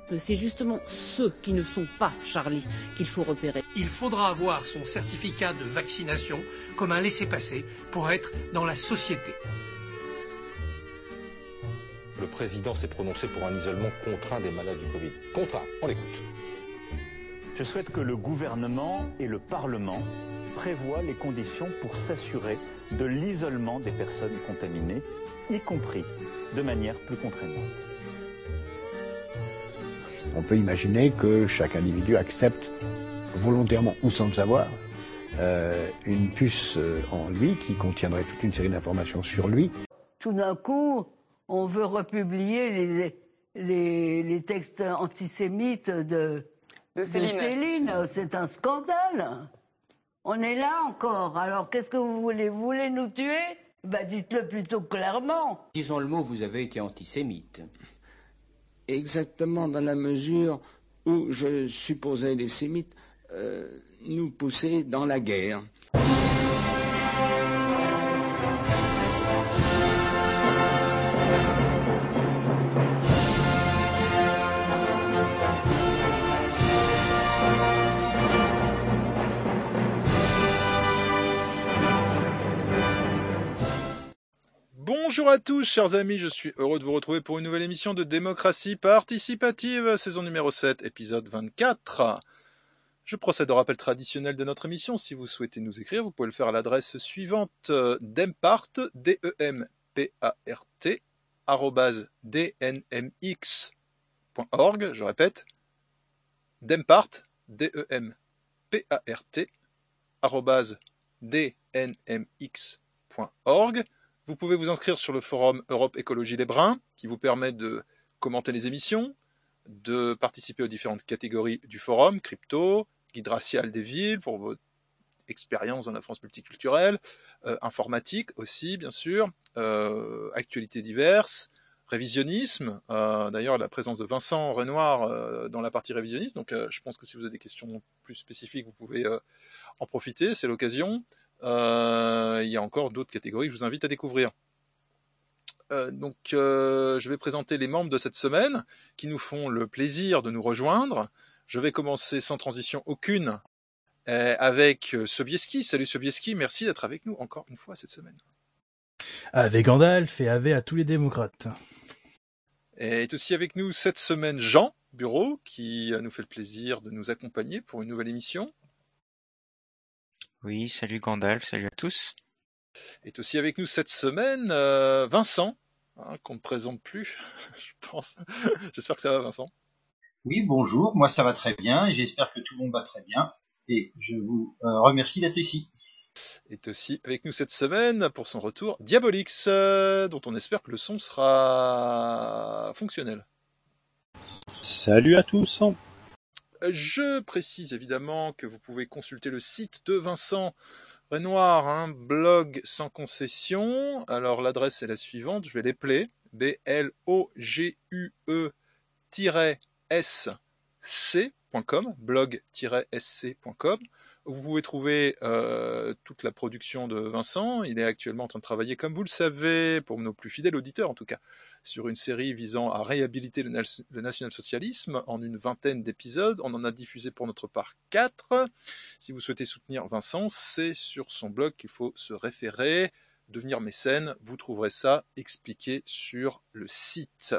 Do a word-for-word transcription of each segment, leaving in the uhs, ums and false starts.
rythme. C'est justement ceux qui ne sont pas Charlie qu'il faut repérer. Il faudra avoir son certificat de vaccination comme un laissez-passer pour être dans la société. Le président s'est prononcé pour un isolement contraint des malades du Covid. Contraint, on l'écoute. Je souhaite que le gouvernement et le Parlement prévoient les conditions pour s'assurer de l'isolement des personnes contaminées, y compris de manière plus contraignante. On peut imaginer que chaque individu accepte volontairement ou sans le savoir euh, une puce en lui qui contiendrait toute une série d'informations sur lui. Tout d'un coup, on veut republier les, les, les textes antisémites de, de Céline. de Céline. C'est un scandale. On est là encore. Alors qu'est-ce que vous voulez? Vous voulez nous tuer? Ben, dites-le plutôt clairement. Disons le mot, vous avez été antisémite. Exactement, dans la mesure où je supposais les sémites euh, nous pousser dans la guerre. Bonjour à tous, chers amis, je suis heureux de vous retrouver pour une nouvelle émission de Démocratie Participative, saison numéro sept, épisode vingt-quatre. Je procède au rappel traditionnel de notre émission. Si vous souhaitez nous écrire, vous pouvez le faire à l'adresse suivante, dempart, D E M P A R T, arobase d n m x point org, je répète, dempart, D E M P A R T, arobase d n m x point org. Vous pouvez vous inscrire sur le forum Europe Écologie Les Brins, qui vous permet de commenter les émissions, de participer aux différentes catégories du forum, crypto, guide racial des villes, pour votre expérience dans la France multiculturelle, euh, informatique aussi, bien sûr, euh, actualités diverses, révisionnisme, euh, d'ailleurs la présence de Vincent Renoir euh, dans la partie révisionnisme, donc euh, je pense que si vous avez des questions plus spécifiques, vous pouvez euh, en profiter, c'est l'occasion. Euh, il y a encore d'autres catégories que je vous invite à découvrir. Euh, donc, euh, je vais présenter les membres de cette semaine qui nous font le plaisir de nous rejoindre. Je vais commencer sans transition aucune euh, avec Sobieski. Salut Sobieski, merci d'être avec nous encore une fois cette semaine. Avec Gandalf et avec à tous les démocrates. Et est aussi avec nous cette semaine Jean Bureau qui nous fait le plaisir de nous accompagner pour une nouvelle émission. Oui, salut Gandalf, salut à tous. Est aussi avec nous cette semaine euh, Vincent, hein, qu'on ne présente plus, je pense. J'espère que ça va, Vincent. Oui, bonjour, moi ça va très bien et j'espère que tout le monde va très bien et je vous euh, remercie d'être ici. Est aussi avec nous cette semaine pour son retour Diabolix, euh, dont on espère que le son sera fonctionnel. Salut à tous. Je précise évidemment que vous pouvez consulter le site de Vincent Renoir, hein, blog sans concession. Alors l'adresse est la suivante, je vais l'épeler, B L O G U E S C point com, blog S C point com. Vous pouvez trouver euh, toute la production de Vincent. Il est actuellement en train de travailler, comme vous le savez, pour nos plus fidèles auditeurs en tout cas, sur une série visant à réhabiliter le, na- le national-socialisme en une vingtaine d'épisodes. On en a diffusé pour notre part quatre. Si vous souhaitez soutenir Vincent, c'est sur son blog qu'il faut se référer. Devenir mécène, vous trouverez ça expliqué sur le site.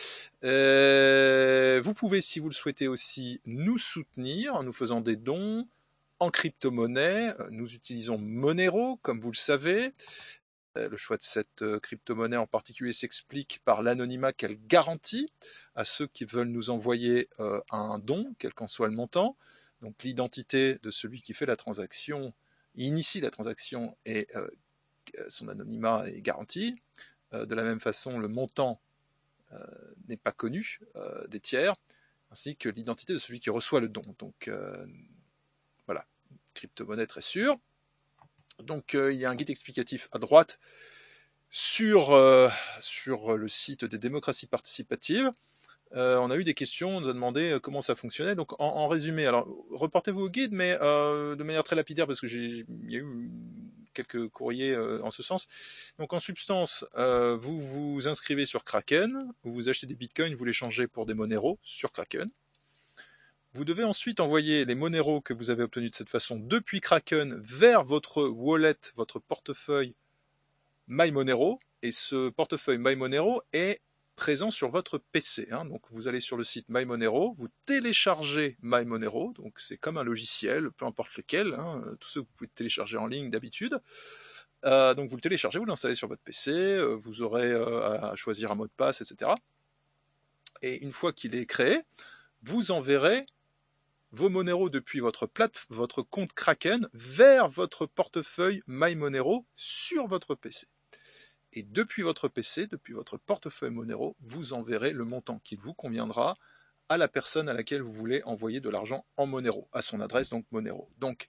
Euh, vous pouvez, si vous le souhaitez aussi, nous soutenir en nous faisant des dons en crypto-monnaie. Nous utilisons Monero, comme vous le savez. Le choix de cette crypto-monnaie en particulier s'explique par l'anonymat qu'elle garantit à ceux qui veulent nous envoyer euh, un don, quel qu'en soit le montant. Donc l'identité de celui qui fait la transaction, initie la transaction et euh, son anonymat est garanti. Euh, de la même façon, le montant euh, n'est pas connu euh, des tiers, ainsi que l'identité de celui qui reçoit le don. Donc euh, voilà, crypto-monnaie très sûre. Donc euh, il y a un guide explicatif à droite sur, euh, sur le site des démocraties participatives. Euh, on a eu des questions, on nous a demandé euh, comment ça fonctionnait. Donc en, en résumé, alors reportez-vous au guide, mais euh, de manière très lapidaire, parce que j'ai, il y a eu quelques courriers euh, en ce sens. Donc en substance, euh, vous vous inscrivez sur Kraken, vous achetez des bitcoins, vous les changez pour des Monero sur Kraken. Vous devez ensuite envoyer les Monero que vous avez obtenus de cette façon depuis Kraken vers votre wallet, votre portefeuille MyMonero. Et ce portefeuille MyMonero est présent sur votre P C. Hein. Donc vous allez sur le site MyMonero, vous téléchargez MyMonero, donc c'est comme un logiciel, peu importe lequel, hein, tous ceux que vous pouvez télécharger en ligne d'habitude. Euh, donc vous le téléchargez, vous l'installez sur votre P C, euh, vous aurez euh, à choisir un mot de passe, et cetera. Et une fois qu'il est créé, vous enverrez vos Monero depuis votre, plate, votre compte Kraken vers votre portefeuille MyMonero sur votre P C. Et depuis votre P C, depuis votre portefeuille Monero, vous enverrez le montant qu'il vous conviendra à la personne à laquelle vous voulez envoyer de l'argent en Monero, à son adresse donc Monero. Donc,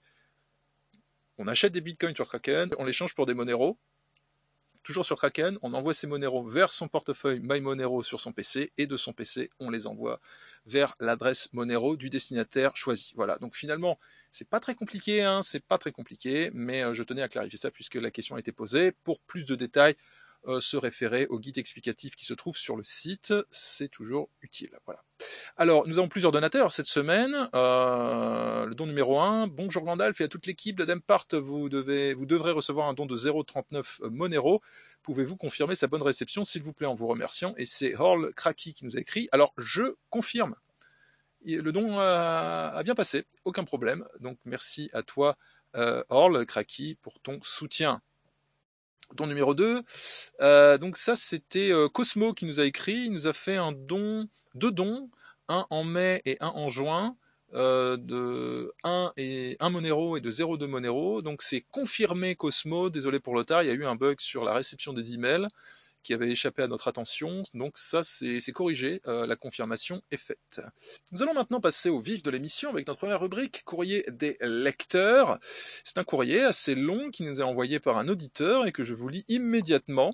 on achète des bitcoins sur Kraken, on les change pour des Monero. Toujours sur Kraken, on envoie ces Monero vers son portefeuille MyMonero sur son P C, et de son P C, on les envoie vers l'adresse Monero du destinataire choisi. Voilà, donc finalement, c'est pas très compliqué, hein, c'est pas très compliqué, mais euh, je tenais à clarifier ça puisque la question a été posée. Pour plus de détails, euh, se référer au guide explicatif qui se trouve sur le site, c'est toujours utile. Voilà. Alors, nous avons plusieurs donateurs cette semaine. Euh, le don numéro un, bonjour Gandalf et à toute l'équipe de Dempart, vous, devez, vous devrez recevoir un don de zéro virgule trente-neuf Monero. Pouvez-vous confirmer sa bonne réception, s'il vous plaît, en vous remerciant? Et c'est Horl Kraki qui nous a écrit. Alors, je confirme. Le don a, a bien passé, aucun problème. Donc, merci à toi, euh, Horl Kraki, pour ton soutien. Don numéro deux, euh, donc ça c'était euh, Cosmo qui nous a écrit, il nous a fait un don, deux dons, un en mai et un en juin, euh, de un et un Monero et de zéro virgule deux Monero, donc c'est confirmé Cosmo, désolé pour le retard, il y a eu un bug sur la réception des emails qui avait échappé à notre attention, donc ça c'est, c'est corrigé, euh, la confirmation est faite. Nous allons maintenant passer au vif de l'émission avec notre première rubrique, courrier des lecteurs. C'est un courrier assez long qui nous est envoyé par un auditeur et que je vous lis immédiatement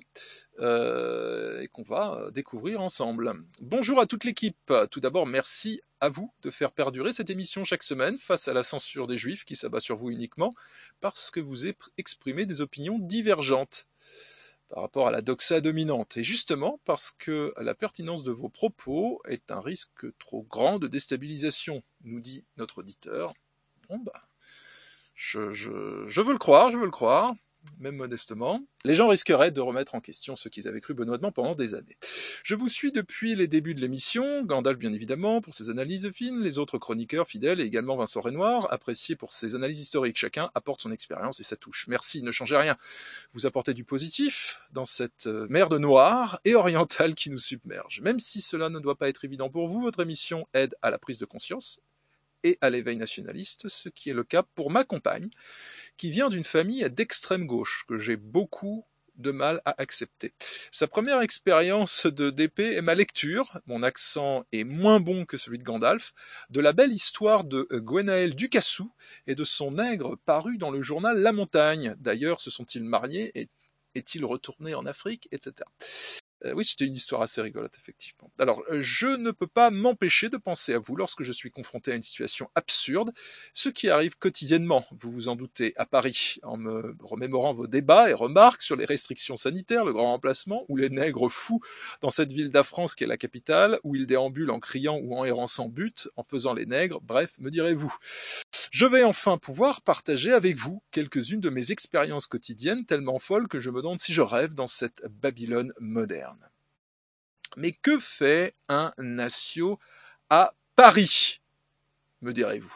euh, et qu'on va découvrir ensemble. Bonjour à toute l'équipe, tout d'abord merci à vous de faire perdurer cette émission chaque semaine face à la censure des juifs qui s'abat sur vous uniquement parce que vous exprimez des opinions divergentes par rapport à la doxa dominante. Et justement, parce que la pertinence de vos propos est un risque trop grand de déstabilisation, nous dit notre auditeur. Bon bah, je, je, je veux le croire, je veux le croire, même modestement. Les gens risqueraient de remettre en question ce qu'ils avaient cru benoîtement pendant des années. Je vous suis depuis les débuts de l'émission, Gandalf bien évidemment, pour ses analyses fines, les autres chroniqueurs fidèles et également Vincent Renoir, apprécié pour ses analyses historiques. Chacun apporte son expérience et sa touche. Merci, ne changez rien. Vous apportez du positif dans cette merde noire et orientale qui nous submerge. Même si cela ne doit pas être évident pour vous, votre émission aide à la prise de conscience et à l'éveil nationaliste, ce qui est le cas pour ma compagne, qui vient d'une famille d'extrême gauche, que j'ai beaucoup de mal à accepter. Sa première expérience de D P est ma lecture, mon accent est moins bon que celui de Gandalf, de la belle histoire de Gwenaël Ducassou et de son nègre paru dans le journal La Montagne. D'ailleurs, se sont-ils mariés et est-il retourné en Afrique, et cetera. Euh, oui, c'était une histoire assez rigolote, effectivement. Alors, je ne peux pas m'empêcher de penser à vous lorsque je suis confronté à une situation absurde, ce qui arrive quotidiennement, vous vous en doutez, à Paris, en me remémorant vos débats et remarques sur les restrictions sanitaires, le grand remplacement, ou les nègres fous dans cette ville d'A-France qui est la capitale, où ils déambulent en criant ou en errant sans but, en faisant les nègres, bref, me direz-vous. Je vais enfin pouvoir partager avec vous quelques-unes de mes expériences quotidiennes tellement folles que je me demande si je rêve dans cette Babylone moderne. Mais que fait un natio à Paris, me direz-vous?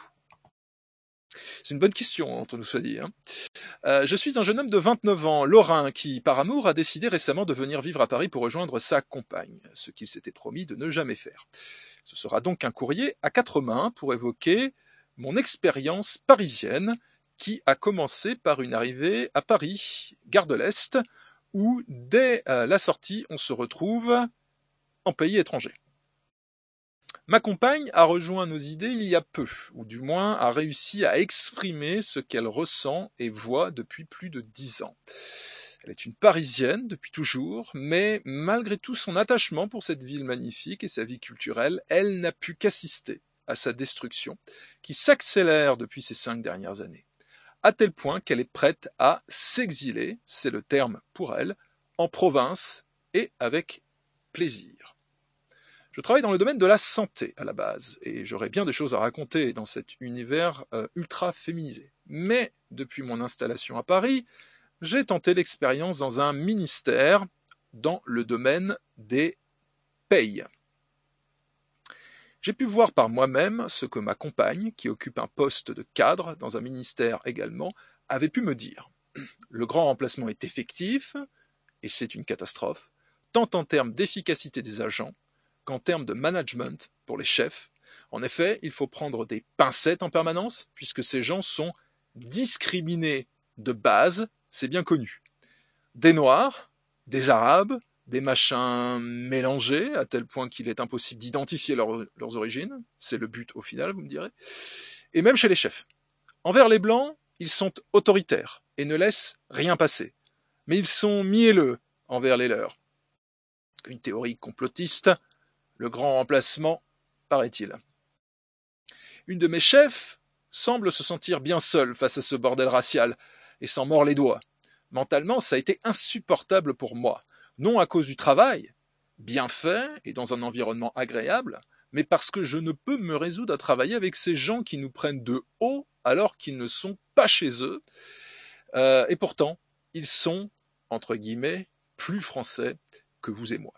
C'est une bonne question, entre nous soit dit. Hein. Euh, je suis un jeune homme de vingt-neuf ans, lorrain, qui, par amour, a décidé récemment de venir vivre à Paris pour rejoindre sa compagne, ce qu'il s'était promis de ne jamais faire. Ce sera donc un courrier à quatre mains pour évoquer mon expérience parisienne qui a commencé par une arrivée à Paris, gare de l'Est, où dès euh, la sortie, on se retrouve en pays étranger. Ma compagne a rejoint nos idées il y a peu, ou du moins a réussi à exprimer ce qu'elle ressent et voit depuis plus de dix ans. Elle est une Parisienne depuis toujours, mais malgré tout son attachement pour cette ville magnifique et sa vie culturelle, elle n'a pu qu'assister à sa destruction, qui s'accélère depuis ces cinq dernières années. à tel point qu'elle est prête à s'exiler, c'est le terme pour elle, en province et avec plaisir. Je travaille dans le domaine de la santé à la base, et j'aurais bien des choses à raconter dans cet univers euh, ultra féminisé. Mais depuis mon installation à Paris, j'ai tenté l'expérience dans un ministère dans le domaine des payes. J'ai pu voir par moi-même ce que ma compagne, qui occupe un poste de cadre dans un ministère également, avait pu me dire. Le grand remplacement est effectif, et c'est une catastrophe, tant en termes d'efficacité des agents qu'en termes de management pour les chefs. En effet, il faut prendre des pincettes en permanence, puisque ces gens sont discriminés de base, c'est bien connu. Des Noirs, des Arabes, des machins mélangés, à tel point qu'il est impossible d'identifier leur, leurs origines, c'est le but au final, vous me direz, et même chez les chefs. Envers les Blancs, ils sont autoritaires et ne laissent rien passer, mais ils sont mielleux envers les leurs. Une théorie complotiste, le grand remplacement, paraît-il. Une de mes chefs semble se sentir bien seule face à ce bordel racial et s'en mord les doigts. Mentalement, ça a été insupportable pour moi. Non à cause du travail, bien fait et dans un environnement agréable, mais parce que je ne peux me résoudre à travailler avec ces gens qui nous prennent de haut alors qu'ils ne sont pas chez eux. Euh, et pourtant, ils sont, entre guillemets, plus français que vous et moi.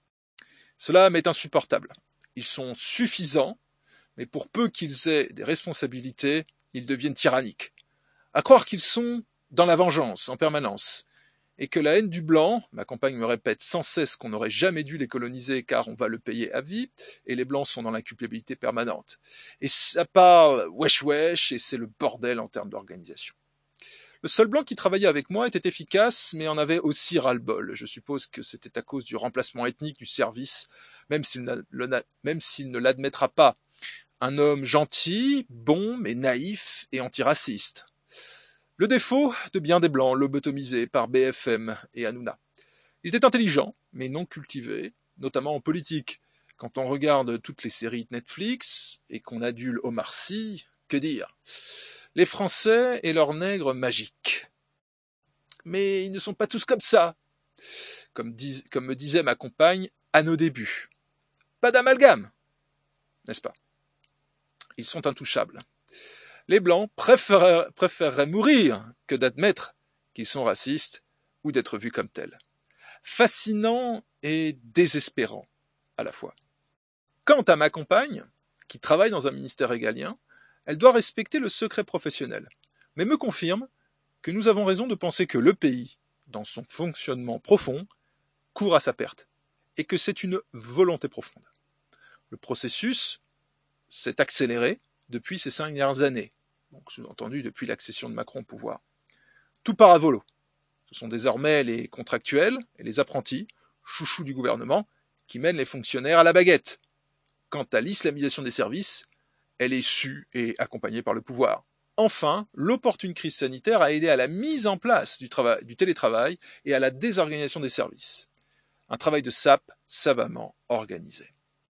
Cela m'est insupportable. Ils sont suffisants, mais pour peu qu'ils aient des responsabilités, ils deviennent tyranniques. À croire qu'ils sont dans la vengeance en permanence, et que la haine du blanc, ma compagne me répète sans cesse qu'on n'aurait jamais dû les coloniser car on va le payer à vie, et les blancs sont dans l'inculpabilité permanente. Et ça parle wesh wesh, et c'est le bordel en termes d'organisation. Le seul blanc qui travaillait avec moi était efficace, mais en avait aussi ras-le-bol. Je suppose que c'était à cause du remplacement ethnique du service, même s'il, même s'il ne l'admettra pas. Un homme gentil, bon, mais naïf et antiraciste. Le défaut de bien des blancs lobotomisés par B F M et Hanouna. Il était intelligent, mais non cultivé, notamment en politique. Quand on regarde toutes les séries de Netflix et qu'on adule Omar Sy, que dire ? Les Français et leurs nègres magiques. Mais ils ne sont pas tous comme ça, comme, dis, comme me disait ma compagne à nos débuts. Pas d'amalgame, n'est-ce pas ? Ils sont intouchables. Les Blancs préféreraient, préféreraient mourir que d'admettre qu'ils sont racistes ou d'être vus comme tels. Fascinant et désespérant à la fois. Quant à ma compagne, qui travaille dans un ministère régalien, elle doit respecter le secret professionnel, mais me confirme que nous avons raison de penser que le pays, dans son fonctionnement profond, court à sa perte, et que c'est une volonté profonde. Le processus s'est accéléré depuis ces cinq dernières années, donc sous-entendu depuis l'accession de Macron au pouvoir. Tout part à volo. Ce sont désormais les contractuels et les apprentis, chouchous du gouvernement, qui mènent les fonctionnaires à la baguette. Quant à l'islamisation des services, elle est sue et accompagnée par le pouvoir. Enfin, l'opportune crise sanitaire a aidé à la mise en place du, travail, du télétravail et à la désorganisation des services. Un travail de sape savamment organisé.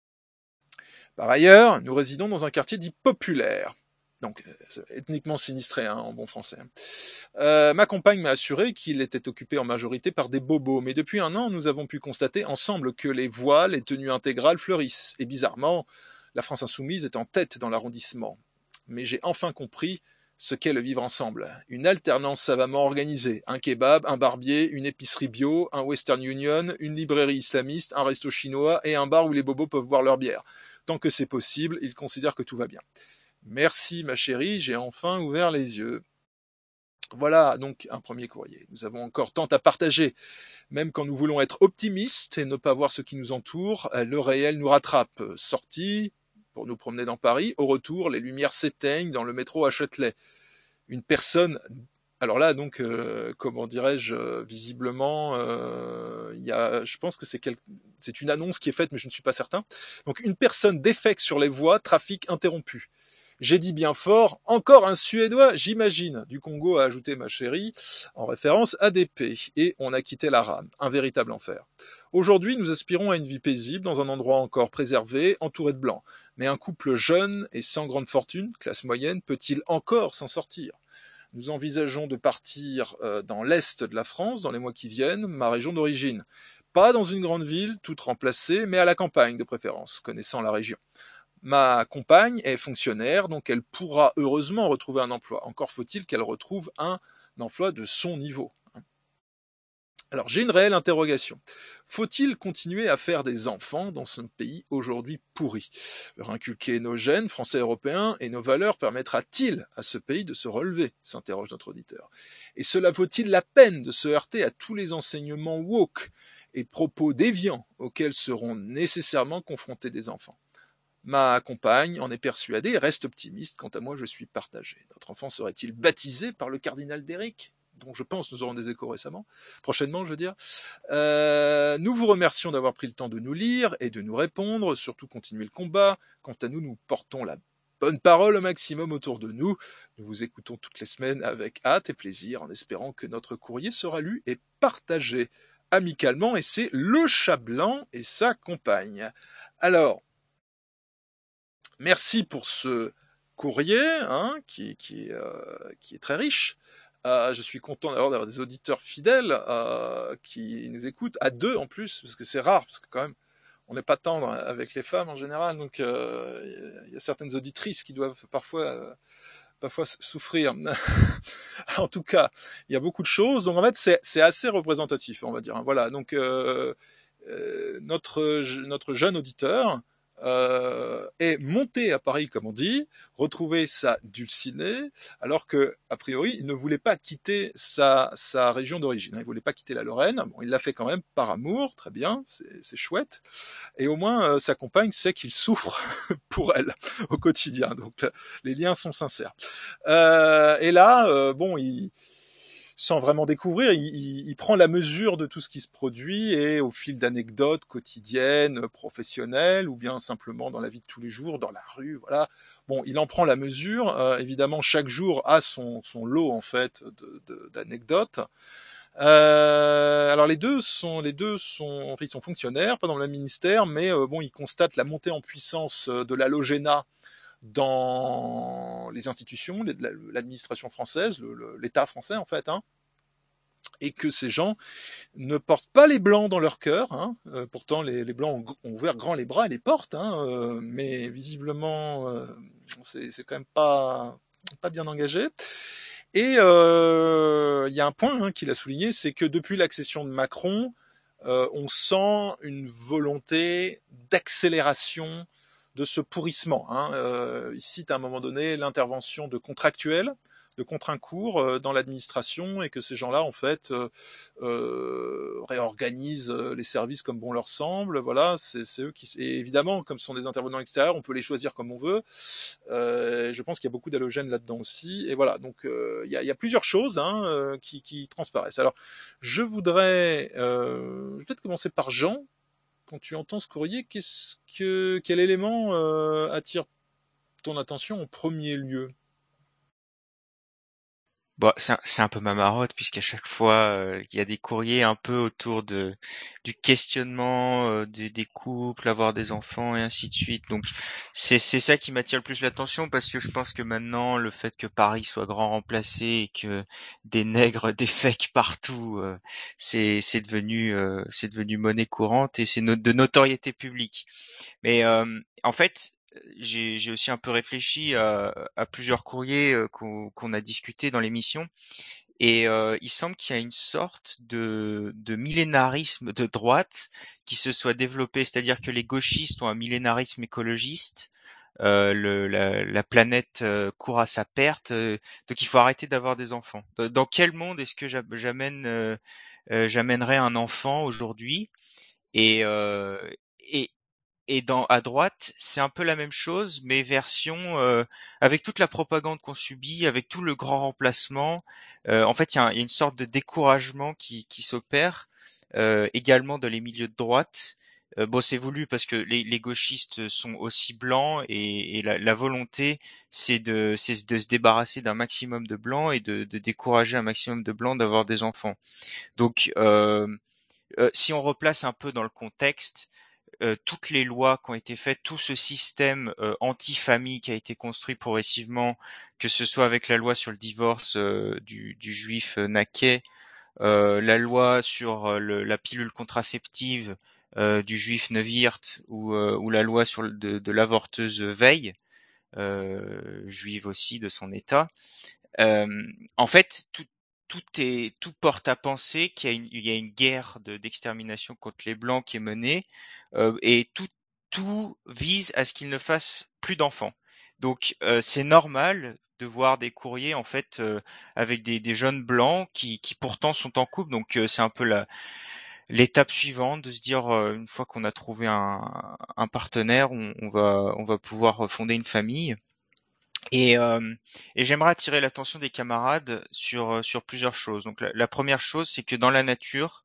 Par ailleurs, nous résidons dans un quartier dit populaire, donc ethniquement sinistré hein, en bon français. Euh, ma compagne m'a assuré qu'il était occupé en majorité par des bobos, mais depuis un an, nous avons pu constater ensemble que les voiles, les tenues intégrales fleurissent. Et bizarrement, la France insoumise est en tête dans l'arrondissement. Mais j'ai enfin compris ce qu'est le vivre ensemble. Une alternance savamment organisée. Un kebab, un barbier, une épicerie bio, un Western Union, une librairie islamiste, un resto chinois et un bar où les bobos peuvent boire leur bière. Tant que c'est possible, ils considèrent que tout va bien. Merci ma chérie, j'ai enfin ouvert les yeux. Voilà donc un premier courrier. Nous avons encore tant à partager. Même quand nous voulons être optimistes et ne pas voir ce qui nous entoure, le réel nous rattrape. Sortie pour nous promener dans Paris. Au retour, les lumières s'éteignent dans le métro à Châtelet. Une personne... Alors là, donc, euh, comment dirais-je, euh, visiblement, euh, y a, je pense que c'est, quel... c'est une annonce qui est faite, mais je ne suis pas certain. Donc, une personne défecte sur les voies, trafic interrompu. J'ai dit bien fort, encore un Suédois, j'imagine, du Congo, a ajouté ma chérie, en référence à A D P, et on a quitté la rame, un véritable enfer. Aujourd'hui, nous aspirons à une vie paisible, dans un endroit encore préservé, entouré de blancs. Mais un couple jeune et sans grande fortune, classe moyenne, peut-il encore s'en sortir ? nous envisageons de partir euh, dans l'est de la France dans les mois qui viennent, ma région d'origine. Pas dans une grande ville, toute remplacée, mais à la campagne de préférence, connaissant la région. Ma compagne est fonctionnaire, donc elle pourra heureusement retrouver un emploi. Encore faut-il qu'elle retrouve un emploi de son niveau. Alors j'ai une réelle interrogation. Faut-il continuer à faire des enfants dans ce pays aujourd'hui pourri? Leur inculquer nos gènes français européens et nos valeurs permettra-t-il à ce pays de se relever? S'interroge notre auditeur. Et cela vaut-il la peine de se heurter à tous les enseignements woke et propos déviants auxquels seront nécessairement confrontés des enfants? Ma compagne en est persuadée et reste optimiste. Quant à moi, je suis partagé. Notre enfant serait-il baptisé par le cardinal d'Éric, dont je pense nous aurons des échos récemment, prochainement je veux dire. Euh, nous vous remercions d'avoir pris le temps de nous lire et de nous répondre, surtout continuez le combat. Quant à nous, nous portons la bonne parole au maximum autour de nous. Nous vous écoutons toutes les semaines avec hâte et plaisir, en espérant que notre courrier sera lu et partagé amicalement, et c'est le chat blanc et sa compagne. Alors, merci pour ce courrier, hein, qui, qui, euh, qui est très riche. Euh, je suis content d'avoir, d'avoir des auditeurs fidèles euh, qui nous écoutent, à deux en plus, parce que c'est rare, parce que quand même, on n'est pas tendre avec les femmes en général, donc il euh, y a certaines auditrices qui doivent parfois, euh, parfois souffrir. En tout cas, il y a beaucoup de choses, donc en fait, c'est, c'est assez représentatif, on va dire. Voilà, donc euh, euh, notre, notre jeune auditeur, Euh, est monté à Paris, comme on dit, retrouver sa dulcinée, alors que, a priori, il ne voulait pas quitter sa, sa région d'origine. Il voulait pas quitter la Lorraine. Bon, il l'a fait quand même par amour, très bien, c'est, c'est chouette. Et au moins, euh, sa compagne sait qu'il souffre pour elle au quotidien. Donc, les liens sont sincères. Euh, et là, euh, bon, il sans vraiment découvrir, il, il, il prend la mesure de tout ce qui se produit et au fil d'anecdotes quotidiennes, professionnelles ou bien simplement dans la vie de tous les jours, dans la rue, voilà. Bon, il en prend la mesure. Euh, évidemment, chaque jour a son, son lot en fait de, de, d'anecdotes. Euh, alors les deux sont, les deux sont, en fait, ils sont fonctionnaires, pas dans le même ministère, mais euh, bon, ils constatent la montée en puissance de l'halogénat dans les institutions, l'administration française, le, le, l'État français en fait, hein, et que ces gens ne portent pas les blancs dans leur cœur, hein, euh, pourtant les, les blancs ont, ont ouvert grand les bras et les portes, hein, euh, mais visiblement euh, c'est, c'est quand même pas, pas bien engagé. Et euh, il y a un point hein, qu'il a souligné, c'est que depuis l'accession de Macron, euh, on sent une volonté d'accélération de ce pourrissement. Hein. Euh, il cite à un moment donné l'intervention de contractuels, de contraincours euh, dans l'administration, et que ces gens-là, en fait, euh, euh, réorganisent les services comme bon leur semble. Voilà, c'est, c'est eux qui. Et évidemment, comme ce sont des intervenants extérieurs, on peut les choisir comme on veut. Euh, je pense qu'il y a beaucoup d'halogènes là-dedans aussi. Et voilà, donc euh, il y, a, il y a plusieurs choses hein, euh, qui, qui transparaissent. Alors, je voudrais euh, peut-être commencer par Jean. Quand tu entends ce courrier, qu'est-ce que, quel élément euh, attire ton attention en premier lieu? Bon, c'est un, c'est un peu ma marotte puisqu'à chaque fois euh, il y a des courriers un peu autour de du questionnement euh, des, des couples, avoir des enfants et ainsi de suite. Donc c'est c'est ça qui m'attire le plus l'attention parce que je pense que maintenant le fait que Paris soit grand remplacé et que des nègres défèquent partout, euh, c'est c'est devenu euh, c'est devenu monnaie courante et c'est no- de notoriété publique. Mais euh, en fait j'ai, j'ai aussi un peu réfléchi à, à plusieurs courriers euh, qu'on, qu'on a discuté dans l'émission et euh, il semble qu'il y a une sorte de, de millénarisme de droite qui se soit développé, c'est-à-dire que les gauchistes ont un millénarisme écologiste, euh, le, la, la planète euh, court à sa perte, euh, donc il faut arrêter d'avoir des enfants. Dans quel monde est-ce que j'amène, euh, euh, j'amènerais un enfant aujourd'hui et, euh, et et dans à droite, c'est un peu la même chose, mais version euh, avec toute la propagande qu'on subit, avec tout le grand remplacement. Euh, en fait, il y, y a une sorte de découragement qui, qui s'opère euh, également dans les milieux de droite. Euh, bon, c'est voulu parce que les, les gauchistes sont aussi blancs et, et la, la volonté, c'est de, c'est de se débarrasser d'un maximum de blancs et de, de décourager un maximum de blancs d'avoir des enfants. Donc, euh, euh, si on replace un peu dans le contexte, euh, toutes les lois qui ont été faites, tout ce système euh, anti-famille qui a été construit progressivement, que ce soit avec la loi sur le divorce euh, du, du juif euh, Naquet, euh, la loi sur euh, le, la pilule contraceptive euh, du juif Neuwirth, ou, euh, ou la loi sur le, de, de l'avorteuse Veil, euh, juive aussi de son état. Euh, en fait, tout, tout est, tout porte à penser qu'il y a une, il y a une guerre de, d'extermination contre les Blancs qui est menée, euh, et tout, tout vise à ce qu'ils ne fassent plus d'enfants. Donc, euh, c'est normal de voir des courriers en fait euh, avec des, des jeunes blancs qui, qui pourtant sont en couple. Donc, euh, c'est un peu la, l'étape suivante de se dire euh, une fois qu'on a trouvé un, un partenaire, on, on va, on va pouvoir fonder une famille. Et, euh, et j'aimerais attirer l'attention des camarades sur sur plusieurs choses. Donc la, la première chose, c'est que dans la nature,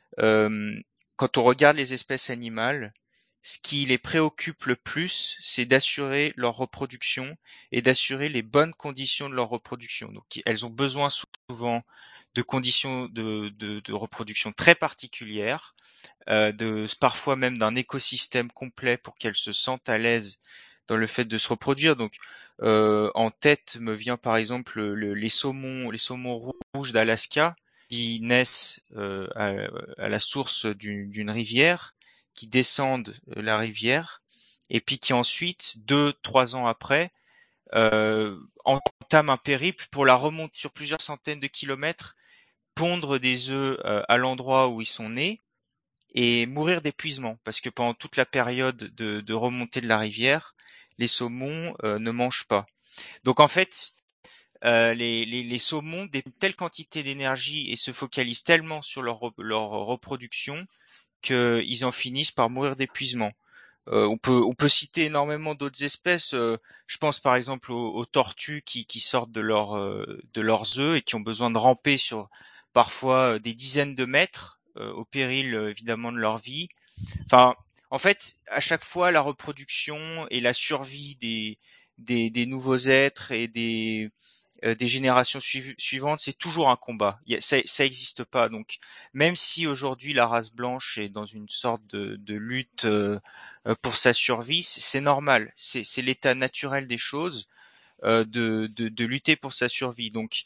euh, quand on regarde les espèces animales, ce qui les préoccupe le plus, c'est d'assurer leur reproduction et d'assurer les bonnes conditions de leur reproduction. Donc elles ont besoin souvent de conditions de, de, de reproduction très particulières, euh, de parfois même d'un écosystème complet pour qu'elles se sentent à l'aise dans le fait de se reproduire. Donc, euh, en tête me vient par exemple le, les saumons, les saumons rouges d'Alaska qui naissent euh, à, à la source d'une, d'une rivière, qui descendent la rivière, et puis qui ensuite, deux, trois ans après, euh, entament un périple pour la remonter sur plusieurs centaines de kilomètres, pondre des œufs euh, à l'endroit où ils sont nés, et mourir d'épuisement, parce que pendant toute la période de, de remontée de la rivière, les saumons euh, ne mangent pas. Donc en fait, euh, les, les, les saumons dépensent telle quantité d'énergie et se focalisent tellement sur leur, leur reproduction qu'ils en finissent par mourir d'épuisement. Euh, on peut on peut citer énormément d'autres espèces. Euh, je pense par exemple aux, aux tortues qui, qui sortent de leur euh, de leurs œufs et qui ont besoin de ramper sur parfois des dizaines de mètres euh, au péril euh, évidemment de leur vie. Enfin, en fait, à chaque fois, la reproduction et la survie des des, des nouveaux êtres et des euh, des générations suiv- suivantes, c'est toujours un combat. Il y a, ça, ça existe pas. Donc, même si aujourd'hui la race blanche est dans une sorte de, de lutte euh, pour sa survie, c'est, c'est normal. C'est, c'est l'état naturel des choses euh, de, de de lutter pour sa survie. Donc,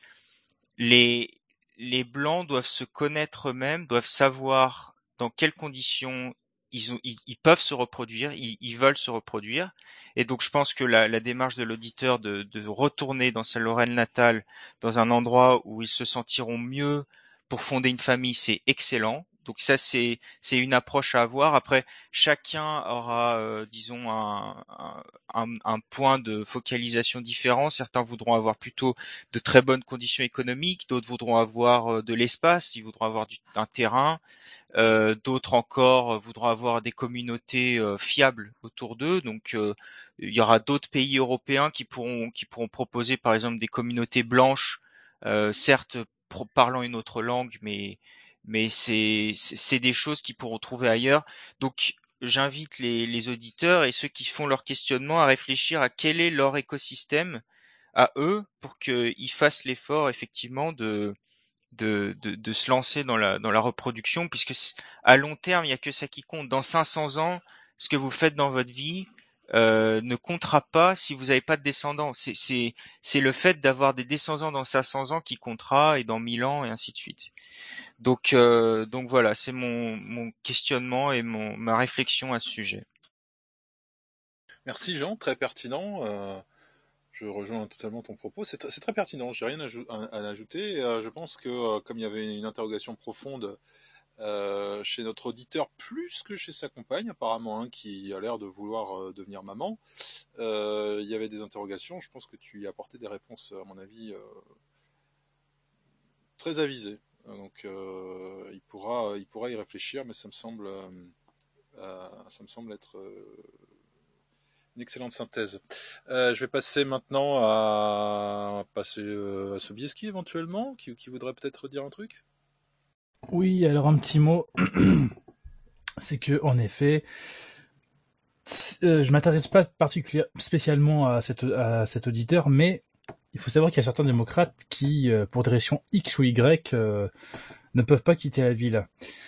les les blancs doivent se connaître eux-mêmes, doivent savoir dans quelles conditions ils, ont, ils, ils peuvent se reproduire, ils, ils veulent se reproduire. Et donc je pense que la, la démarche de l'auditeur de, de retourner dans sa Lorraine natale, dans un endroit où ils se sentiront mieux pour fonder une famille, c'est excellent. Donc ça, c'est c'est une approche à avoir. Après, chacun aura, euh, disons, un, un, un point de focalisation différent. Certains voudront avoir plutôt de très bonnes conditions économiques, d'autres voudront avoir de l'espace, ils voudront avoir du, un terrain, euh, d'autres encore voudront avoir des communautés euh, fiables autour d'eux. Donc, euh, il y aura d'autres pays européens qui pourront qui pourront proposer, par exemple, des communautés blanches, euh, certes pro- parlant une autre langue, mais mais c'est, c'est c'est des choses qu'ils pourront trouver ailleurs. Donc j'invite les, les auditeurs et ceux qui font leur questionnement à réfléchir à quel est leur écosystème à eux pour qu'ils fassent l'effort effectivement de, de de de se lancer dans la dans la reproduction, puisque à long terme il y a que ça qui compte. Dans cinq cents ans, ce que vous faites dans votre vie euh, ne comptera pas si vous n'avez pas de descendants. C'est c'est c'est le fait d'avoir des descendants dans cinq cents ans qui comptera, et dans mille ans et ainsi de suite. Donc euh, donc voilà, c'est mon mon questionnement et mon ma réflexion à ce sujet. Merci Jean, très pertinent. Euh, je rejoins totalement ton propos. C'est, c'est très pertinent. J'ai rien à, à, à ajouter. Euh, je pense que euh, comme il y avait une interrogation profonde euh, chez notre auditeur, plus que chez sa compagne apparemment, hein, qui a l'air de vouloir euh, devenir maman, euh, il y avait des interrogations. Je pense que tu y as apporté des réponses, à mon avis, euh, très avisées. Donc euh, il pourra, il pourra y réfléchir, mais ça me semble, euh, euh, ça me semble être euh, une excellente synthèse. Euh, je vais passer maintenant à passer euh, à Sobieski éventuellement, qui, qui voudrait peut-être dire un truc. Oui, alors un petit mot, c'est que en effet, euh, je m'intéresse pas particulièrement spécialement à, cette, à cet auditeur, mais il faut savoir qu'il y a certains démocrates qui, euh, pour des raisons X ou Y, euh, ne peuvent pas quitter la ville.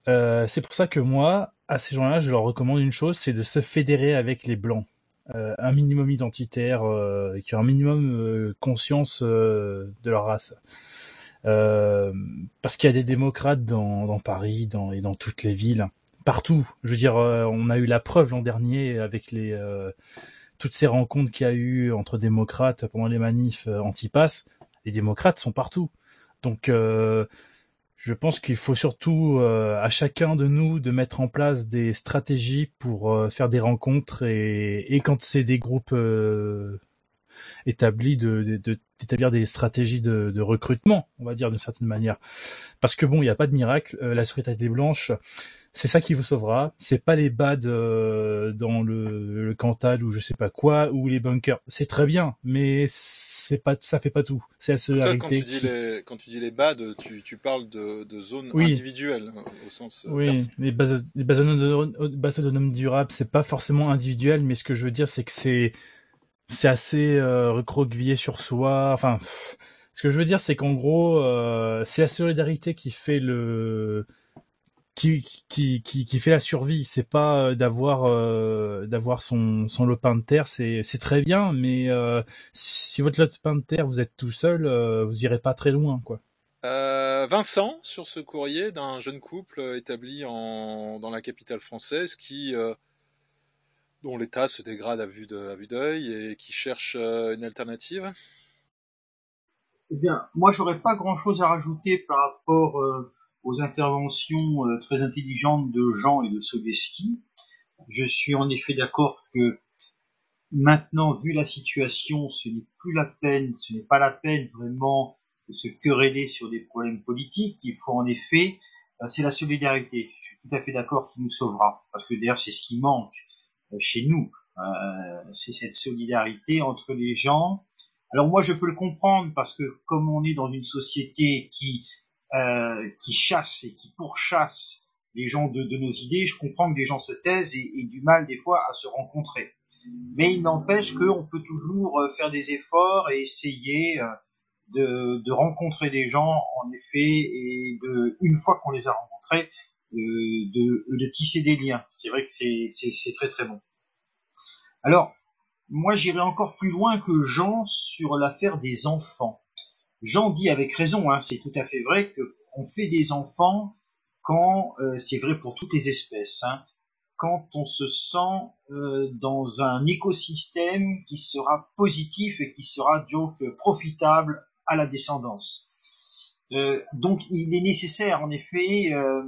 Euh, c'est pour ça que moi, à ces gens-là, je leur recommande une chose, c'est de se fédérer avec les blancs. Euh, un minimum identitaire, euh, qui ont un minimum euh, conscience euh, de leur race. Euh, parce qu'il y a des démocrates dans, dans Paris dans, et dans toutes les villes, partout. Je veux dire, euh, on a eu la preuve l'an dernier avec les euh, toutes ces rencontres qu'il y a eu entre démocrates pendant les manifs euh, anti-pass. Les démocrates sont partout. Donc, euh, je pense qu'il faut surtout euh, à chacun de nous de mettre en place des stratégies pour euh, faire des rencontres et, et quand c'est des groupes euh, établis, de, de, de, d'établir des stratégies de, de recrutement, on va dire d'une certaine manière. Parce que bon, il n'y a pas de miracle. Euh, la solidarité blanche, c'est ça qui vous sauvera. C'est pas les bads euh, dans le, le Cantal ou je sais pas quoi ou les bunkers. C'est très bien, mais c'est pas, ça fait pas tout. C'est la solidarité. Toi, quand tu dis qui... les, quand tu dis les bads, tu, tu parles de, de zones oui. individuelles au sens. Oui, perso. les bases, les bases autonomes, bases autonomes durables, c'est pas forcément individuel, mais ce que je veux dire, c'est que c'est c'est assez euh, recroquevillé sur soi. Enfin, pff, ce que je veux dire, c'est qu'en gros, euh, c'est la solidarité qui fait le qui qui qui, qui fait la survie. C'est pas d'avoir euh, d'avoir son son lopin de terre. C'est c'est très bien, mais euh, si, si votre lopin de terre, vous êtes tout seul, euh, vous irez pas très loin, quoi. Euh, Vincent, sur ce courrier d'un jeune couple établi en dans la capitale française qui euh, dont l'état se dégrade à vue de, à vue d'œil et qui cherche euh, une alternative. Eh bien, moi, j'aurais pas grand-chose à rajouter par rapport euh, aux interventions euh, très intelligentes de Jean et de Sobieski. Je suis en effet d'accord que maintenant, vu la situation, ce n'est plus la peine, ce n'est pas la peine vraiment de se quereller sur des problèmes politiques. Il faut en effet, euh, c'est la solidarité. Je suis tout à fait d'accord qui nous sauvera, parce que d'ailleurs, c'est ce qui manque chez nous, euh, c'est cette solidarité entre les gens. Alors moi je peux le comprendre parce que comme on est dans une société qui euh, qui chasse et qui pourchasse les gens de, de nos idées, je comprends que les gens se taisent et, et du mal des fois à se rencontrer. Mais il n'empêche qu'on peut toujours faire des efforts et essayer de, de rencontrer des gens en effet et de une fois qu'on les a rencontrés De, de, de tisser des liens. C'est vrai que c'est, c'est, c'est très très bon. Alors, moi j'irai encore plus loin que Jean sur l'affaire des enfants. Jean dit avec raison, hein, c'est tout à fait vrai qu'on fait des enfants quand, euh, c'est vrai pour toutes les espèces, hein, quand on se sent euh, dans un écosystème qui sera positif et qui sera donc profitable à la descendance. Euh, donc il est nécessaire en effet euh,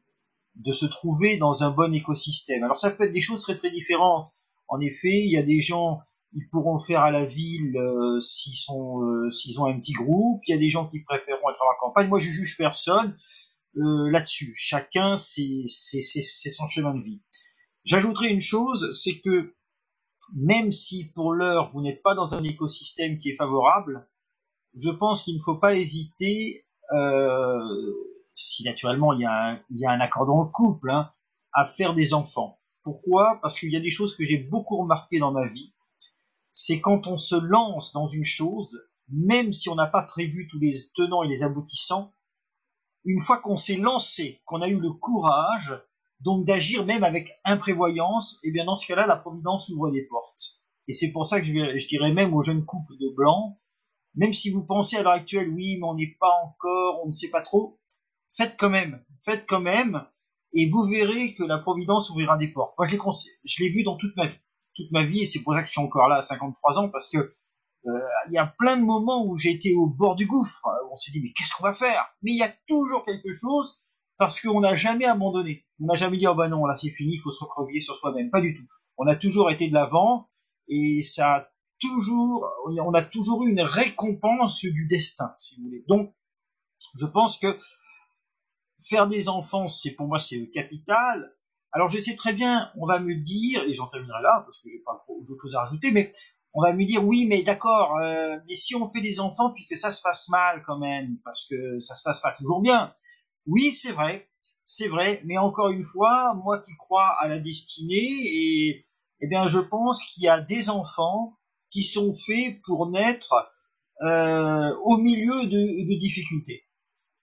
de se trouver dans un bon écosystème. Alors ça peut être des choses très très différentes. En effet, il y a des gens, ils pourront le faire à la ville euh, s'ils sont, euh, s'ils ont un petit groupe. Il y a des gens qui préféreront être à la campagne. Moi, je juge personne euh, là-dessus. Chacun, c'est, c'est, c'est, c'est son chemin de vie. J'ajouterai une chose, c'est que même si pour l'heure vous n'êtes pas dans un écosystème qui est favorable, je pense qu'il ne faut pas hésiter. Euh, si naturellement il y, a un, il y a un accord dans le couple, hein, à faire des enfants. Pourquoi ? Parce qu'il y a des choses que j'ai beaucoup remarquées dans ma vie. C'est quand on se lance dans une chose, même si on n'a pas prévu tous les tenants et les aboutissants, une fois qu'on s'est lancé, qu'on a eu le courage, donc d'agir même avec imprévoyance, et bien dans ce cas-là, la providence ouvre des portes. Et c'est pour ça que je, vais, je dirais même aux jeunes couples de blancs, même si vous pensez à l'heure actuelle, oui, mais on n'est pas encore, on ne sait pas trop, faites quand même, faites quand même, et vous verrez que la providence ouvrira des portes. Moi, je l'ai, je l'ai vu dans toute ma vie, toute ma vie, et c'est pour ça que je suis encore là à cinquante-trois ans, parce que euh, il y a plein de moments où j'ai été au bord du gouffre, où on s'est dit, mais qu'est-ce qu'on va faire ? Mais il y a toujours quelque chose, parce qu'on n'a jamais abandonné. On n'a jamais dit, oh ben non, là c'est fini, il faut se recroqueviller sur soi-même. Pas du tout. On a toujours été de l'avant, et ça a toujours, on a toujours eu une récompense du destin, si vous voulez. Donc, je pense que faire des enfants, c'est pour moi, c'est capital. Alors, je sais très bien, on va me dire, et j'en terminerai là, parce que j'ai pas d'autres choses à rajouter, mais on va me dire, oui, mais d'accord, euh, mais si on fait des enfants, puis que ça se passe mal quand même, parce que ça se passe pas toujours bien. Oui, c'est vrai, c'est vrai, mais encore une fois, moi qui crois à la destinée, et, eh bien, je pense qu'il y a des enfants qui sont faits pour naître euh, au milieu de, de difficultés.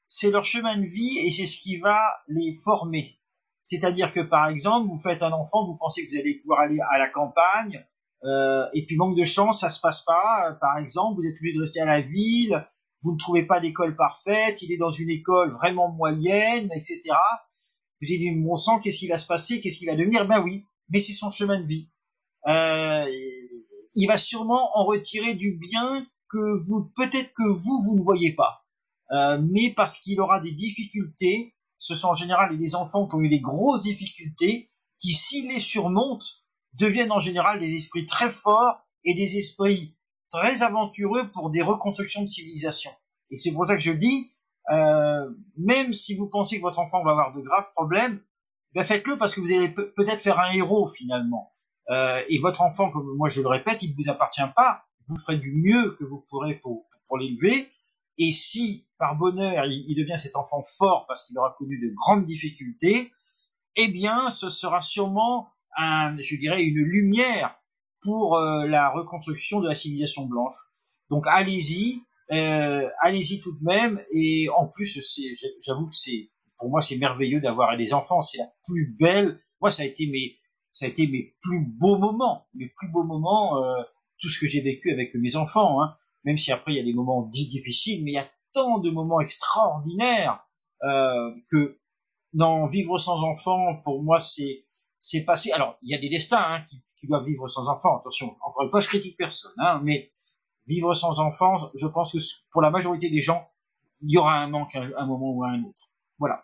c'est leur chemin de vie et c'est ce qui va les former. C'est-à-dire que, par exemple, vous faites un enfant, vous pensez que vous allez pouvoir aller à la campagne, euh, et puis manque de chance, ça se passe pas. Par exemple, vous êtes obligé de rester à la ville, vous ne trouvez pas d'école parfaite, il est dans une école vraiment moyenne, et cetera. Vous avez dit, bon sang, qu'est-ce qui va se passer, qu'est-ce qui va devenir? Ben oui, mais c'est son chemin de vie. Euh, il va sûrement en retirer du bien que vous, peut-être que vous, vous ne voyez pas. Euh, mais parce qu'il aura des difficultés, ce sont en général les enfants qui ont eu des grosses difficultés, qui, s'ils les surmontent, deviennent en général des esprits très forts et des esprits très aventureux pour des reconstructions de civilisation. Et c'est pour ça que je dis, euh, même si vous pensez que votre enfant va avoir de graves problèmes, ben faites-le parce que vous allez pe- peut-être faire un héros finalement. Euh, et votre enfant, comme moi je le répète, il ne vous appartient pas. Vous ferez du mieux que vous pourrez pour, pour l'élever. Et si, par bonheur, il, il devient cet enfant fort parce qu'il aura connu de grandes difficultés, eh bien, ce sera sûrement, un, je dirais, une lumière pour euh, la reconstruction de la civilisation blanche. Donc, allez-y, euh, allez-y tout de même. Et en plus, c'est, j'avoue que c'est, pour moi, c'est merveilleux d'avoir des enfants. C'est la plus belle. Moi, ça a été mes, ça a été mes plus beaux moments, mes plus beaux moments, euh, tout ce que j'ai vécu avec mes enfants, hein. Même si après il y a des moments dits difficiles, mais il y a tant de moments extraordinaires euh, que dans Vivre sans enfants, pour moi, c'est c'est passé. Alors, il y a des destins hein, qui, qui doivent vivre sans enfants. Attention, encore une fois, je critique personne, hein, mais vivre sans enfants, je pense que pour la majorité des gens, il y aura un manque à un moment ou à un autre. Voilà.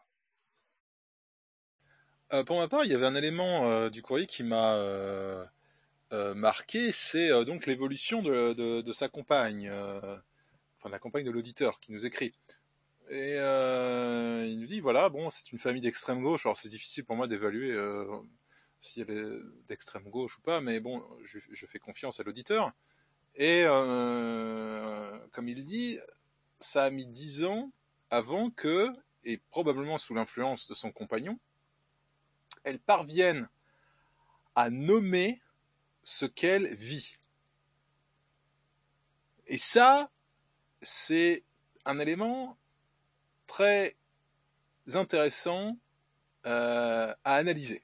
Euh, pour ma part, il y avait un élément euh, du courrier qui m'a euh, euh, marqué, c'est euh, donc l'évolution de, de, de sa compagne, euh, enfin de la compagne de l'auditeur qui nous écrit. Et euh, il nous dit, voilà, bon, c'est une famille d'extrême gauche, alors c'est difficile pour moi d'évaluer euh, si elle est d'extrême gauche ou pas, mais bon, je, je fais confiance à l'auditeur. Et euh, comme il dit, ça a mis dix ans avant que, et probablement sous l'influence de son compagnon, elle parvienne à nommer ce qu'elle vit. Et ça, c'est un élément très intéressant euh, à analyser.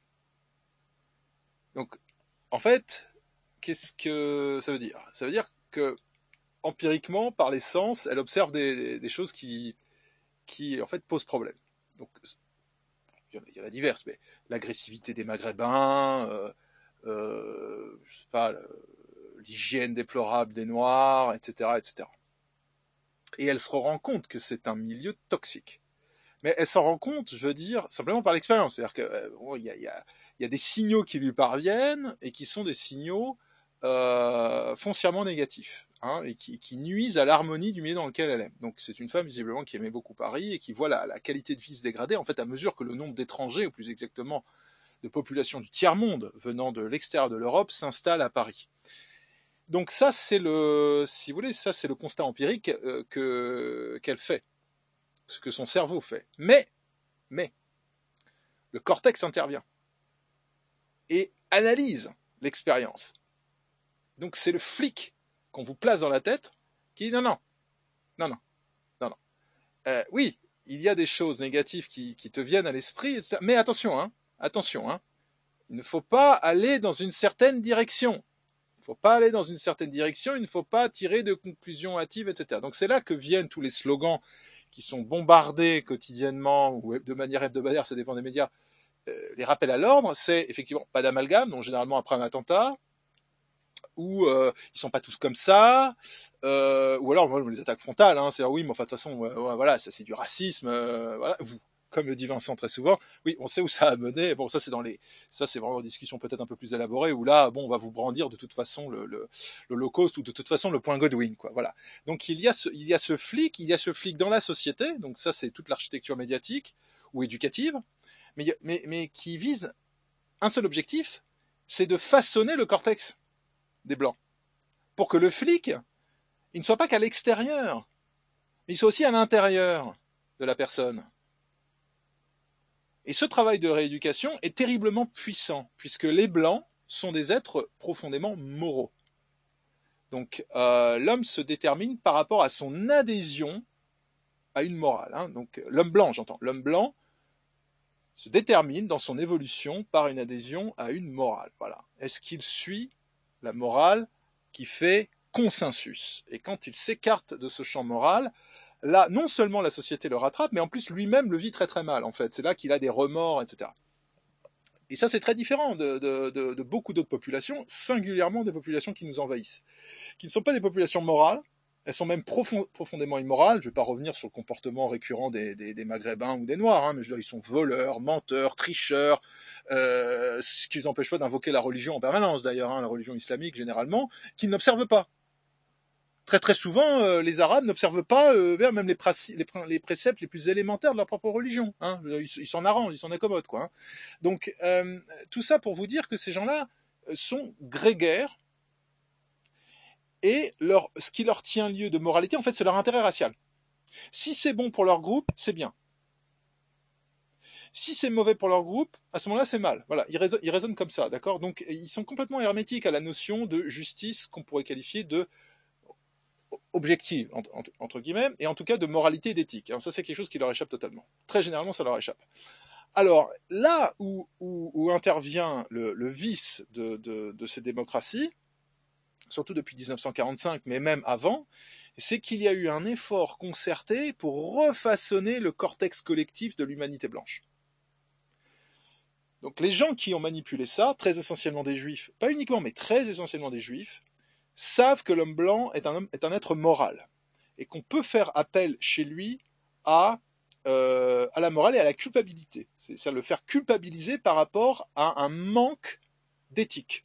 Donc, en fait, qu'est-ce que ça veut dire? Ça veut dire que, empiriquement, par les sens, elle observe des, des choses qui, qui, en fait, posent problème. Donc, il y en a diverses, mais l'agressivité des Maghrébins, euh, euh, je sais pas, l'hygiène déplorable des Noirs, et cetera, et cetera. Et elle se rend compte que c'est un milieu toxique. Mais elle s'en rend compte, je veux dire, simplement par l'expérience. C'est-à-dire qu'il bon, y, a, y, a, y a des signaux qui lui parviennent et qui sont des signaux euh, foncièrement négatifs hein, et qui, qui nuisent à l'harmonie du milieu dans lequel elle est. Donc c'est une femme visiblement qui aimait beaucoup Paris et qui voit la, la qualité de vie se dégrader en fait à mesure que le nombre d'étrangers, ou plus exactement de populations du tiers-monde venant de l'extérieur de l'Europe, s'installe à Paris. Donc ça c'est le, si vous voulez, ça c'est le constat empirique euh, que qu'elle fait. Ce que son cerveau fait. Mais, mais, le cortex intervient et analyse l'expérience. Donc c'est le flic qu'on vous place dans la tête qui dit non, non, non, non, non, non. Euh, oui, il y a des choses négatives qui, qui te viennent à l'esprit, et cetera. Mais attention, hein, attention, hein, il ne faut pas aller dans une certaine direction. Il ne faut pas aller dans une certaine direction, il ne faut pas tirer de conclusions hâtives, et cetera. Donc c'est là que viennent tous les slogans qui sont bombardés quotidiennement ou de manière hebdomadaire, ça dépend des médias, euh, les rappels à l'ordre, c'est effectivement pas d'amalgame, donc généralement après un attentat, ou euh, ils sont pas tous comme ça, euh, ou alors bon, les attaques frontales, hein, c'est oui, mais enfin de toute façon, ouais, ouais, voilà, ça c'est du racisme, euh, voilà, vous, comme le dit Vincent très souvent, oui, on sait où ça a mené. Bon, ça c'est dans les, ça c'est vraiment une discussion peut-être un peu plus élaborée où là, bon, on va vous brandir de toute façon le, le, l'Holocauste ou de toute façon le point Godwin, quoi. Voilà. Donc il y a ce, il y a ce flic, il y a ce flic dans la société. Donc ça c'est toute l'architecture médiatique ou éducative, mais mais mais qui vise un seul objectif, c'est de façonner le cortex des blancs pour que le flic, il ne soit pas qu'à l'extérieur, mais il soit aussi à l'intérieur de la personne. Et ce travail de rééducation est terriblement puissant, puisque les Blancs sont des êtres profondément moraux. Donc euh, l'homme se détermine par rapport à son adhésion à une morale. Hein. Donc l'homme blanc, j'entends, l'homme blanc se détermine dans son évolution par une adhésion à une morale. Voilà. Est-ce qu'il suit la morale qui fait consensus? Et quand il s'écarte de ce champ moral, là, non seulement la société le rattrape, mais en plus lui-même le vit très très mal, en fait. C'est là qu'il a des remords, et cetera. Et ça, c'est très différent de, de, de, de beaucoup d'autres populations, singulièrement des populations qui nous envahissent, qui ne sont pas des populations morales. Elles sont même profond, profondément immorales. Je ne vais pas revenir sur le comportement récurrent des, des, des Maghrébins ou des Noirs, hein, mais je veux dire, ils sont voleurs, menteurs, tricheurs, euh, ce qui les empêche pas d'invoquer la religion en permanence, d'ailleurs, hein, la religion islamique généralement, qu'ils n'observent pas. Très très souvent, euh, les Arabes n'observent pas euh, même les, praci- les, les préceptes les plus élémentaires de leur propre religion. Hein. Ils, ils s'en arrangent, ils s'en accommodent, quoi. Hein. Donc, euh, tout ça pour vous dire que ces gens-là sont grégaires, et leur, ce qui leur tient lieu de moralité, en fait, c'est leur intérêt racial. Si c'est bon pour leur groupe, c'est bien. Si c'est mauvais pour leur groupe, à ce moment-là, c'est mal. Voilà, ils raisonnent, ils raisonnent comme ça, d'accord? Donc, ils sont complètement hermétiques à la notion de justice qu'on pourrait qualifier de objective, entre, entre guillemets, et en tout cas de moralité et d'éthique. Alors ça, c'est quelque chose qui leur échappe totalement. Très généralement, ça leur échappe. Alors, là où, où, où intervient le, le vice de, de, de ces démocraties, surtout depuis dix-neuf cent quarante-cinq, mais même avant, c'est qu'il y a eu un effort concerté pour refaçonner le cortex collectif de l'humanité blanche. Donc les gens qui ont manipulé ça, très essentiellement des juifs, pas uniquement, mais très essentiellement des juifs, savent que l'homme blanc est un, homme, est un être moral, et qu'on peut faire appel chez lui à, euh, à la morale et à la culpabilité. C'est-à-dire le faire culpabiliser par rapport à un manque d'éthique.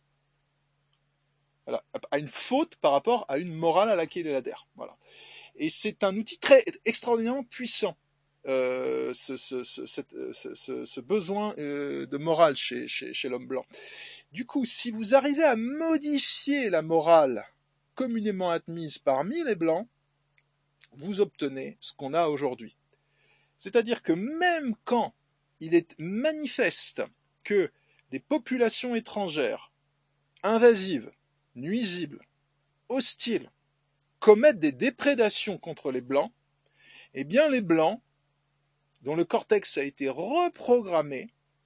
Voilà, à une faute par rapport à une morale à laquelle il adhère. Voilà. Et c'est un outil très extraordinairement puissant, euh, ce, ce, ce, cette, ce, ce besoin euh, de morale chez, chez, chez l'homme blanc. Du coup, si vous arrivez à modifier la morale communément admise parmi les blancs, vous obtenez ce qu'on a aujourd'hui. C'est-à-dire que même quand il est manifeste que des populations étrangères invasives, nuisibles, hostiles, commettent des déprédations contre les Blancs, eh bien les Blancs, dont le cortex a été reprogrammé,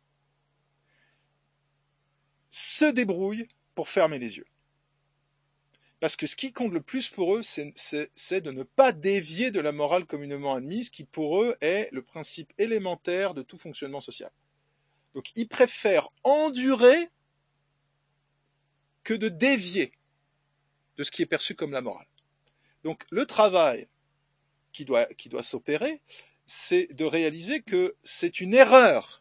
se débrouillent pour fermer les yeux. Parce que ce qui compte le plus pour eux, c'est, c'est, c'est de ne pas dévier de la morale communément admise, qui pour eux est le principe élémentaire de tout fonctionnement social. Donc ils préfèrent endurer que de dévier de ce qui est perçu comme la morale. Donc le travail qui doit, qui doit s'opérer, c'est de réaliser que c'est une erreur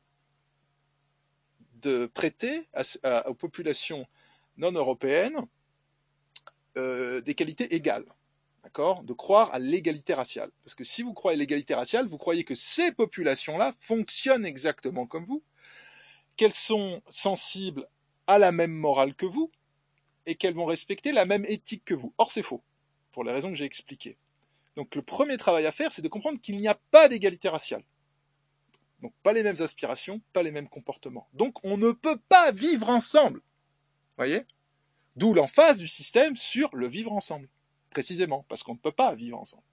de prêter à, à, aux populations non européennes euh, des qualités égales, d'accord ? De croire à l'égalité raciale. Parce que si vous croyez à l'égalité raciale, vous croyez que ces populations-là fonctionnent exactement comme vous, qu'elles sont sensibles à la même morale que vous, et qu'elles vont respecter la même éthique que vous. Or, c'est faux, pour les raisons que j'ai expliquées. Donc, le premier travail à faire, c'est de comprendre qu'il n'y a pas d'égalité raciale. Donc, pas les mêmes aspirations, pas les mêmes comportements. Donc, on ne peut pas vivre ensemble. Vous voyez ? D'où l'emphase du système sur le vivre ensemble. Précisément, parce qu'on ne peut pas vivre ensemble.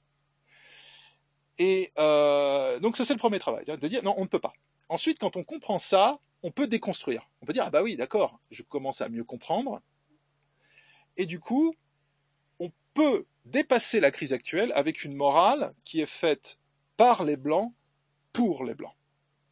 Et euh, donc, ça, c'est le premier travail, de dire non, on ne peut pas. Ensuite, quand on comprend ça, on peut déconstruire. On peut dire, ah bah oui, d'accord, je commence à mieux comprendre. Et du coup, on peut dépasser la crise actuelle avec une morale qui est faite par les Blancs, pour les Blancs.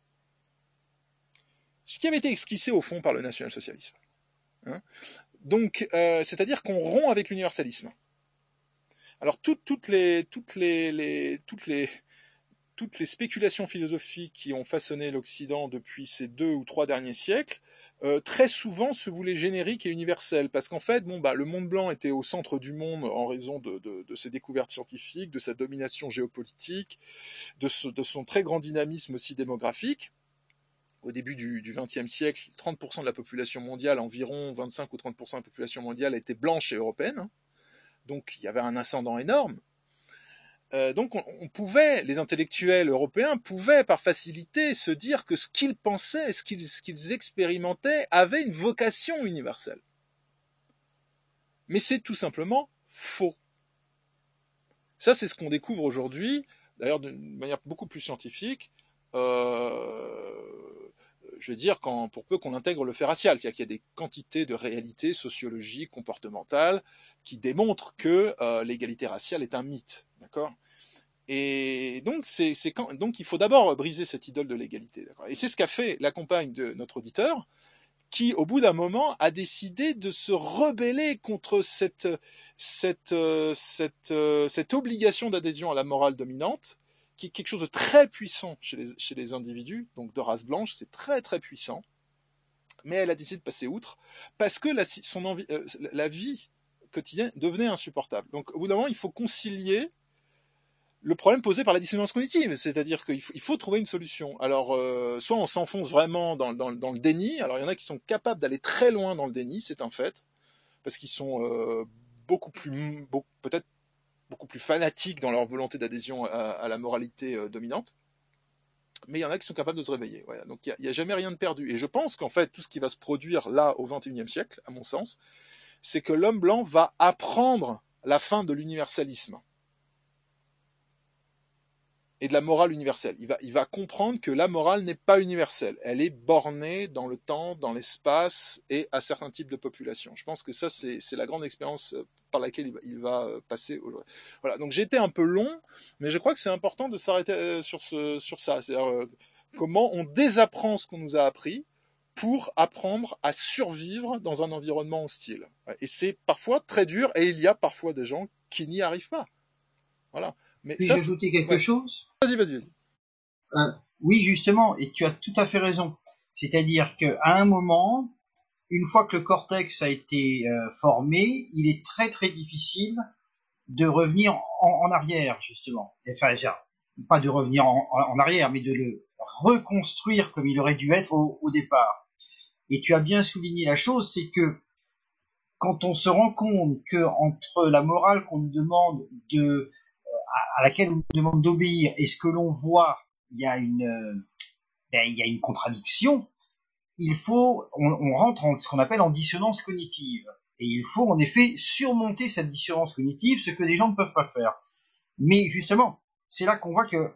Ce qui avait été esquissé au fond par le national-socialisme. Hein Donc, euh, c'est-à-dire qu'on rompt avec l'universalisme. Alors, toutes, toutes, les, toutes, les, les, toutes, les, toutes les spéculations philosophiques qui ont façonné l'Occident depuis ces deux ou trois derniers siècles, Euh, très souvent se voulait générique et universel, parce qu'en fait, bon, bah, le monde blanc était au centre du monde en raison de, de, de ses découvertes scientifiques, de sa domination géopolitique, de, ce, de son très grand dynamisme aussi démographique. Au début du vingtième siècle, trente pour cent de la population mondiale, environ vingt-cinq ou trente pour cent de la population mondiale était blanche et européenne, hein. Donc il y avait un ascendant énorme. Euh, donc on, on pouvait, les intellectuels européens pouvaient par facilité se dire que ce qu'ils pensaient, ce qu'ils, ce qu'ils expérimentaient avait une vocation universelle. Mais c'est tout simplement faux. Ça, c'est ce qu'on découvre aujourd'hui, d'ailleurs d'une manière beaucoup plus scientifique, euh, je veux dire, quand, pour peu qu'on intègre le fait racial, c'est-à-dire qu'il y a des quantités de réalités sociologiques, comportementales, qui démontrent que euh, l'égalité raciale est un mythe, d'accord ? Et donc, c'est, c'est quand, donc, il faut d'abord briser cette idole de l'égalité, d'accord ? Et c'est ce qu'a fait la compagne de notre auditeur, qui, au bout d'un moment, a décidé de se rebeller contre cette, cette, cette, cette obligation d'adhésion à la morale dominante, qui est quelque chose de très puissant chez les, chez les individus, donc de race blanche, c'est très très puissant, mais elle a décidé de passer outre, parce que la, son envie, euh, la vie quotidienne devenait insupportable. Donc au bout d'un moment, il faut concilier le problème posé par la dissonance cognitive, c'est-à-dire qu'il faut, il faut trouver une solution. Alors, euh, soit on s'enfonce vraiment dans, dans, dans le déni, alors il y en a qui sont capables d'aller très loin dans le déni, c'est un fait, parce qu'ils sont euh, beaucoup plus, beaucoup, peut-être beaucoup plus fanatiques dans leur volonté d'adhésion à, à la moralité euh, dominante, mais il y en a qui sont capables de se réveiller. Voilà. Donc il n'y a, a jamais rien de perdu. Et je pense qu'en fait, tout ce qui va se produire là, au vingt et unième siècle, à mon sens, c'est que l'homme blanc va apprendre la fin de l'universalisme et de la morale universelle. Il va, il va comprendre que la morale n'est pas universelle. Elle est bornée dans le temps, dans l'espace et à certains types de populations. Je pense que ça, c'est, c'est la grande expérience par laquelle il va, il va passer aujourd'hui. Voilà. Donc j'ai été un peu long, mais je crois que c'est important de s'arrêter sur, ce, sur ça. C'est-à-dire euh, comment on désapprend ce qu'on nous a appris pour apprendre à survivre dans un environnement hostile. Et c'est parfois très dur, et il y a parfois des gens qui n'y arrivent pas. Voilà. Mais Puis-je ça, ajouter quelque ouais. chose ? Vas-y, vas-y, vas-y. Euh, oui, justement, et tu as tout à fait raison. C'est-à-dire qu'à un moment, une fois que le cortex a été euh, formé, il est très très difficile de revenir en, en arrière, justement. Enfin, pas de revenir en, en arrière, mais de le reconstruire comme il aurait dû être au, au départ. Et tu as bien souligné la chose, c'est que quand on se rend compte que entre la morale qu'on nous demande de à laquelle on nous demande d'obéir, et ce que l'on voit, il y a une, euh, ben, il y a une contradiction. Il faut, on, on rentre en ce qu'on appelle en dissonance cognitive, et il faut en effet surmonter cette dissonance cognitive, ce que les gens ne peuvent pas faire. Mais justement, c'est là qu'on voit que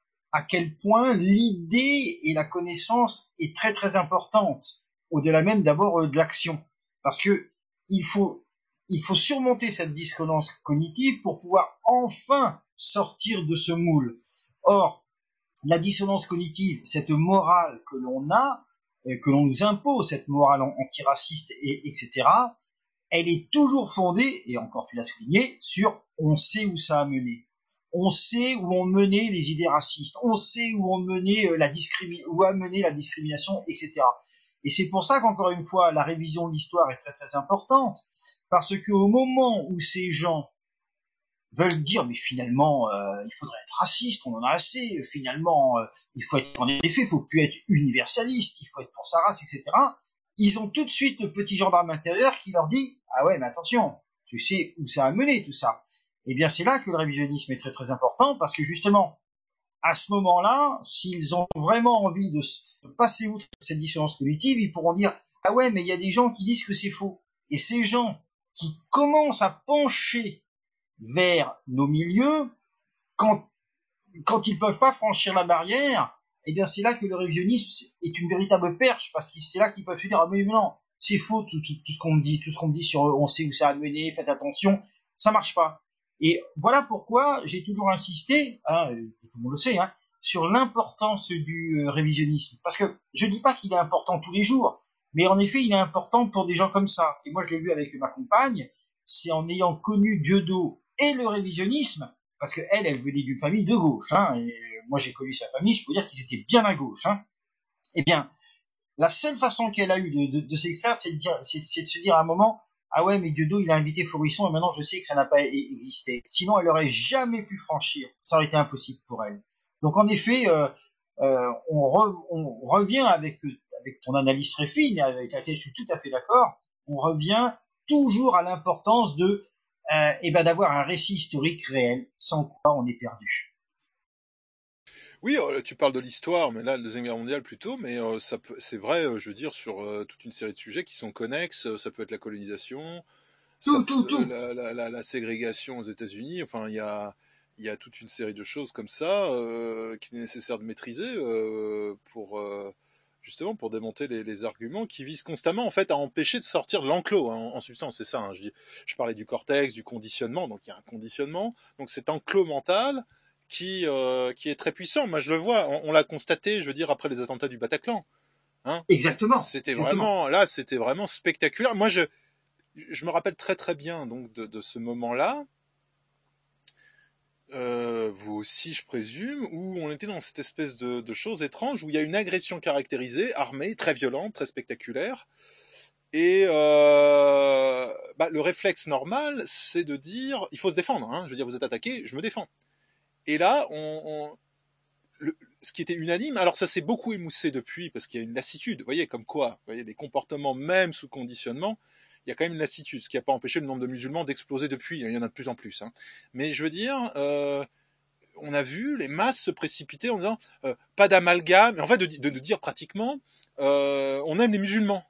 à quel point l'idée et la connaissance est très très importante, au-delà même d'abord de l'action, parce que il faut il faut surmonter cette dissonance cognitive pour pouvoir enfin sortir de ce moule. Or, la dissonance cognitive, cette morale que l'on a, que l'on nous impose, cette morale antiraciste, et, etc., elle est toujours fondée, et encore tu l'as souligné, sur on sait où ça a mené. On sait où ont mené les idées racistes, on sait où, ont mené la discrimi- où a mené la discrimination, et cetera. Et c'est pour ça qu'encore une fois, la révision de l'histoire est très très importante, parce qu'au moment où ces gens veulent dire, mais finalement, euh, il faudrait être raciste, on en a assez, finalement, euh, il faut être, en effet, il faut plus être universaliste, il faut être pour sa race, et cetera, ils ont tout de suite le petit gendarme intérieur qui leur dit, ah ouais, mais attention, tu sais où ça a mené tout ça. Eh bien, c'est là que le révisionnisme est très très important, parce que justement, à ce moment-là, s'ils ont vraiment envie de passer outre cette dissonance cognitive, ils pourront dire, ah ouais, mais il y a des gens qui disent que c'est faux. Et ces gens qui commencent à pencher vers nos milieux, quand, quand ils peuvent pas franchir la barrière, eh bien, c'est là que le révisionnisme est une véritable perche, parce que c'est là qu'ils peuvent se dire, ah mais non, c'est faux, tout, tout, tout ce qu'on me dit, tout ce qu'on me dit sur, on sait où ça a mené, faites attention, ça marche pas. Et voilà pourquoi j'ai toujours insisté, hein, tout le monde le sait, hein, sur l'importance du euh, révisionnisme. Parce que je dis pas qu'il est important tous les jours, mais en effet, il est important pour des gens comme ça. Et moi, je l'ai vu avec ma compagne, c'est en ayant connu Dieudo et le révisionnisme, parce que elle, elle venait d'une famille de gauche, hein, et moi j'ai connu sa famille, je peux dire qu'ils étaient bien à gauche, hein. Eh bien, la seule façon qu'elle a eu de, de, de s'extraire, c'est de, dire, c'est, c'est de se dire à un moment, ah ouais, mais Dieudo, il a invité Faurisson, et maintenant je sais que ça n'a pas existé. Sinon, elle aurait jamais pu franchir. Ça aurait été impossible pour elle. Donc en effet, euh, euh, on, re, on revient avec, avec ton analyse très fine, avec laquelle je suis tout à fait d'accord, on revient toujours à l'importance de euh, et ben d'avoir un récit historique réel, sans quoi on est perdu. Oui, euh, tu parles de l'histoire, mais là, la Deuxième Guerre mondiale plutôt, mais euh, ça peut, c'est vrai, euh, je veux dire, sur euh, toute une série de sujets qui sont connexes, euh, ça peut être la colonisation, tout, ça tout, peut, tout. La, la, la, la ségrégation aux États-Unis, enfin, il y a, il y a toute une série de choses comme ça euh, qu'il est nécessaire de maîtriser euh, pour euh, justement pour démonter les, les arguments qui visent constamment en fait à empêcher de sortir de l'enclos. Hein, en, en substance, c'est ça. Hein, je, dis, je parlais du cortex, du conditionnement. Donc il y a un conditionnement. Donc cet enclos mental qui euh, qui est très puissant. Moi, je le vois. On, on l'a constaté. Je veux dire après les attentats du Bataclan. Hein, exactement. C'était exactement. vraiment là, c'était vraiment spectaculaire. Moi, je je me rappelle très très bien donc de, de ce moment-là. Euh, vous aussi, je présume, où on était dans cette espèce de, de chose étrange où il y a une agression caractérisée, armée, très violente, très spectaculaire. Et euh, bah, le réflexe normal, c'est de dire, il faut se défendre. Hein, je veux dire, vous êtes attaqué, je me défends. Et là, on, on, le, ce qui était unanime, alors ça s'est beaucoup émoussé depuis parce qu'il y a une lassitude. Vous voyez, comme quoi, vous voyez, des comportements même sous conditionnement. Il y a quand même une lassitude, ce qui n'a pas empêché le nombre de musulmans d'exploser depuis. Il y en a de plus en plus. Hein. Mais je veux dire, euh, on a vu les masses se précipiter en disant euh, pas d'amalgame, mais en fait de, de, de dire pratiquement euh, on aime les musulmans.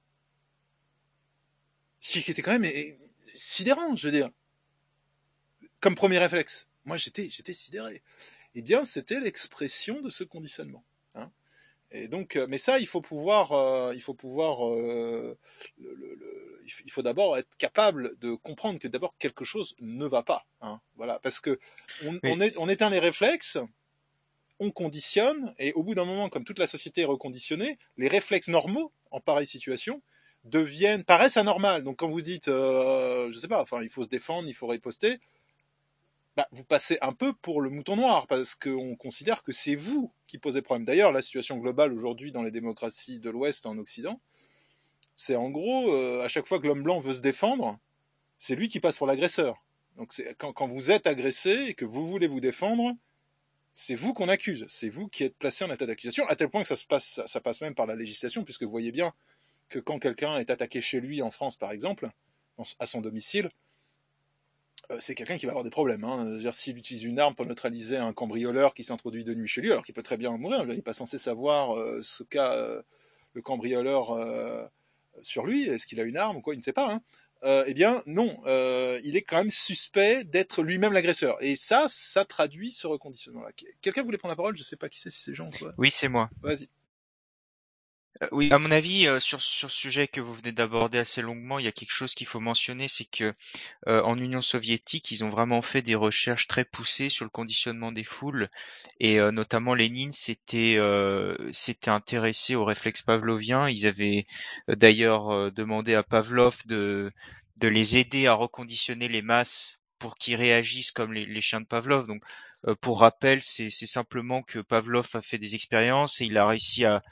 Ce qui était quand même eh, sidérant, je veux dire. Comme premier réflexe. Moi, j'étais, j'étais sidéré. Eh bien, c'était l'expression de ce conditionnement. Hein. Et donc, mais ça, il faut pouvoir, euh, il faut pouvoir, euh, le, le, le, il faut d'abord être capable de comprendre que d'abord quelque chose ne va pas. Hein, voilà, parce que on, on, est, on éteint les réflexes, on conditionne, et au bout d'un moment, comme toute la société est reconditionnée, les réflexes normaux en pareille situation deviennent, paraissent anormales. Donc, quand vous dites, euh, je sais pas, enfin, il faut se défendre, il faut riposter. Bah, vous passez un peu pour le mouton noir, parce qu'on considère que c'est vous qui posez problème. D'ailleurs, la situation globale aujourd'hui dans les démocraties de l'Ouest en Occident, c'est en gros, euh, à chaque fois que l'homme blanc veut se défendre, c'est lui qui passe pour l'agresseur. Donc c'est, quand, quand vous êtes agressé et que vous voulez vous défendre, c'est vous qu'on accuse, c'est vous qui êtes placé en état d'accusation, à tel point que ça, se passe, ça, ça passe même par la législation, puisque vous voyez bien que quand quelqu'un est attaqué chez lui en France, par exemple, à son domicile, c'est quelqu'un qui va avoir des problèmes. Hein. C'est-à-dire, s'il utilise une arme pour neutraliser un cambrioleur qui s'introduit de nuit chez lui, alors qu'il peut très bien mourir, il n'est pas censé savoir euh, ce qu'a euh, le cambrioleur euh, sur lui, est-ce qu'il a une arme ou quoi, il ne sait pas. Hein. Euh, eh bien, non, euh, il est quand même suspect d'être lui-même l'agresseur. Et ça, ça traduit ce reconditionnement-là. Quelqu'un voulait prendre la parole? Je ne sais pas qui c'est, si c'est Jean ou quoi. Oui, c'est moi. Vas-y. Euh, oui, à mon avis, euh, sur sur ce sujet que vous venez d'aborder assez longuement, il y a quelque chose qu'il faut mentionner, c'est que euh, en Union soviétique, ils ont vraiment fait des recherches très poussées sur le conditionnement des foules, et euh, notamment Lénine s'était euh, s'était intéressé aux réflexes pavloviens. Ils avaient euh, d'ailleurs euh, demandé à Pavlov de de les aider à reconditionner les masses pour qu'ils réagissent comme les, les chiens de Pavlov. Donc, euh, pour rappel, c'est c'est simplement que Pavlov a fait des expériences et il a réussi à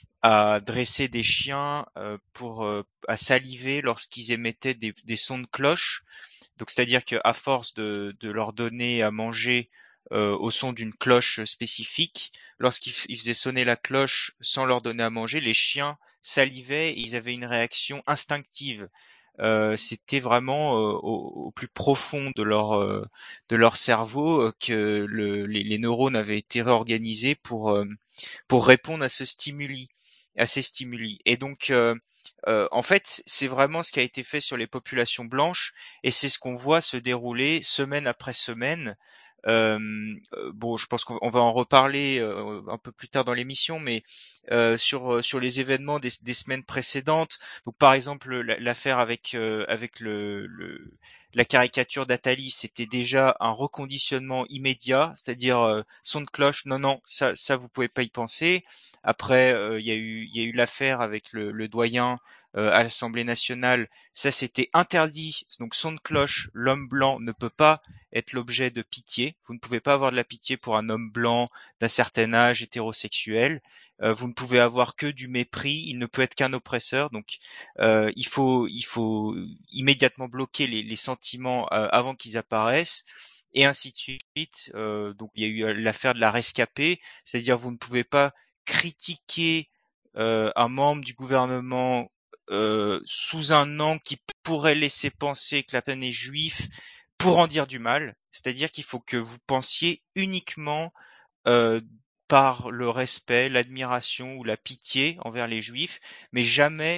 à dresser des chiens euh, pour euh, à saliver lorsqu'ils émettaient des, des sons de cloche. Donc c'est-à-dire qu'à force de, de leur donner à manger euh, au son d'une cloche spécifique, lorsqu'ils faisaient sonner la cloche sans leur donner à manger, les chiens salivaient et ils avaient une réaction instinctive. Euh, c'était vraiment euh, au, au plus profond de leur euh, de leur cerveau euh, que le, les, les neurones avaient été réorganisés pour euh, pour répondre à ce stimuli, à ces stimuli. Et donc, euh, euh, en fait, c'est vraiment ce qui a été fait sur les populations blanches, et c'est ce qu'on voit se dérouler semaine après semaine. Euh, bon, je pense qu'on va en reparler euh, un peu plus tard dans l'émission, mais euh, sur sur les événements des, des semaines précédentes. Donc, par exemple, l'affaire avec euh, avec le, le la caricature d'Atali, c'était déjà un reconditionnement immédiat, c'est-à-dire euh, son de cloche, non, non, ça, ça vous pouvez pas y penser. Après, il y a eu, il y a eu l'affaire avec le, le doyen euh, à l'Assemblée nationale, ça c'était interdit. Donc son de cloche, l'homme blanc ne peut pas être l'objet de pitié. Vous ne pouvez pas avoir de la pitié pour un homme blanc d'un certain âge hétérosexuel. Euh, vous ne pouvez avoir que du mépris. Il ne peut être qu'un oppresseur. Donc euh, il faut, il faut immédiatement bloquer les, les sentiments euh, avant qu'ils apparaissent. Et ainsi de suite. Euh, donc il y a eu l'affaire de la rescapée, c'est-à-dire vous ne pouvez pas critiquer euh, un membre du gouvernement euh, sous un angle qui pourrait laisser penser que la peine est juive pour en dire du mal. C'est-à-dire qu'il faut que vous pensiez uniquement euh, par le respect, l'admiration ou la pitié envers les juifs, mais jamais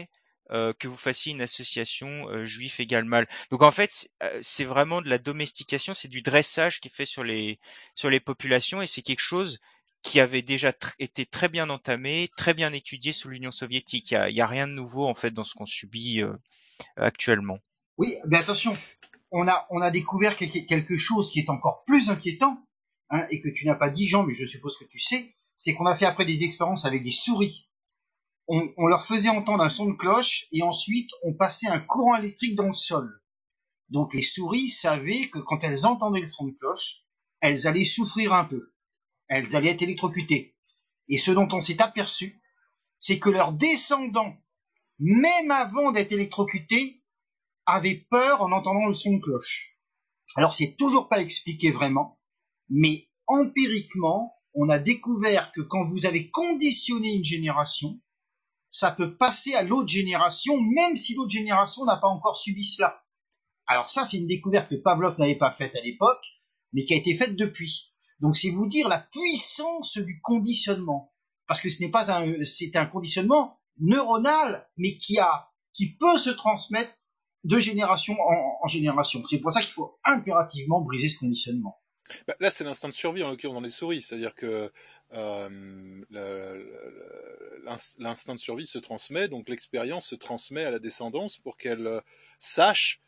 euh, que vous fassiez une association euh, juif égale mal. Donc en fait, c'est euh, c'est vraiment de la domestication, c'est du dressage qui est fait sur les sur les populations et c'est quelque chose qui avait déjà tr- été très bien entamé, très bien étudié sous l'Union soviétique. Il y a, il y a rien de nouveau en fait dans ce qu'on subit euh, actuellement. Oui, mais attention, on a, on a découvert quelque, quelque chose qui est encore plus inquiétant, hein, et que tu n'as pas dit, Jean, mais je suppose que tu sais, c'est qu'on a fait après des expériences avec des souris. On, on leur faisait entendre un son de cloche et ensuite on passait un courant électrique dans le sol. Donc les souris savaient que quand elles entendaient le son de cloche, elles allaient souffrir un peu. Elles allaient être électrocutées. Et ce dont on s'est aperçu, c'est que leurs descendants, même avant d'être électrocutés, avaient peur en entendant le son de cloche. Alors c'est toujours pas expliqué vraiment, mais empiriquement, on a découvert que quand vous avez conditionné une génération, ça peut passer à l'autre génération, même si l'autre génération n'a pas encore subi cela. Alors ça, c'est une découverte que Pavlov n'avait pas faite à l'époque, mais qui a été faite depuis. Donc c'est vous dire la puissance du conditionnement, parce que ce n'est pas un, c'est un conditionnement neuronal, mais qui a, qui peut se transmettre de génération en, en génération. C'est pour ça qu'il faut impérativement briser ce conditionnement. Bah, là, c'est l'instinct de survie, en l'occurrence dans les souris, c'est-à-dire que euh, l'instinct de survie se transmet, donc l'expérience se transmet à la descendance pour qu'elle euh, sache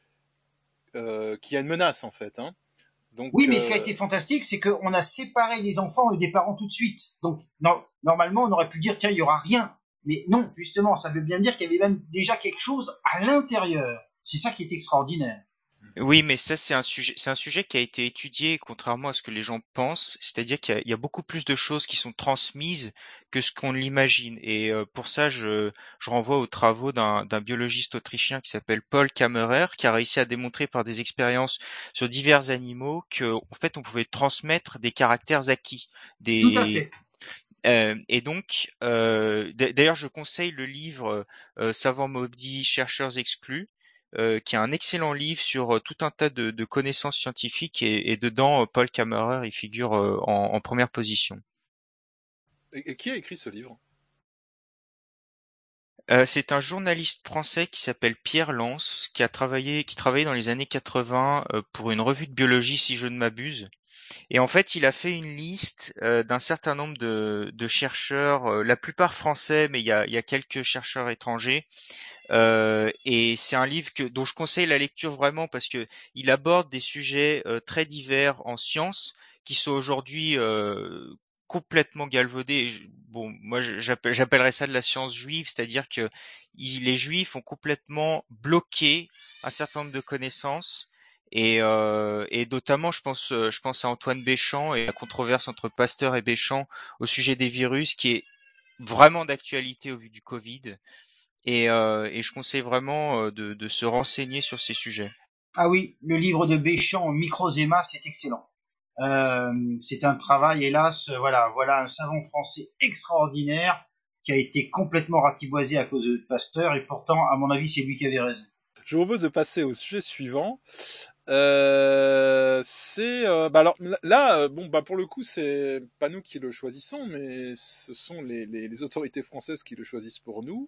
euh, qu'il y a une menace, en fait. Hein. Donc, oui, mais euh... ce qui a été fantastique, c'est qu'on a séparé les enfants des parents tout de suite. Donc, non, normalement, on aurait pu dire, tiens, il n'y aura rien. Mais non, justement, ça veut bien dire qu'il y avait même déjà quelque chose à l'intérieur. C'est ça qui est extraordinaire. Oui, mais ça, c'est un sujet, c'est un sujet qui a été étudié, contrairement à ce que les gens pensent. C'est-à-dire qu'il y a, il y a beaucoup plus de choses qui sont transmises que ce qu'on l'imagine. Et euh, pour ça, je, je renvoie aux travaux d'un, d'un biologiste autrichien qui s'appelle Paul Kammerer, qui a réussi à démontrer par des expériences sur divers animaux que, en fait, on pouvait transmettre des caractères acquis. Des... Tout à fait. Euh, et donc, euh, d'ailleurs, je conseille le livre euh, Savants maudits, chercheurs exclus. Euh, qui est un excellent livre sur euh, tout un tas de, de connaissances scientifiques et, et dedans euh, Paul Kammerer il figure euh, en, en première position. Et, et qui a écrit ce livre ? euh, C'est un journaliste français qui s'appelle Pierre Lance, qui a travaillé, qui travaillait dans les années quatre-vingts euh, pour une revue de biologie, si je ne m'abuse. Et en fait, il a fait une liste euh, d'un certain nombre de, de chercheurs, euh, la plupart français, mais il y a, il y a quelques chercheurs étrangers. Euh, et c'est un livre que, dont je conseille la lecture vraiment parce que il aborde des sujets euh, très divers en sciences qui sont aujourd'hui euh, complètement galvaudés. Je, bon, moi j'appelle, j'appellerais ça de la science juive, c'est-à-dire que ils, les juifs ont complètement bloqué un certain nombre de connaissances. Et, euh, et notamment, je pense, je pense à Antoine Béchamp et la controverse entre Pasteur et Béchamp au sujet des virus, qui est vraiment d'actualité au vu du Covid. Et, euh, et je conseille vraiment euh, de, de se renseigner sur ces sujets. Ah oui, le livre de Béchamp, Microzéma, c'est excellent. Euh, c'est un travail, hélas, voilà, voilà un savant français extraordinaire qui a été complètement ratiboisé à cause de Pasteur, et pourtant, à mon avis, c'est lui qui avait raison. Je vous propose de passer au sujet suivant. Euh, c'est euh, bah alors là euh, bon bah pour le coup c'est pas nous qui le choisissons mais ce sont les, les, les autorités françaises qui le choisissent pour nous.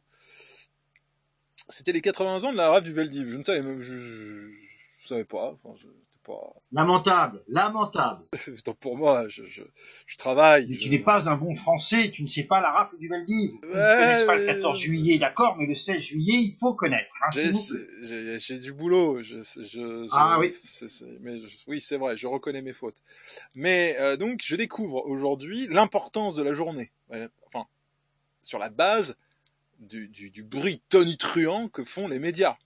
C'était les quatre-vingts ans de la rave du Veldiv. Je ne savais même je, je, je savais pas, enfin, je, pas... Lamentable, lamentable. Donc pour moi, je, je, je travaille. Mais je... tu n'es pas un bon Français, tu ne sais pas la rafle du Veldiv. Tu ouais, ne connais pas le quatorze juillet, d'accord, mais le seize juillet, il faut connaître. Hein, j'ai, j'ai, j'ai du boulot. Je, je, ah je, oui. C'est, c'est, mais je, oui, c'est vrai, je reconnais mes fautes. Mais euh, donc, je découvre aujourd'hui l'importance de la journée. Enfin, sur la base du, du, du bruit tonitruant que font les médias.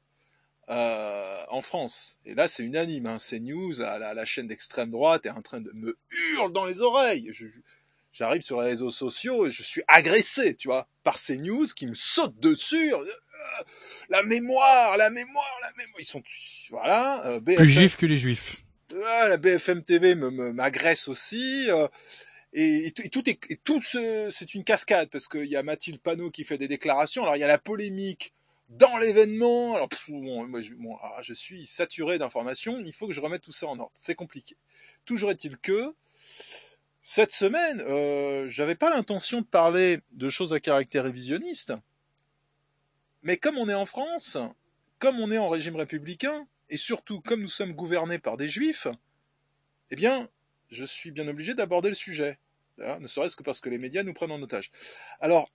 Euh, en France. Et là, c'est unanime. Hein. CNews, la, la, la chaîne d'extrême droite, est en train de me hurler dans les oreilles. Je, j'arrive sur les réseaux sociaux et je suis agressé, tu vois, par CNews qui me saute dessus. Euh, la mémoire, la mémoire, la mémoire. Ils sont, voilà. Euh, B F M, plus juifs que les juifs. Euh, la B F M T V me, me, m'agresse aussi. Euh, et, et, tout, et tout, est, et tout ce, c'est une cascade parce qu'il y a Mathilde Panot qui fait des déclarations. Alors il y a la polémique dans l'événement. Alors pff, bon, moi, je, bon, alors, je suis saturé d'informations. Il faut que je remette tout ça en ordre. C'est compliqué. Toujours est-il que cette semaine, euh, j'avais pas l'intention de parler de choses à caractère révisionniste. Mais comme on est en France, comme on est en régime républicain, et surtout comme nous sommes gouvernés par des juifs, eh bien, je suis bien obligé d'aborder le sujet. Hein, ne serait-ce que parce que les médias nous prennent en otage. Alors,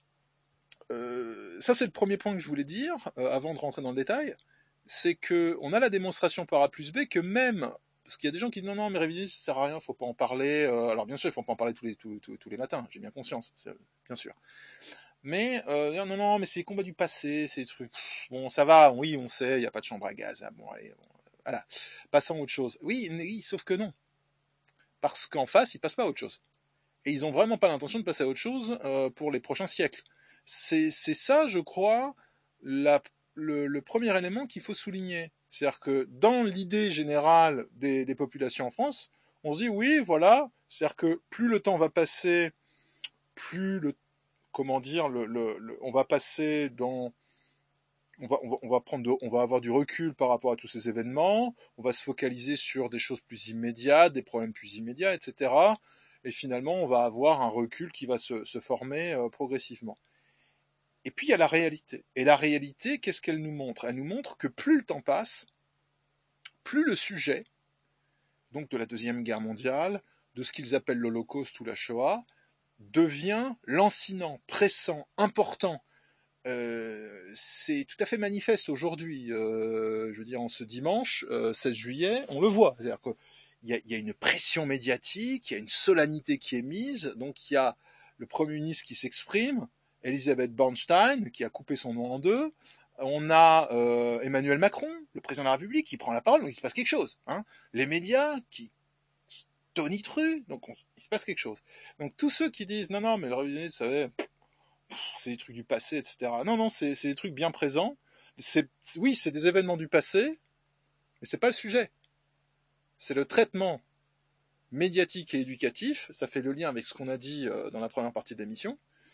euh, ça c'est le premier point que je voulais dire, euh, avant de rentrer dans le détail, c'est qu'on a la démonstration par A plus B que même, parce qu'il y a des gens qui disent non, non, mais révisionnisme, ça sert à rien, faut pas en parler. Euh, alors bien sûr, il faut pas en parler tous les, tous, tous, tous les matins, j'ai bien conscience, bien sûr. Mais, euh, non, non, mais c'est les combats du passé, c'est des trucs, bon, ça va, oui, on sait, il n'y a pas de chambre à gaz, ah, bon, allez, bon, voilà, passons à autre chose. Oui, oui, sauf que non. Parce qu'en face, ils passent pas à autre chose. Et ils ont vraiment pas l'intention de passer à autre chose euh, pour les prochains siècles. C'est, c'est ça, je crois, la, le, le premier élément qu'il faut souligner. C'est-à-dire que dans l'idée générale des, des populations en France, on se dit oui, voilà, c'est-à-dire que plus le temps va passer, plus le, comment dire, le, le, le, on va passer dans, on va, on va, on va prendre, de, on va avoir du recul par rapport à tous ces événements, on va se focaliser sur des choses plus immédiates, des problèmes plus immédiats, et cetera. Et finalement, on va avoir un recul qui va se, se former euh, progressivement. Et puis, il y a la réalité. Et la réalité, qu'est-ce qu'elle nous montre ? Elle nous montre que plus le temps passe, plus le sujet, donc de la Deuxième Guerre mondiale, de ce qu'ils appellent l'Holocauste ou la Shoah, devient lancinant, pressant, important. Euh, c'est tout à fait manifeste aujourd'hui. Euh, je veux dire, en ce dimanche, euh, seize juillet, on le voit. C'est-à-dire que Il y, a, il y a une pression médiatique, il y a une solennité qui est mise, donc il y a le Premier ministre qui s'exprime, Elisabeth Bornstein qui a coupé son nom en deux, on a euh, Emmanuel Macron, le président de la République, qui prend la parole, donc il se passe quelque chose. Hein. Les médias qui, qui tonitruent, donc on, il se passe quelque chose. Donc tous ceux qui disent non, non, mais le révisionnisme, vous savez, c'est des trucs du passé, et cetera. Non, non, c'est, c'est des trucs bien présents. C'est, oui, c'est des événements du passé, mais c'est pas le sujet. C'est le traitement médiatique et éducatif, ça fait le lien avec ce qu'on a dit euh, dans la première partie de l'émission,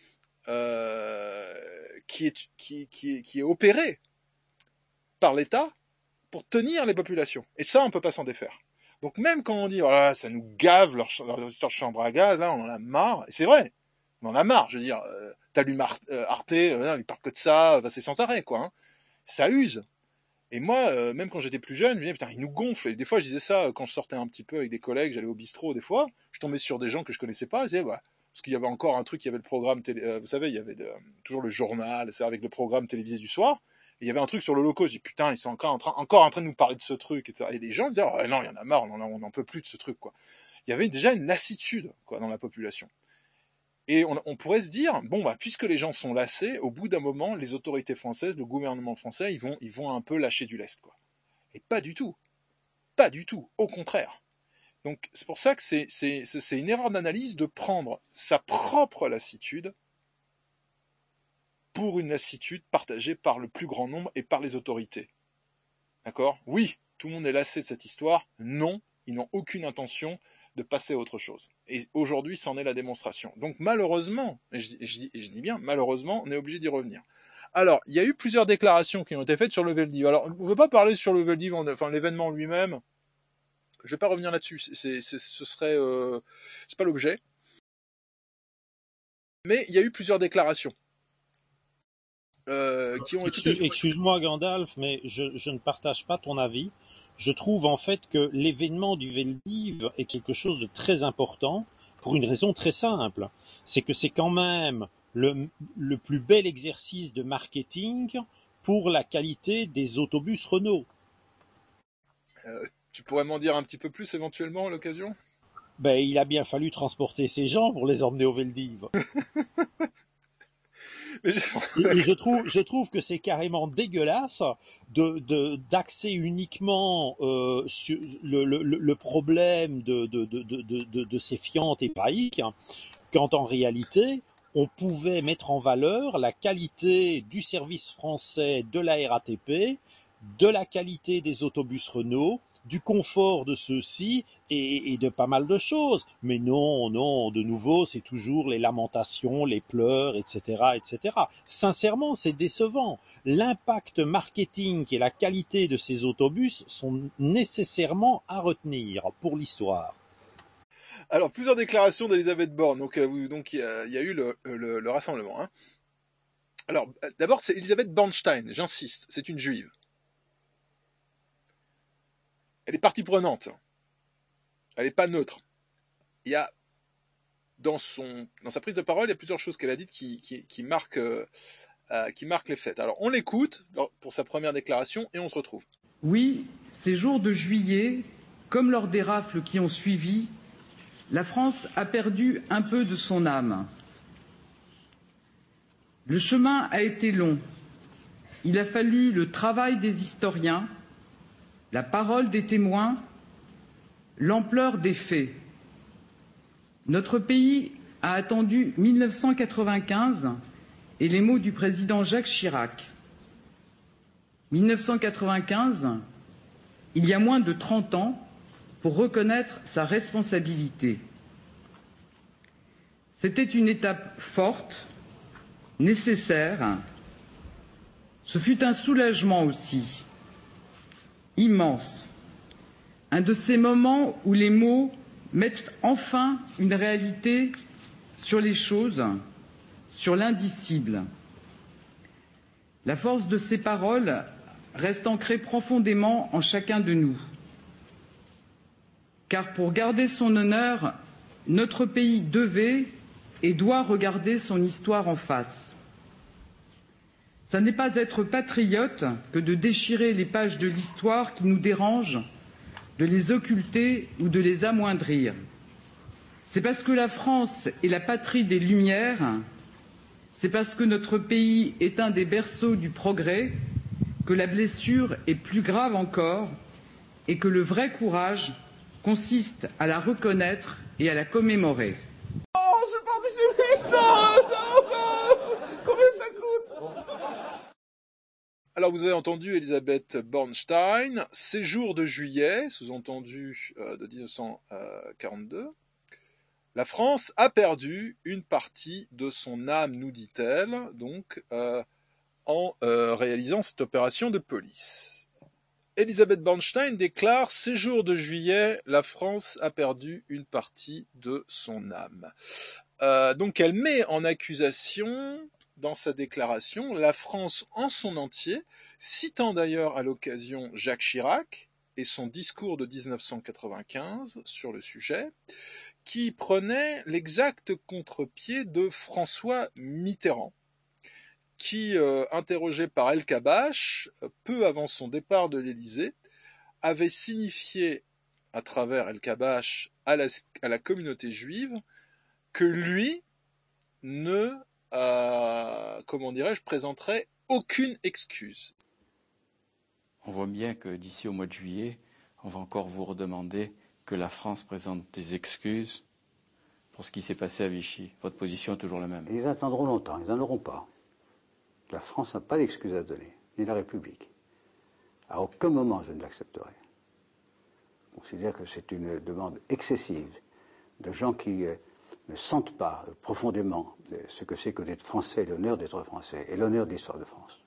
euh, qui, est, qui, qui, qui est opéré par l'État pour tenir les populations. Et ça, on ne peut pas s'en défaire. Donc même quand on dit oh là, ça nous gave leur, leur histoire de chambre à gaz, là, on en a marre, et c'est vrai, on en a marre, je veux dire, euh, t'allumes Arte, euh, Arte euh, il parle que de ça, bah, c'est sans arrêt, quoi. Hein. Ça use. Et moi, euh, même quand j'étais plus jeune, je me disais, putain, ils nous gonflent. Et des fois, je disais ça quand je sortais un petit peu avec des collègues, j'allais au bistrot, des fois, je tombais sur des gens que je connaissais pas, je disais, ouais, parce qu'il y avait encore un truc, il y avait le programme, télé, euh, vous savez, il y avait de, toujours le journal, c'est avec le programme télévisé du soir, et il y avait un truc sur l'Holocauste, je dis, putain, ils sont encore en train, encore en train de nous parler de ce truc, et cetera. Et les gens disaient, oh, non, il y en a marre, on n'en peut plus de ce truc, quoi. Il y avait déjà une lassitude, quoi, dans la population. Et on, on pourrait se dire, bon, bah, puisque les gens sont lassés, au bout d'un moment, les autorités françaises, le gouvernement français, ils vont, ils vont un peu lâcher du lest, quoi. Et pas du tout. Pas du tout. Au contraire. Donc, c'est pour ça que c'est, c'est, c'est une erreur d'analyse de prendre sa propre lassitude pour une lassitude partagée par le plus grand nombre et par les autorités. D'accord ? Oui, tout le monde est lassé de cette histoire. Non, ils n'ont aucune intention de passer à autre chose. Et aujourd'hui, c'en est la démonstration. Donc, malheureusement, et je, et je, dis, et je dis bien, malheureusement, on est obligé d'y revenir. Alors, il y a eu plusieurs déclarations qui ont été faites sur le Veldiv. Alors, on ne veut pas parler sur le Veldiv, enfin l'événement lui-même. Je ne vais pas revenir là-dessus. C'est, c'est, ce serait, euh, c'est pas l'objet. Mais il y a eu plusieurs déclarations euh, qui ont Excuse, été. Excuse-moi, Gandalf, mais je, je ne partage pas ton avis. Je trouve en fait que l'événement du Veldiv est quelque chose de très important pour une raison très simple. C'est que c'est quand même Le, le plus bel exercice de marketing pour la qualité des autobus Renault. Euh, tu pourrais m'en dire un petit peu plus éventuellement à l'occasion ? Ben, il a bien fallu transporter ces gens pour les emmener au Veldiv. Mais je... et, et je trouve, je trouve que c'est carrément dégueulasse de, de d'axer uniquement euh, sur le, le, le problème de, de, de, de, de, de ces fiantes hépaïques, quand en réalité on pouvait mettre en valeur la qualité du service français de la R A T P, de la qualité des autobus Renault, du confort de ceux-ci et, et de pas mal de choses. Mais non, non, de nouveau, c'est toujours les lamentations, les pleurs, et cetera, et cetera. Sincèrement, c'est décevant. L'impact marketing et la qualité de ces autobus sont nécessairement à retenir pour l'histoire. Alors, plusieurs déclarations d'Elisabeth Borne. Donc, euh, donc il y a, il y a eu le, le, le rassemblement. Hein. Alors, d'abord, c'est Elisabeth Bornstein, j'insiste, c'est une juive. Elle est partie prenante. Elle n'est pas neutre. Il y a, dans, son, dans sa prise de parole, il y a plusieurs choses qu'elle a dites qui, qui, qui, marquent, euh, qui marquent les faits. Alors, on l'écoute pour sa première déclaration et on se retrouve. Oui, ces jours de juillet, comme lors des rafles qui ont suivi, la France a perdu un peu de son âme. Le chemin a été long. Il a fallu le travail des historiens, la parole des témoins, l'ampleur des faits. Notre pays a attendu mille neuf cent quatre-vingt-quinze et les mots du président Jacques Chirac. mille neuf cent quatre-vingt-quinze, il y a moins de trente ans, pour reconnaître sa responsabilité. C'était une étape forte, nécessaire. Ce fut un soulagement aussi, immense. Un de ces moments où les mots mettent enfin une réalité sur les choses, sur l'indicible. La force de ces paroles reste ancrée profondément en chacun de nous. Car pour garder son honneur, notre pays devait et doit regarder son histoire en face. Ça n'est pas être patriote que de déchirer les pages de l'histoire qui nous dérangent, de les occulter ou de les amoindrir. C'est parce que la France est la patrie des Lumières, c'est parce que notre pays est un des berceaux du progrès, que la blessure est plus grave encore et que le vrai courage consiste à la reconnaître et à la commémorer. Oh, je suis pas antisémite, non, non, non. Combien ça coûte? Alors vous avez entendu Elisabeth Bornstein, séjour de juillet, sous-entendu euh, de mille neuf cent quarante-deux. La France a perdu une partie de son âme, nous dit-elle, donc euh, en euh, réalisant cette opération de police. Elisabeth Bornstein déclare « Séjour de juillet, la France a perdu une partie de son âme euh, ». Donc elle met en accusation, dans sa déclaration, la France en son entier, citant d'ailleurs à l'occasion Jacques Chirac et son discours de dix-neuf cent quatre-vingt-quinze sur le sujet, qui prenait l'exact contre-pied de François Mitterrand, qui, euh, interrogé par El Kabbach, peu avant son départ de l'Élysée, avait signifié, à travers El Kabbach, à la, à la communauté juive, que lui ne, euh, comment dirais-je, présenterait aucune excuse. On voit bien que d'ici au mois de juillet, on va encore vous redemander que la France présente des excuses pour ce qui s'est passé à Vichy. Votre position est toujours la même. Ils attendront longtemps, ils n'en auront pas. La France n'a pas d'excuses à donner, ni la République. À aucun moment je ne l'accepterai. Je considère que c'est une demande excessive de gens qui euh, ne sentent pas profondément ce que c'est que d'être français et l'honneur d'être français et l'honneur de l'histoire de France.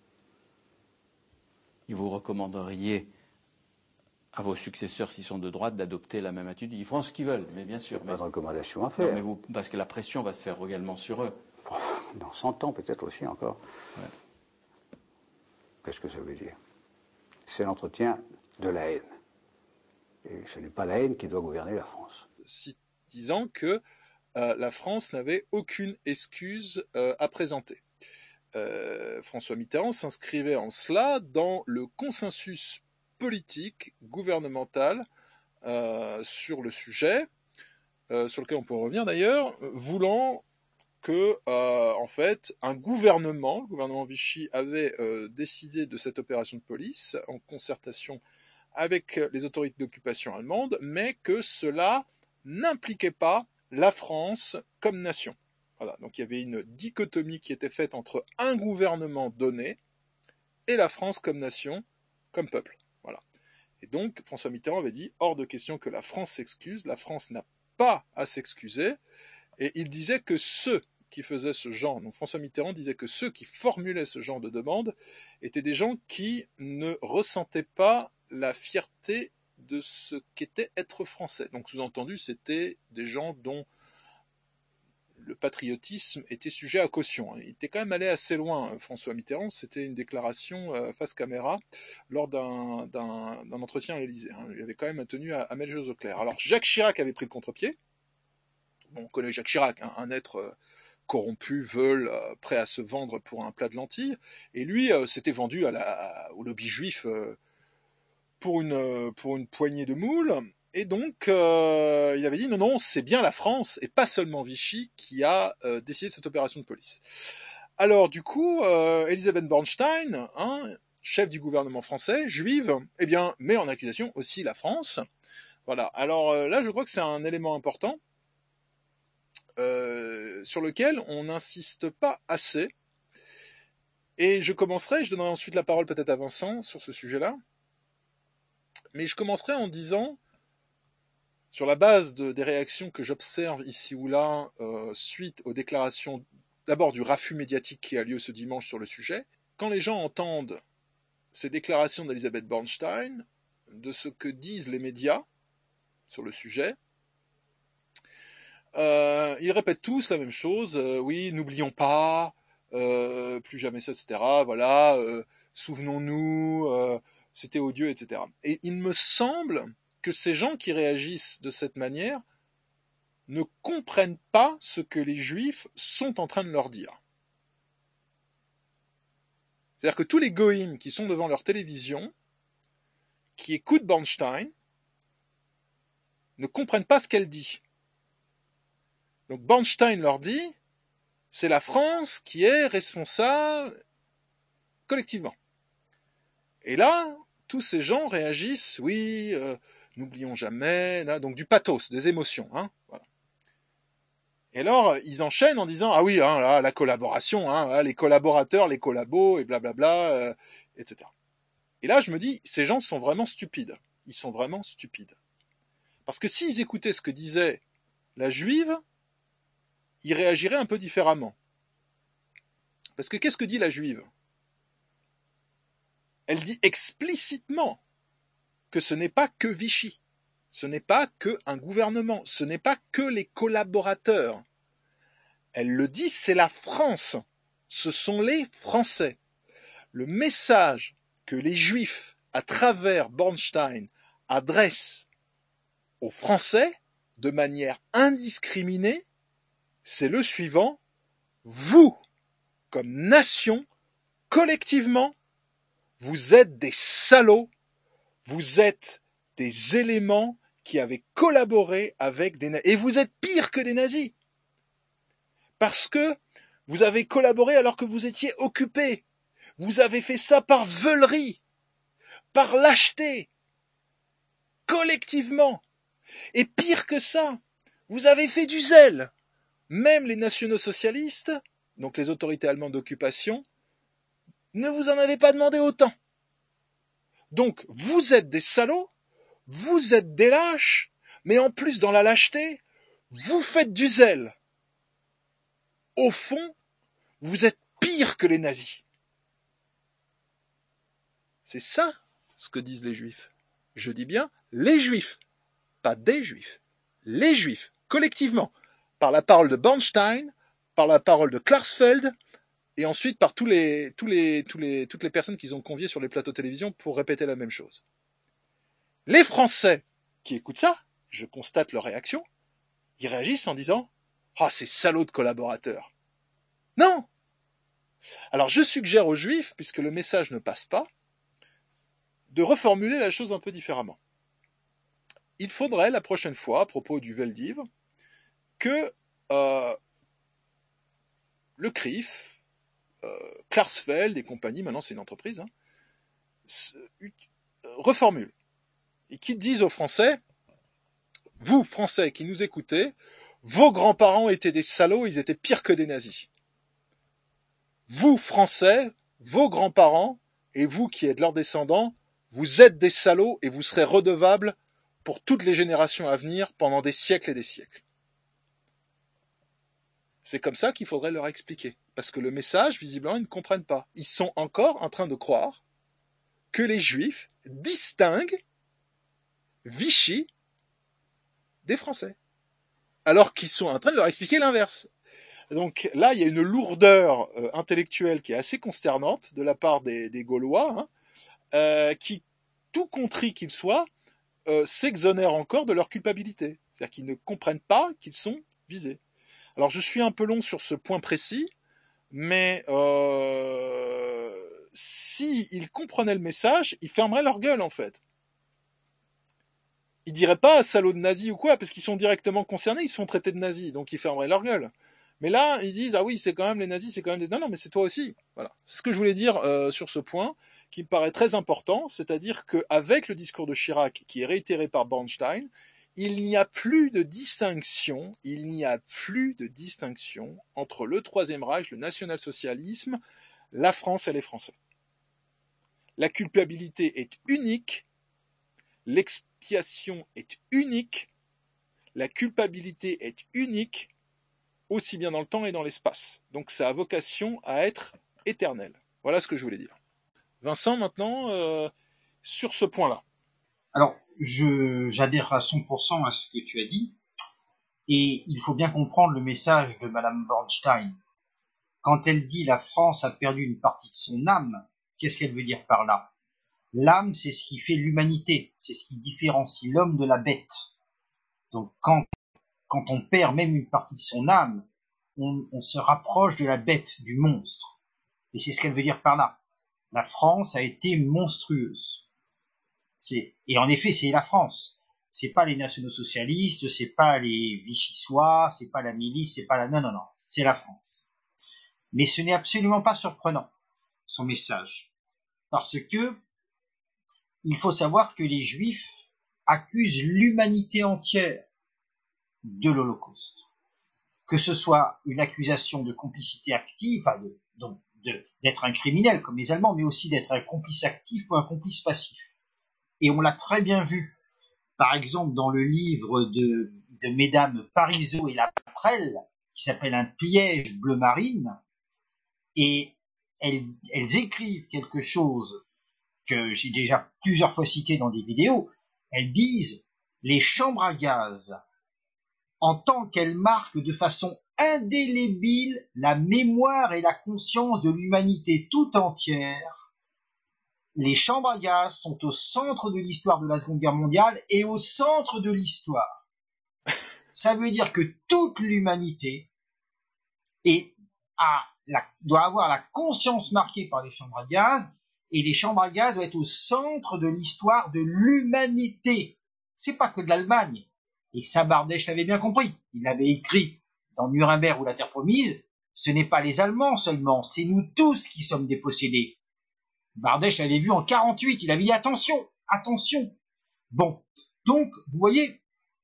Et vous recommanderiez à vos successeurs, s'ils sont de droite, d'adopter la même attitude? Ils feront ce qu'ils veulent, mais bien sûr. Il n'y a mais... pas de recommandation à faire. Non, mais vous, parce que la pression va se faire également sur eux. Dans cent ans, peut-être aussi encore. Ouais. Qu'est-ce que ça veut dire? C'est l'entretien de la haine. Et ce n'est pas la haine qui doit gouverner la France. Disant que euh, la France n'avait aucune excuse euh, à présenter. Euh, François Mitterrand s'inscrivait en cela dans le consensus politique, gouvernemental, euh, sur le sujet, euh, sur lequel on peut revenir d'ailleurs, voulant que, euh, en fait, un gouvernement, le gouvernement Vichy, avait euh, décidé de cette opération de police en concertation avec les autorités d'occupation allemandes, mais que cela n'impliquait pas la France comme nation. Voilà. Donc il y avait une dichotomie qui était faite entre un gouvernement donné et la France comme nation, comme peuple. Voilà. Et donc François Mitterrand avait dit hors de question que la France s'excuse, la France n'a pas à s'excuser. Et il disait que ceux qui faisaient ce genre, donc François Mitterrand disait que ceux qui formulaient ce genre de demande étaient des gens qui ne ressentaient pas la fierté de ce qu'était être français. Donc sous-entendu, c'était des gens dont le patriotisme était sujet à caution. Il était quand même allé assez loin, François Mitterrand. C'était une déclaration euh, face caméra lors d'un, d'un, d'un entretien à l'Élysée. Hein. Il avait quand même tenu à, à mettre les choses au clair. Alors Jacques Chirac avait pris le contre-pied. Bon, on connaît Jacques Chirac, hein, un être euh, corrompu, veule, euh, prêt à se vendre pour un plat de lentilles. Et lui euh, s'était vendu à la, à, au lobby juif euh, pour, une, euh, pour une poignée de moules. Et donc, euh, il avait dit non, non, c'est bien la France, et pas seulement Vichy, qui a euh, décidé de cette opération de police. Alors, du coup, euh, Elisabeth Bornstein, hein, chef du gouvernement français, juive, eh bien, met en accusation aussi la France. Voilà. Alors euh, là, je crois que c'est un élément important euh, sur lequel on n'insiste pas assez. Et je commencerai, je donnerai ensuite la parole peut-être à Vincent sur ce sujet-là. Mais je commencerai en disant, sur la base de, des réactions que j'observe ici ou là, euh, suite aux déclarations, d'abord du raffut médiatique qui a lieu ce dimanche sur le sujet, quand les gens entendent ces déclarations d'Elisabeth Bornstein, de ce que disent les médias sur le sujet, euh, ils répètent tous la même chose, euh, oui, n'oublions pas, euh, plus jamais ça, et cetera, voilà, euh, souvenons-nous, euh, c'était odieux, et cetera. Et il me semble que ces gens qui réagissent de cette manière ne comprennent pas ce que les Juifs sont en train de leur dire. C'est-à-dire que tous les goïms qui sont devant leur télévision, qui écoutent Bornstein, ne comprennent pas ce qu'elle dit. Donc Bornstein leur dit, c'est la France qui est responsable collectivement. Et là, tous ces gens réagissent, oui, euh, n'oublions jamais, là, donc du pathos, des émotions. Hein, voilà. Et alors, ils enchaînent en disant, ah oui, hein, là, la collaboration, hein, les collaborateurs, les collabos, et blablabla, euh, et cetera. Et là, je me dis, ces gens sont vraiment stupides. Ils sont vraiment stupides. Parce que s'ils écoutaient ce que disait la juive, ils réagiraient un peu différemment. Parce que qu'est-ce que dit la juive ? Elle dit explicitement que ce n'est pas que Vichy, ce n'est pas que un gouvernement, ce n'est pas que les collaborateurs. Elle le dit, c'est la France, ce sont les Français. Le message que les Juifs, à travers Bornstein, adressent aux Français, de manière indiscriminée, c'est le suivant, vous, comme nation, collectivement, vous êtes des salauds, vous êtes des éléments qui avaient collaboré avec des nazis. Et vous êtes pire que des nazis. Parce que vous avez collaboré alors que vous étiez occupés. Vous avez fait ça par veulerie, par lâcheté, collectivement. Et pire que ça, vous avez fait du zèle. Même les nationaux-socialistes, donc les autorités allemandes d'occupation, ne vous en avez pas demandé autant. Donc, vous êtes des salauds, vous êtes des lâches, mais en plus, dans la lâcheté, vous faites du zèle. Au fond, vous êtes pire que les nazis. C'est ça, ce que disent les Juifs. Je dis bien les Juifs, pas des Juifs. Les Juifs, collectivement, par la parole de Bornstein, par la parole de Klarsfeld, et ensuite par tous les, tous les, tous les, toutes les personnes qu'ils ont conviées sur les plateaux de télévision pour répéter la même chose. Les Français qui écoutent ça, je constate leur réaction, ils réagissent en disant « Ah, oh, ces salauds de collaborateurs !» Non ! Alors je suggère aux Juifs, puisque le message ne passe pas, de reformuler la chose un peu différemment. Il faudrait la prochaine fois, à propos du Veldiv, que euh, le C R I F, Euh, Klarsfeld et compagnie, maintenant c'est une entreprise, hein, euh, reformule et qui disent aux Français, vous Français qui nous écoutez, vos grands-parents étaient des salauds, ils étaient pires que des nazis. Vous Français, vos grands-parents et vous qui êtes leurs descendants, vous êtes des salauds et vous serez redevables pour toutes les générations à venir pendant des siècles et des siècles. C'est comme ça qu'il faudrait leur expliquer. Parce que le message, visiblement, ils ne comprennent pas. Ils sont encore en train de croire que les Juifs distinguent Vichy des Français. Alors qu'ils sont en train de leur expliquer l'inverse. Donc là, il y a une lourdeur euh, intellectuelle qui est assez consternante de la part des, des Gaulois, hein, euh, qui, tout contrit qu'ils soient, euh, s'exonèrent encore de leur culpabilité. C'est-à-dire qu'ils ne comprennent pas qu'ils sont visés. Alors je suis un peu long sur ce point précis, mais euh, s'ils comprenaient le message, ils fermeraient leur gueule en fait. Ils diraient pas salaud de nazis ou quoi, parce qu'ils sont directement concernés, ils se font traiter de nazis, donc ils fermeraient leur gueule. Mais là, ils disent, ah oui, c'est quand même les nazis, c'est quand même des... Non, non, mais c'est toi aussi. Voilà. C'est ce que je voulais dire euh, sur ce point, qui me paraît très important, c'est-à-dire qu'avec le discours de Chirac, qui est réitéré par Bernstein, il n'y a plus de distinction, il n'y a plus de distinction entre le Troisième Reich, le national-socialisme, la France et les Français. La culpabilité est unique, l'expiation est unique, la culpabilité est unique, aussi bien dans le temps et dans l'espace. Donc ça a vocation à être éternel. Voilà ce que je voulais dire. Vincent, maintenant, euh, sur ce point-là. Alors, je, j'adhère à cent pour cent à ce que tu as dit, et il faut bien comprendre le message de Madame Bernstein. Quand elle dit la France a perdu une partie de son âme, qu'est-ce qu'elle veut dire par là? L'âme, c'est ce qui fait l'humanité, c'est ce qui différencie l'homme de la bête. Donc quand Quand on perd même une partie de son âme, on, on se rapproche de la bête, du monstre. Et c'est ce qu'elle veut dire par là. La France a été monstrueuse. C'est, et en effet, c'est la France. C'est pas les nationaux-socialistes, c'est pas les Vichysois, c'est pas la milice, c'est pas la... Non, non, non, c'est la France. Mais ce n'est absolument pas surprenant, son message. Parce que, il faut savoir que les Juifs accusent l'humanité entière de l'Holocauste. Que ce soit une accusation de complicité active, enfin de, donc de, d'être un criminel comme les Allemands, mais aussi d'être un complice actif ou un complice passif. Et on l'a très bien vu, par exemple dans le livre de, de mesdames Parisot et Laprelle, qui s'appelle Un piège bleu marine, et elles, elles écrivent quelque chose que j'ai déjà plusieurs fois cité dans des vidéos. Elles disent « Les chambres à gaz » en tant qu'elle marque de façon indélébile la mémoire et la conscience de l'humanité tout entière, les chambres à gaz sont au centre de l'histoire de la Seconde Guerre mondiale et au centre de l'histoire. Ça veut dire que toute l'humanité est, a, la, doit avoir la conscience marquée par les chambres à gaz, et les chambres à gaz doivent être au centre de l'histoire de l'humanité. C'est pas que de l'Allemagne. Et ça, Bardèche l'avait bien compris. Il l'avait écrit dans Nuremberg ou la Terre Promise. Ce n'est pas les Allemands seulement, c'est nous tous qui sommes dépossédés. Bardèche l'avait vu en quarante-huit. Il avait dit attention, attention. Bon, donc, vous voyez,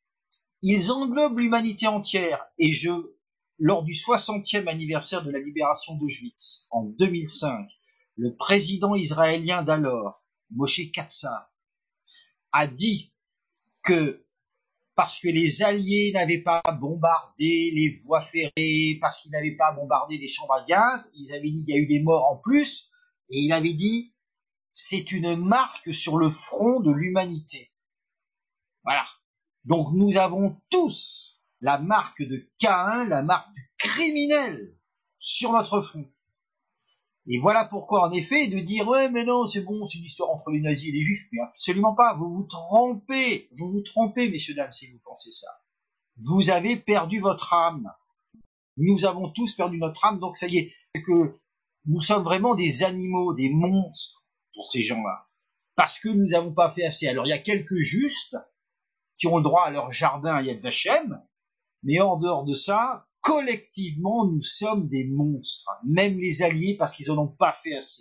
ils englobent l'humanité entière. Et je, lors du soixantième anniversaire de la libération d'Auschwitz, en deux mille cinq, le président israélien d'alors, Moshe Katsav, a dit que parce que les Alliés n'avaient pas bombardé les voies ferrées, parce qu'ils n'avaient pas bombardé les chambres à gaz, ils avaient dit qu'il y a eu des morts en plus, et il avait dit c'est une marque sur le front de l'humanité. Voilà. Donc nous avons tous la marque de Caïn, la marque du criminel sur notre front. Et voilà pourquoi, en effet, de dire « Ouais, mais non, c'est bon, c'est une histoire entre les nazis et les juifs », mais absolument pas, vous vous trompez, vous vous trompez, messieurs, dames, si vous pensez ça. Vous avez perdu votre âme. Nous avons tous perdu notre âme, donc ça y est, c'est que nous sommes vraiment des animaux, des monstres pour ces gens-là, parce que nous n'avons pas fait assez. Alors, il y a quelques justes qui ont le droit à leur jardin à Yad Vashem, mais en dehors de ça, collectivement, nous sommes des monstres, même les Alliés, parce qu'ils n'en ont pas fait assez.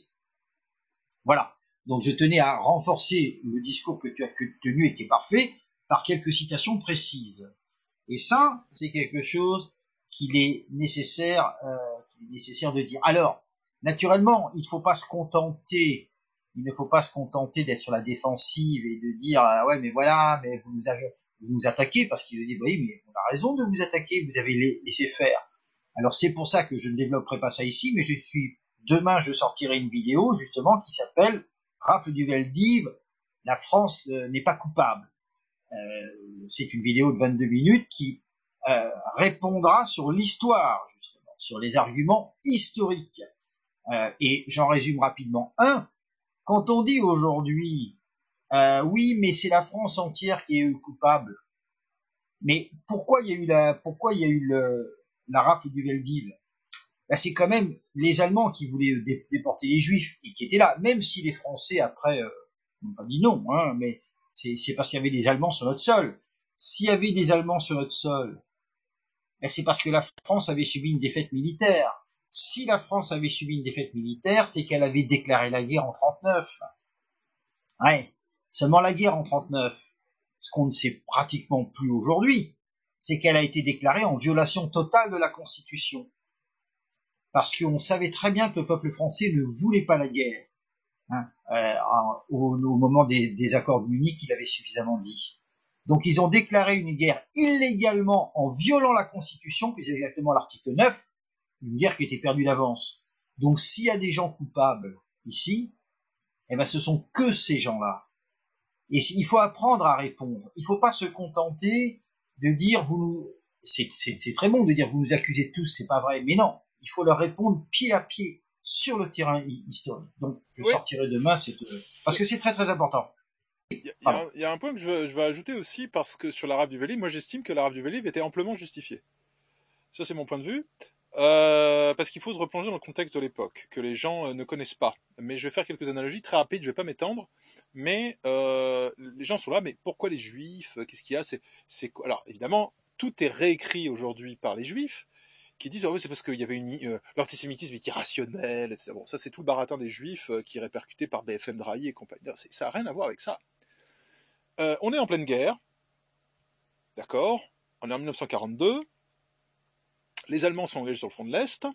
Voilà. Donc, je tenais à renforcer le discours que tu as tenu et qui est parfait, par quelques citations précises. Et ça, c'est quelque chose qu'il est nécessaire, euh, qu'il est nécessaire de dire. Alors, naturellement, il ne faut pas se contenter, il ne faut pas se contenter d'être sur la défensive et de dire, ah ouais, mais voilà, mais vous nous avez, vous nous attaquez, parce qu'il dit, oui, mais on a raison de vous attaquer, vous avez laissé faire. Alors c'est pour ça que je ne développerai pas ça ici, mais je suis, demain je sortirai une vidéo, justement, qui s'appelle Rafle du Veldiv, la France euh, n'est pas coupable. Euh, c'est une vidéo de vingt-deux minutes qui euh, répondra sur l'histoire, justement, sur les arguments historiques. Euh, et j'en résume rapidement un. Quand on dit aujourd'hui, euh, oui, mais c'est la France entière qui est coupable. Mais pourquoi il y a eu la, pourquoi il y a eu le, la rafle du Veldiv? Ben, c'est quand même les Allemands qui voulaient dé- déporter les Juifs et qui étaient là, même si les Français après euh, n'ont pas dit non, hein, mais c'est, c'est parce qu'il y avait des Allemands sur notre sol. S'il y avait des Allemands sur notre sol, ben, c'est parce que la France avait subi une défaite militaire. Si la France avait subi une défaite militaire, c'est qu'elle avait déclaré la guerre en trente-neuf. Ouais. Seulement la guerre en trente-neuf, ce qu'on ne sait pratiquement plus aujourd'hui, c'est qu'elle a été déclarée en violation totale de la Constitution. Parce qu'on savait très bien que le peuple français ne voulait pas la guerre. Hein, euh, au, au moment des, des accords de Munich, il avait suffisamment dit. Donc ils ont déclaré une guerre illégalement en violant la Constitution, puis c'est exactement l'article neuf, une guerre qui était perdue d'avance. Donc s'il y a des gens coupables ici, eh ben ce sont que ces gens-là. Et il faut apprendre à répondre. Il ne faut pas se contenter de dire vous nous... c'est, c'est, c'est très bon de dire vous nous accusez tous, c'est pas vrai, mais non. Il faut leur répondre pied à pied sur le terrain historique. Donc, je oui. sortirai demain, cette... parce que c'est très très important. Il y, y, a, y a un point que je veux, je veux ajouter aussi, parce que sur la rafle du Veldiv, moi j'estime que la rafle du Veldiv était amplement justifiée. Ça, c'est mon point de vue. Euh, parce qu'il faut se replonger dans le contexte de l'époque, que les gens euh, ne connaissent pas. Mais je vais faire quelques analogies très rapides, je vais pas m'étendre. Mais euh, les gens sont là, mais pourquoi les Juifs? Qu'est-ce qu'il y a? c'est, c'est... Alors, évidemment, tout est réécrit aujourd'hui par les Juifs, qui disent, oh, c'est parce qu'il y avait une, euh, l'antisémitisme est irrationnel, et cetera. Bon, ça c'est tout le baratin des Juifs euh, qui est répercuté par B F M Drahi et compagnie. C'est, ça n'a rien à voir avec ça. Euh, on est en pleine guerre, d'accord, on est en dix-neuf cent quarante-deux, les Allemands sont engagés sur le front de l'Est,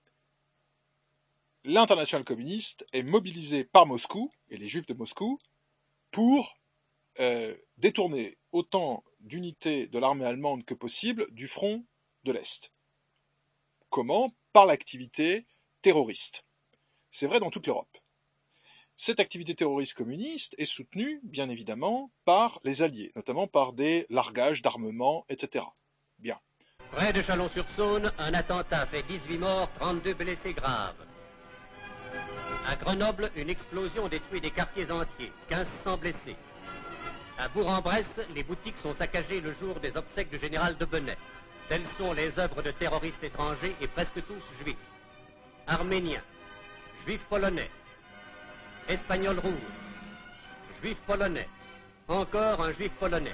l'international communiste est mobilisé par Moscou, et les Juifs de Moscou, pour euh, détourner autant d'unités de l'armée allemande que possible du front de l'Est. Comment? Par l'activité terroriste. C'est vrai dans toute l'Europe. Cette activité terroriste communiste est soutenue, bien évidemment, par les Alliés, notamment par des largages d'armement, et cetera. Bien. Près de Chalon-sur-Saône, un attentat fait dix-huit morts, trente-deux blessés graves. À Grenoble, une explosion détruit des quartiers entiers, mille cinq cents blessés. À Bourg-en-Bresse, les boutiques sont saccagées le jour des obsèques du général de Benay. Telles sont les œuvres de terroristes étrangers et presque tous juifs. Arméniens, juifs polonais, espagnols rouges, juifs polonais, encore un juif polonais.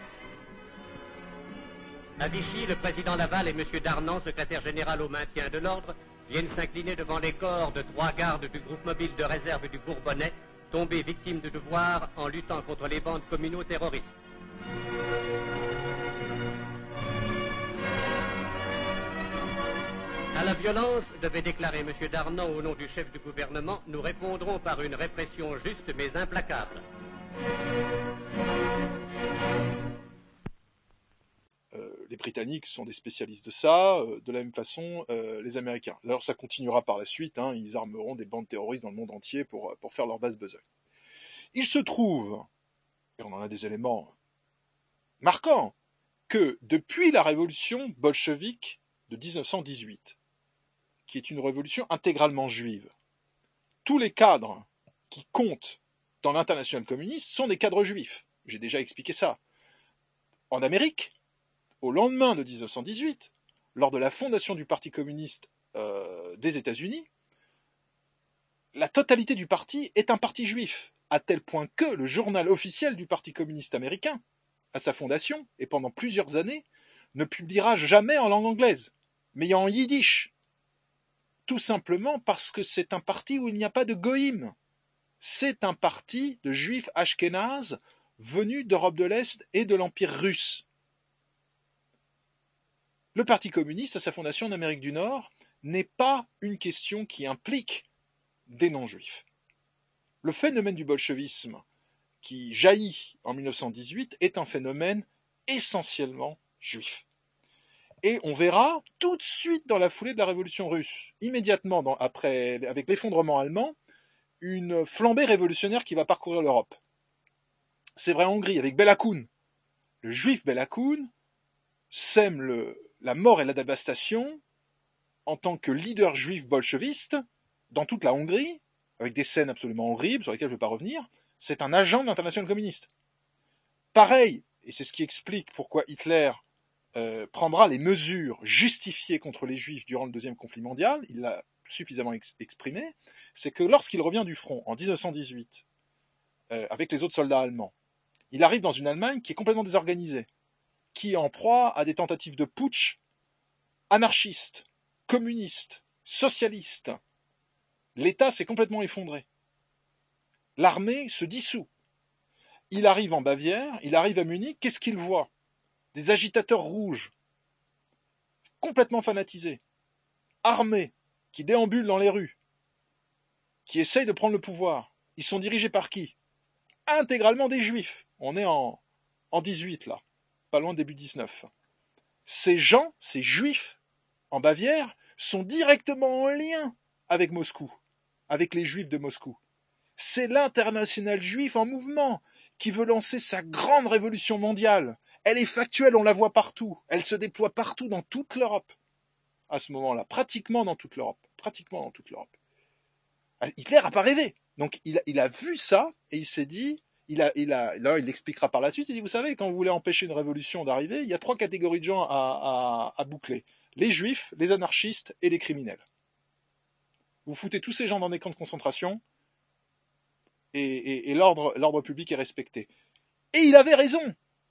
À Vichy, le président Laval et M. Darnan, secrétaire général au maintien de l'ordre, viennent s'incliner devant les corps de trois gardes du groupe mobile de réserve du Bourbonnais, tombés victimes de devoir en luttant contre les bandes communaux terroristes. À la violence, devait déclarer M. Darnan au nom du chef du gouvernement, nous répondrons par une répression juste mais implacable. Euh, les Britanniques sont des spécialistes de ça, euh, de la même façon euh, les Américains. Alors ça continuera par la suite, hein, ils armeront des bandes terroristes dans le monde entier pour, pour faire leur base besogne. Il se trouve, et on en a des éléments marquants, que depuis la révolution bolchevique de dix-neuf cent dix-huit, qui est une révolution intégralement juive, tous les cadres qui comptent dans l'international communiste sont des cadres juifs. J'ai déjà expliqué ça. En Amérique, au lendemain de dix-neuf cent dix-huit, lors de la fondation du Parti communiste euh, des États-Unis, la totalité du parti est un parti juif, à tel point que le journal officiel du Parti communiste américain, à sa fondation, et pendant plusieurs années, ne publiera jamais en langue anglaise, mais en yiddish. Tout simplement parce que c'est un parti où il n'y a pas de goïm. C'est un parti de juifs ashkénazes venus d'Europe de l'Est et de l'Empire russe. Le Parti communiste, à sa fondation en Amérique du Nord, n'est pas une question qui implique des non-juifs. Le phénomène du bolchevisme qui jaillit en dix-neuf cent dix-huit est un phénomène essentiellement juif. Et on verra tout de suite dans la foulée de la révolution russe, immédiatement dans, après, avec l'effondrement allemand, une flambée révolutionnaire qui va parcourir l'Europe. C'est vrai en Hongrie, avec Bela Kun. Le juif Bela Kun sème le, la mort et la dévastation en tant que leader juif bolcheviste dans toute la Hongrie, avec des scènes absolument horribles sur lesquelles je ne vais pas revenir. C'est un agent de l'internationale communiste. Pareil, et c'est ce qui explique pourquoi Hitler euh, prendra les mesures justifiées contre les Juifs durant le deuxième conflit mondial, il l'a suffisamment ex- exprimé, c'est que lorsqu'il revient du front en dix-neuf cent dix-huit, euh, avec les autres soldats allemands, il arrive dans une Allemagne qui est complètement désorganisée, qui est en proie à des tentatives de putsch anarchistes, communistes, socialistes. L'État s'est complètement effondré. L'armée se dissout. Il arrive en Bavière, il arrive à Munich, qu'est-ce qu'il voit? Des agitateurs rouges, complètement fanatisés, armés, qui déambulent dans les rues, qui essayent de prendre le pouvoir. Ils sont dirigés par qui? Intégralement des Juifs. On est en, en dix-huit là, pas loin de début dix-neuf. Ces gens, ces Juifs, en Bavière, sont directement en lien avec Moscou, avec les Juifs de Moscou. C'est l'international juif en mouvement qui veut lancer sa grande révolution mondiale. Elle est factuelle, on la voit partout. Elle se déploie partout dans toute l'Europe. À ce moment-là, pratiquement dans toute l'Europe. Pratiquement dans toute l'Europe. Hitler n'a pas rêvé. Donc il a, il a vu ça et il s'est dit, il a, il a, là il l'expliquera par la suite, il dit, vous savez, quand vous voulez empêcher une révolution d'arriver, il y a trois catégories de gens à, à, à boucler. Les juifs, les anarchistes et les criminels. Vous foutez tous ces gens dans des camps de concentration et, et, et l'ordre, l'ordre public est respecté. Et il avait raison.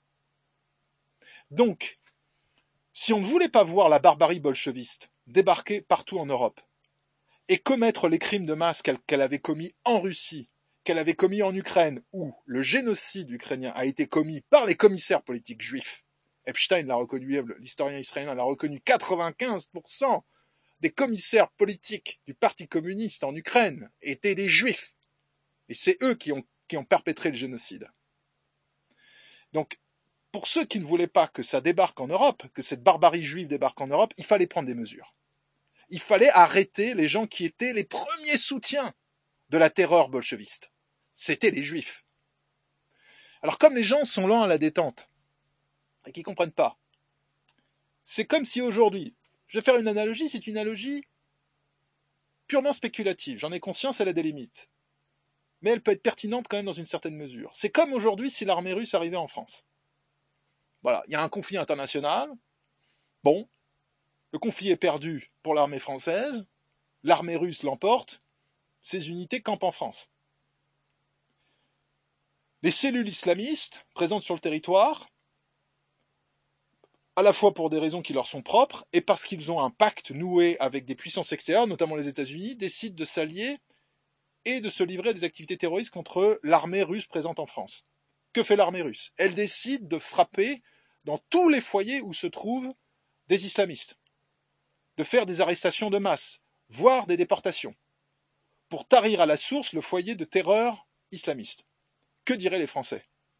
Donc, si on ne voulait pas voir la barbarie bolcheviste débarquer partout en Europe et commettre les crimes de masse qu'elle, qu'elle avait commis en Russie, qu'elle avait commis en Ukraine, où le génocide ukrainien a été commis par les commissaires politiques juifs, Epstein l'a reconnu, l'historien israélien l'a reconnu, quatre-vingt-quinze pour cent des commissaires politiques du Parti communiste en Ukraine étaient des juifs. Et c'est eux qui ont, qui ont perpétré le génocide. Donc, pour ceux qui ne voulaient pas que ça débarque en Europe, que cette barbarie juive débarque en Europe, il fallait prendre des mesures. Il fallait arrêter les gens qui étaient les premiers soutiens de la terreur bolcheviste. C'était les juifs. Alors comme les gens sont lents à la détente et qu'ils ne comprennent pas, c'est comme si aujourd'hui, je vais faire une analogie, c'est une analogie purement spéculative, j'en ai conscience, elle a des limites. Mais elle peut être pertinente quand même dans une certaine mesure. C'est comme aujourd'hui si l'armée russe arrivait en France. Voilà, il y a un conflit international, bon, le conflit est perdu pour l'armée française, l'armée russe l'emporte, ses unités campent en France. Les cellules islamistes présentes sur le territoire, à la fois pour des raisons qui leur sont propres, et parce qu'ils ont un pacte noué avec des puissances extérieures, notamment les États-Unis, décident de s'allier et de se livrer à des activités terroristes contre l'armée russe présente en France. Que fait l'armée russe? Elle décide de frapper dans tous les foyers où se trouvent des islamistes, de faire des arrestations de masse, voire des déportations, pour tarir à la source le foyer de terreur islamiste. Que diraient les Français?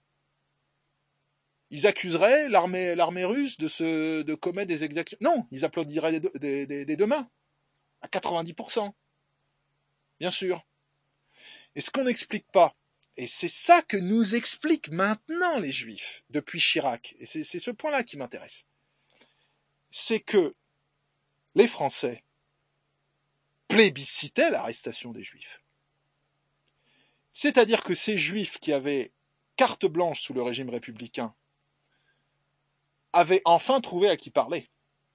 Ils accuseraient l'armée, l'armée russe de, se, de commettre des exactions. Non, ils applaudiraient des, des, des, des deux mains, à quatre-vingt-dix pour cent. Bien sûr. Et ce qu'on n'explique pas, et c'est ça que nous expliquent maintenant les Juifs, depuis Chirac, et c'est, c'est ce point-là qui m'intéresse, c'est que les Français plébiscitaient l'arrestation des Juifs. C'est-à-dire que ces Juifs qui avaient carte blanche sous le régime républicain avaient enfin trouvé à qui parler.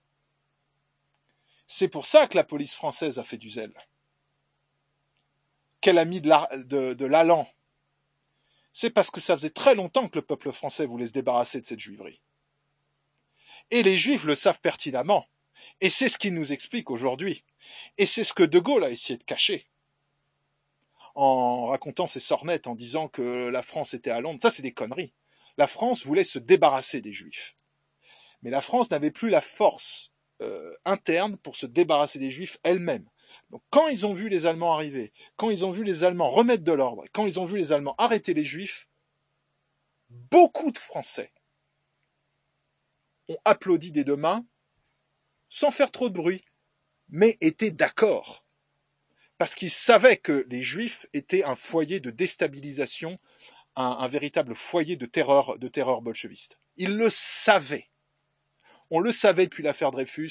C'est pour ça que la police française a fait du zèle, qu'elle a mis de, la, de, de l'allant. C'est parce que ça faisait très longtemps que le peuple français voulait se débarrasser de cette juiverie. Et les Juifs le savent pertinemment. Et c'est ce qu'ils nous expliquent aujourd'hui. Et c'est ce que De Gaulle a essayé de cacher, en racontant ses sornettes, en disant que la France était à Londres. Ça, c'est des conneries. La France voulait se débarrasser des Juifs. Mais la France n'avait plus la force euh, interne pour se débarrasser des Juifs elle-même. Donc quand ils ont vu les Allemands arriver, quand ils ont vu les Allemands remettre de l'ordre, quand ils ont vu les Allemands arrêter les Juifs, beaucoup de Français ont applaudi des deux mains, sans faire trop de bruit, mais étaient d'accord. Parce qu'ils savaient que les Juifs étaient un foyer de déstabilisation, un, un véritable foyer de terreur, de terreur bolcheviste. Ils le savaient. On le savait depuis l'affaire Dreyfus,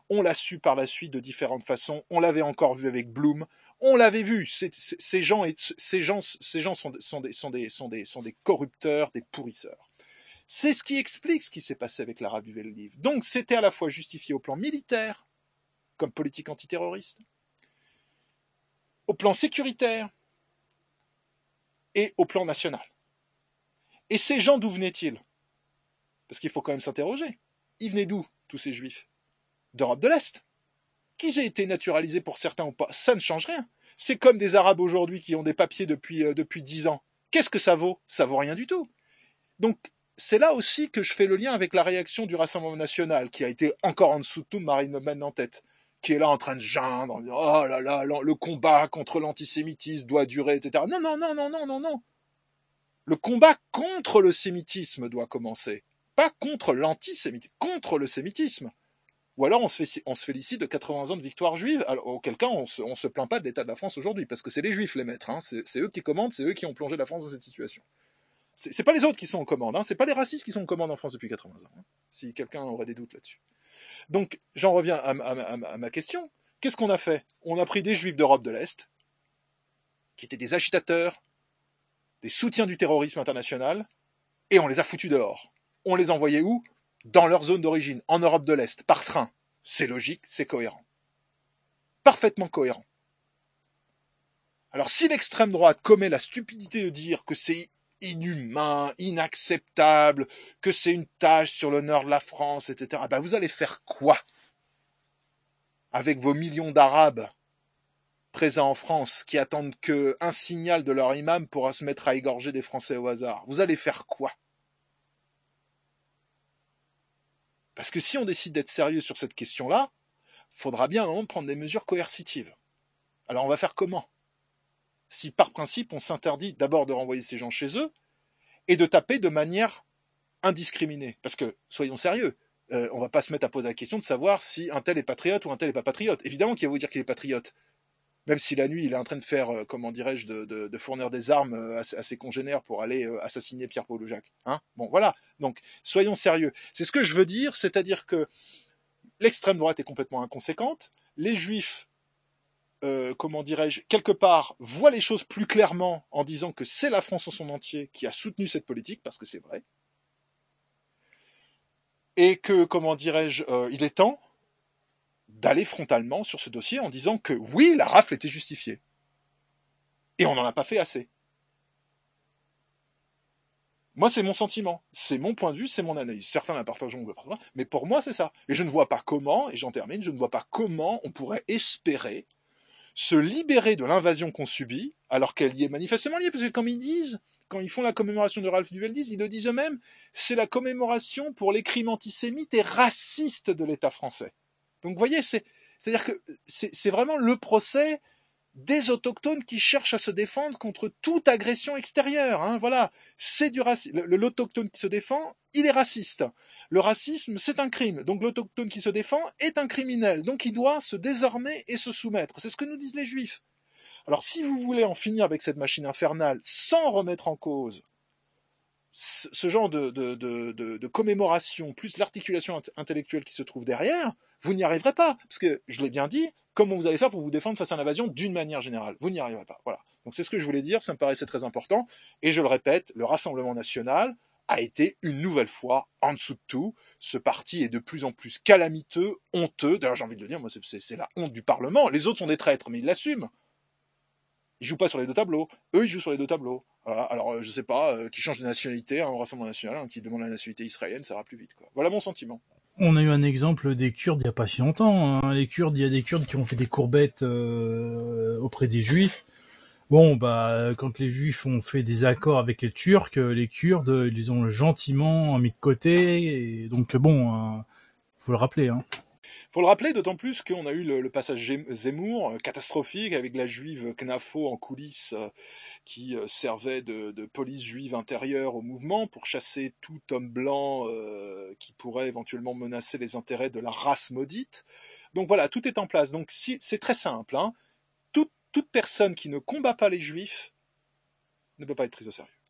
On l'a su par la suite de différentes façons. On l'avait encore vu avec Blum. On l'avait vu. C'est, c'est, ces gens, ces gens, ces gens sont, sont, des, sont, des, sont, des, sont des corrupteurs, des pourrisseurs. C'est ce qui explique ce qui s'est passé avec l'Arabe du Veldiv. Donc c'était à la fois justifié au plan militaire, comme politique antiterroriste, au plan sécuritaire et au plan national. Et ces gens, d'où venaient-ils? Parce qu'il faut quand même s'interroger. Ils venaient d'où, tous ces juifs? D'Europe de l'Est. Qu'ils aient été naturalisés pour certains ou pas, ça ne change rien. C'est comme des Arabes aujourd'hui qui ont des papiers depuis, euh, depuis dix ans. Qu'est-ce que ça vaut? Ça vaut rien du tout. Donc, c'est là aussi que je fais le lien avec la réaction du Rassemblement national, qui a été encore en dessous de tout Marine Le Pen en tête, qui est là en train de geindre, en disant « Oh là là, le combat contre l'antisémitisme doit durer, et cetera » Non, non, non, non, non, non, non. Le combat contre le sémitisme doit commencer. Pas contre l'antisémitisme, contre le sémitisme. Ou alors on se, fait, on se félicite de quatre-vingts ans de victoire juive, alors, auquel cas on se, on se plaint pas de l'état de la France aujourd'hui, parce que c'est les juifs les maîtres, hein. c'est, c'est eux qui commandent, c'est eux qui ont plongé la France dans cette situation. C'est, c'est pas les autres qui sont en commande, hein. C'est pas les racistes qui sont en commande en France depuis quatre-vingts ans, hein. Si quelqu'un aurait des doutes là-dessus. Donc j'en reviens à, à, à, à ma question. Qu'est-ce qu'on a fait? On a pris des juifs d'Europe de l'Est, qui étaient des agitateurs, des soutiens du terrorisme international, et on les a foutus dehors. On les envoyait où? Dans leur zone d'origine, en Europe de l'Est, par train. C'est logique, c'est cohérent. Parfaitement cohérent. Alors si l'extrême droite commet la stupidité de dire que c'est inhumain, inacceptable, que c'est une tâche sur l'honneur de la France, et cetera, ben vous allez faire quoi avec vos millions d'Arabes présents en France qui attendent qu'un signal de leur imam pourra se mettre à égorger des Français au hasard? Vous allez faire quoi? Parce que si on décide d'être sérieux sur cette question-là, il faudra bien à un moment prendre des mesures coercitives. Alors on va faire comment? Si par principe on s'interdit d'abord de renvoyer ces gens chez eux et de taper de manière indiscriminée. Parce que, soyons sérieux, euh, on ne va pas se mettre à poser la question de savoir si un tel est patriote ou un tel n'est pas patriote. Évidemment qu'il va vous dire qu'il est patriote. Même si la nuit il est en train de faire, euh, comment dirais-je, de, de, de fournir des armes euh, à, à ses congénères pour aller euh, assassiner Pierre-Paul Jacques. Hein, bon, voilà. Donc, soyons sérieux. C'est ce que je veux dire, c'est-à-dire que l'extrême droite est complètement inconséquente. Les juifs, euh, comment dirais-je, quelque part, voient les choses plus clairement en disant que c'est la France en son entier qui a soutenu cette politique, parce que c'est vrai. Et que, comment dirais-je, euh, il est temps d'aller frontalement sur ce dossier en disant que oui, la rafle était justifiée. Et on n'en a pas fait assez. Moi, c'est mon sentiment, c'est mon point de vue, c'est mon analyse. Certains la partageront, mais pour moi, c'est ça. Et je ne vois pas comment, et j'en termine, je ne vois pas comment on pourrait espérer se libérer de l'invasion qu'on subit, alors qu'elle y est manifestement liée, parce que comme ils disent, quand ils font la commémoration de Ralph du Veldiv, ils le disent eux-mêmes, c'est la commémoration pour les crimes antisémites et racistes de l'État français. Donc vous voyez, c'est, c'est-à-dire que c'est, c'est vraiment le procès des autochtones qui cherchent à se défendre contre toute agression extérieure. Hein, voilà, c'est du racisme. Le, l'autochtone qui se défend, il est raciste. Le racisme, c'est un crime. Donc l'autochtone qui se défend est un criminel. Donc il doit se désarmer et se soumettre. C'est ce que nous disent les Juifs. Alors si vous voulez en finir avec cette machine infernale sans remettre en cause ce genre de, de, de, de, de commémoration, plus l'articulation intellectuelle qui se trouve derrière, vous n'y arriverez pas. Parce que, je l'ai bien dit, comment vous allez faire pour vous défendre face à l'invasion d'une manière générale? Vous n'y arriverez pas. Voilà. Donc c'est ce que je voulais dire, ça me paraissait très important. Et je le répète, le Rassemblement national a été une nouvelle fois en dessous de tout. Ce parti est de plus en plus calamiteux, honteux. D'ailleurs, j'ai envie de le dire, moi, c'est, c'est, c'est la honte du Parlement. Les autres sont des traîtres, mais ils l'assument. Ils jouent pas sur les deux tableaux. Eux, ils jouent sur les deux tableaux. Voilà. Alors, euh, je sais pas, euh, qui change de nationalité, hein, au Rassemblement national, hein, qui demande la nationalité israélienne, ça ira plus vite, quoi. Voilà mon sentiment. On a eu un exemple des Kurdes il y a pas si longtemps. Hein. Les Kurdes, il y a des Kurdes qui ont fait des courbettes euh, auprès des Juifs. Bon, bah, quand les Juifs ont fait des accords avec les Turcs, les Kurdes, ils les ont gentiment mis de côté. Et donc, bon, euh, faut le rappeler, hein. Faut le rappeler, d'autant plus qu'on a eu le, le passage Zemmour, euh, catastrophique, avec la juive Knafo en coulisses, euh, qui euh, servait de, de police juive intérieure au mouvement pour chasser tout homme blanc euh, qui pourrait éventuellement menacer les intérêts de la race maudite. Donc voilà, tout est en place. Donc si, c'est très simple, hein. Toute, toute personne qui ne combat pas les juifs ne peut pas être prise au sérieux.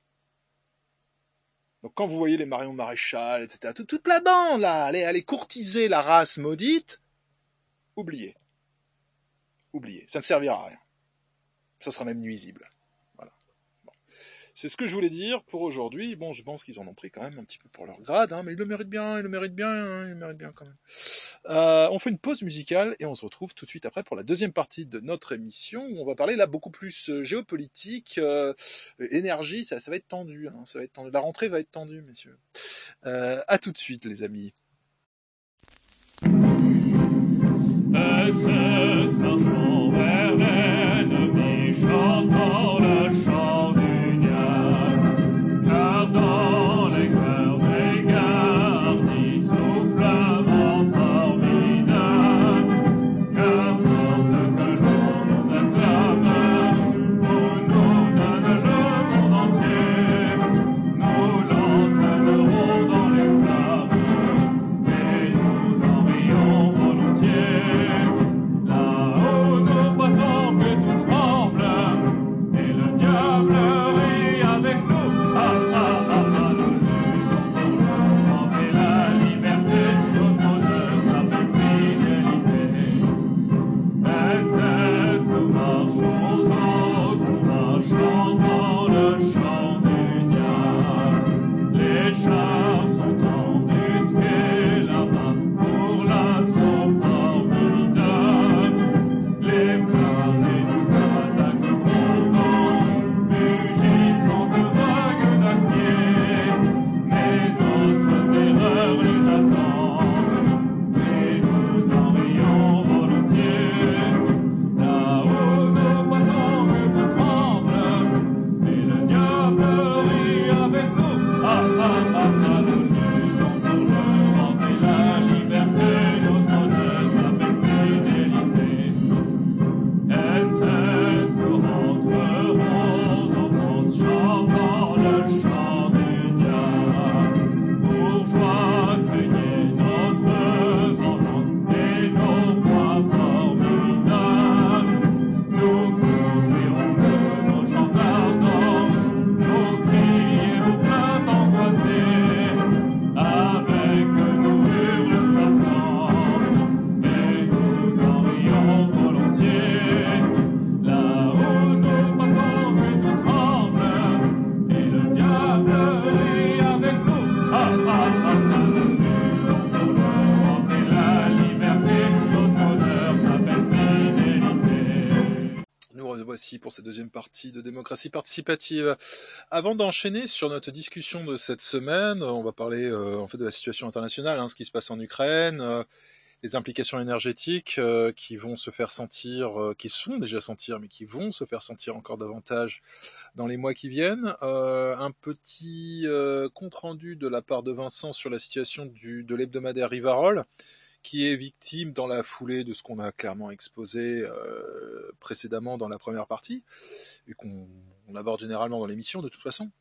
Donc quand vous voyez les Marion Maréchal, et cetera, toute, toute la bande là, allez, allez courtiser la race maudite, oubliez. Oubliez. Ça ne servira à rien. Ça sera même nuisible. Voilà. Bon. C'est ce que je voulais dire pour aujourd'hui. Bon, je pense qu'ils en ont pris quand même un petit peu pour leur grade, hein, mais ils le méritent bien, ils le méritent bien, hein, ils le méritent bien quand même. Euh, on fait une pause musicale et on se retrouve tout de suite après pour la deuxième partie de notre émission où on va parler là beaucoup plus euh, géopolitique, euh, énergie, ça, ça va être tendu, hein, ça va être tendu. La rentrée va être tendue, messieurs. Euh, à tout de suite, les amis. S S marchant vers l'ennemi, chantant le chant du diable, car dans les cœurs des gardis souffle un vent formidable, qu'importe que l'on nous acclame, ou nous donne le monde entier, nous l'entraînerons dans les flammes, et nous en rions volontiers. Là-haut nous passons que tout tremble, et le diable rit avec nous. Ah ah ah ah, nous luttons pour le monde et la liberté, notre honneur s'appelle fidélité. S S, nous marchons au combat, chantant le chant du diable. Les chars sont embusqués là-bas pour l'assaut formidable. Les blindés nous attaquent contents, mugissant de vagues d'acier. Mais notre terreur les attend, et nous en rions volontiers. Là-haut nous passons que tout tremble, et le diable rit avec nous. Ah ah ah ah, nous luttons pour le monde et la liberté, notre honneur s'appelle fidélité. S S, nous rentrerons en France, chantant le chant du diable. Bourgeois, craignez notre vengeance et nos points formidables. Nous couvrirons de nos champs ardents, nos cris et nos plaintes angoissées. Avec nous hurle Satan, et nous en rions volontiers. Là-haut nous passons que tout tremble, et le diable rit avec nous. Ah ah ah ah, nous luttons pour le monde et la liberté, notre honneur s'appelle fidélité. Nous revoici pour cette deuxième partie de démocratie participative. Avant d'enchaîner sur notre discussion de cette semaine, on va parler euh, en fait de la situation internationale, hein, ce qui se passe en Ukraine, euh, les implications énergétiques euh, qui vont se faire sentir, euh, qui sont déjà sentir, mais qui vont se faire sentir encore davantage dans les mois qui viennent. Euh, un petit euh, compte-rendu de la part de Vincent sur la situation du, de l'hebdomadaire Rivarol, qui est victime dans la foulée de ce qu'on a clairement exposé euh, précédemment dans la première partie, et qu'on on aborde généralement dans l'émission de toute façon,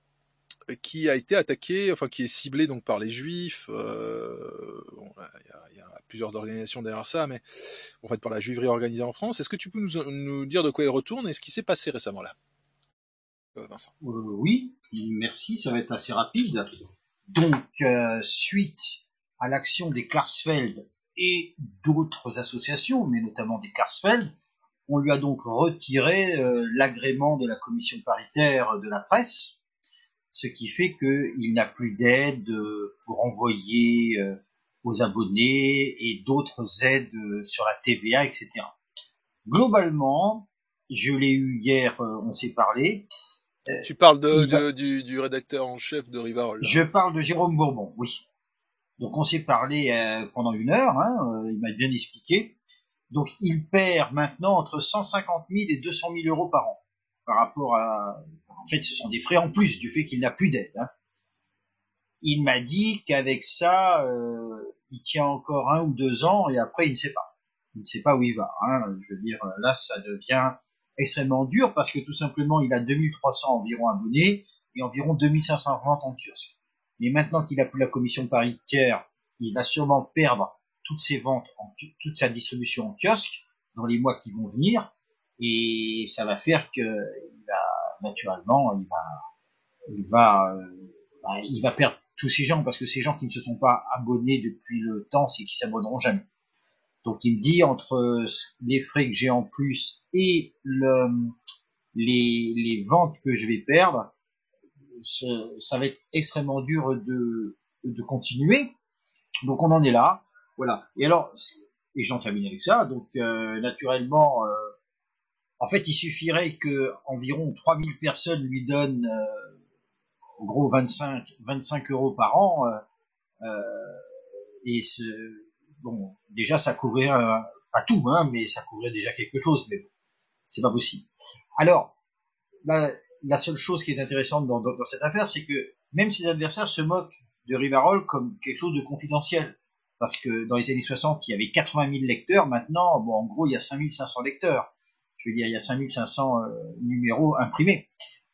qui a été attaqué, enfin qui est ciblé donc par les Juifs. Euh, bon, il y a, y a plusieurs organisations derrière ça, mais en fait par la juiverie organisée en France. Est-ce que tu peux nous, nous dire de quoi il retourne et ce qui s'est passé récemment là, euh, Vincent? Euh, oui, merci, ça va être assez rapide. Donc, euh, suite à l'action des Klarsfeld et d'autres associations, mais notamment des Klarsfeld, on lui a donc retiré euh, l'agrément de la commission paritaire de la presse, ce qui fait qu'il n'a plus d'aide euh, pour envoyer euh, aux abonnés et d'autres aides euh, sur la T V A, et cetera. Globalement, je l'ai eu hier, euh, on s'est parlé. Euh, tu parles de, va... de, du, du rédacteur en chef de Rivarol. Là. Je parle de Jérôme Bourbon, oui. Donc on s'est parlé euh, pendant une heure, hein, euh, il m'a bien expliqué. Donc il perd maintenant entre cent cinquante mille et deux cent mille euros par an. Par rapport à... En fait, ce sont des frais en plus du fait qu'il n'a plus d'aide. Hein. Il m'a dit qu'avec ça, euh, il tient encore un ou deux ans et après il ne sait pas. Il ne sait pas où il va. Hein. Je veux dire, là, ça devient extrêmement dur parce que tout simplement, il a deux mille trois cents environ abonnés et environ deux mille cinq cents ventes en kiosque. Mais maintenant qu'il n'a plus la commission paritaire, il va sûrement perdre toutes ses ventes, en, toute sa distribution en kiosque dans les mois qui vont venir, et ça va faire que il va, naturellement, il va, il va, euh, bah, il va perdre tous ces gens, parce que ces gens qui ne se sont pas abonnés depuis le temps, c'est qu'ils s'abonneront jamais. Donc il me dit entre les frais que j'ai en plus et le, les, les ventes que je vais perdre, ça va être extrêmement dur de, de continuer. Donc on en est là, voilà. Et alors, et j'en termine avec ça. Donc euh, naturellement, euh, en fait, il suffirait que environ trois mille personnes lui donnent, euh, en gros, vingt-cinq, vingt-cinq euros par an. Euh, euh, et ce, bon, déjà ça couvrirait euh, pas tout, hein, mais ça couvrirait déjà quelque chose. Mais bon, c'est pas possible. Alors, la, la seule chose qui est intéressante dans, dans, dans cette affaire, c'est que même ses adversaires se moquent de Rivarol comme quelque chose de confidentiel. Parce que dans les années soixante, il y avait quatre-vingt mille lecteurs. Maintenant, bon, en gros, il y a cinq mille cinq cents lecteurs. Je veux dire, il y a cinq mille cinq cents euh, numéros imprimés.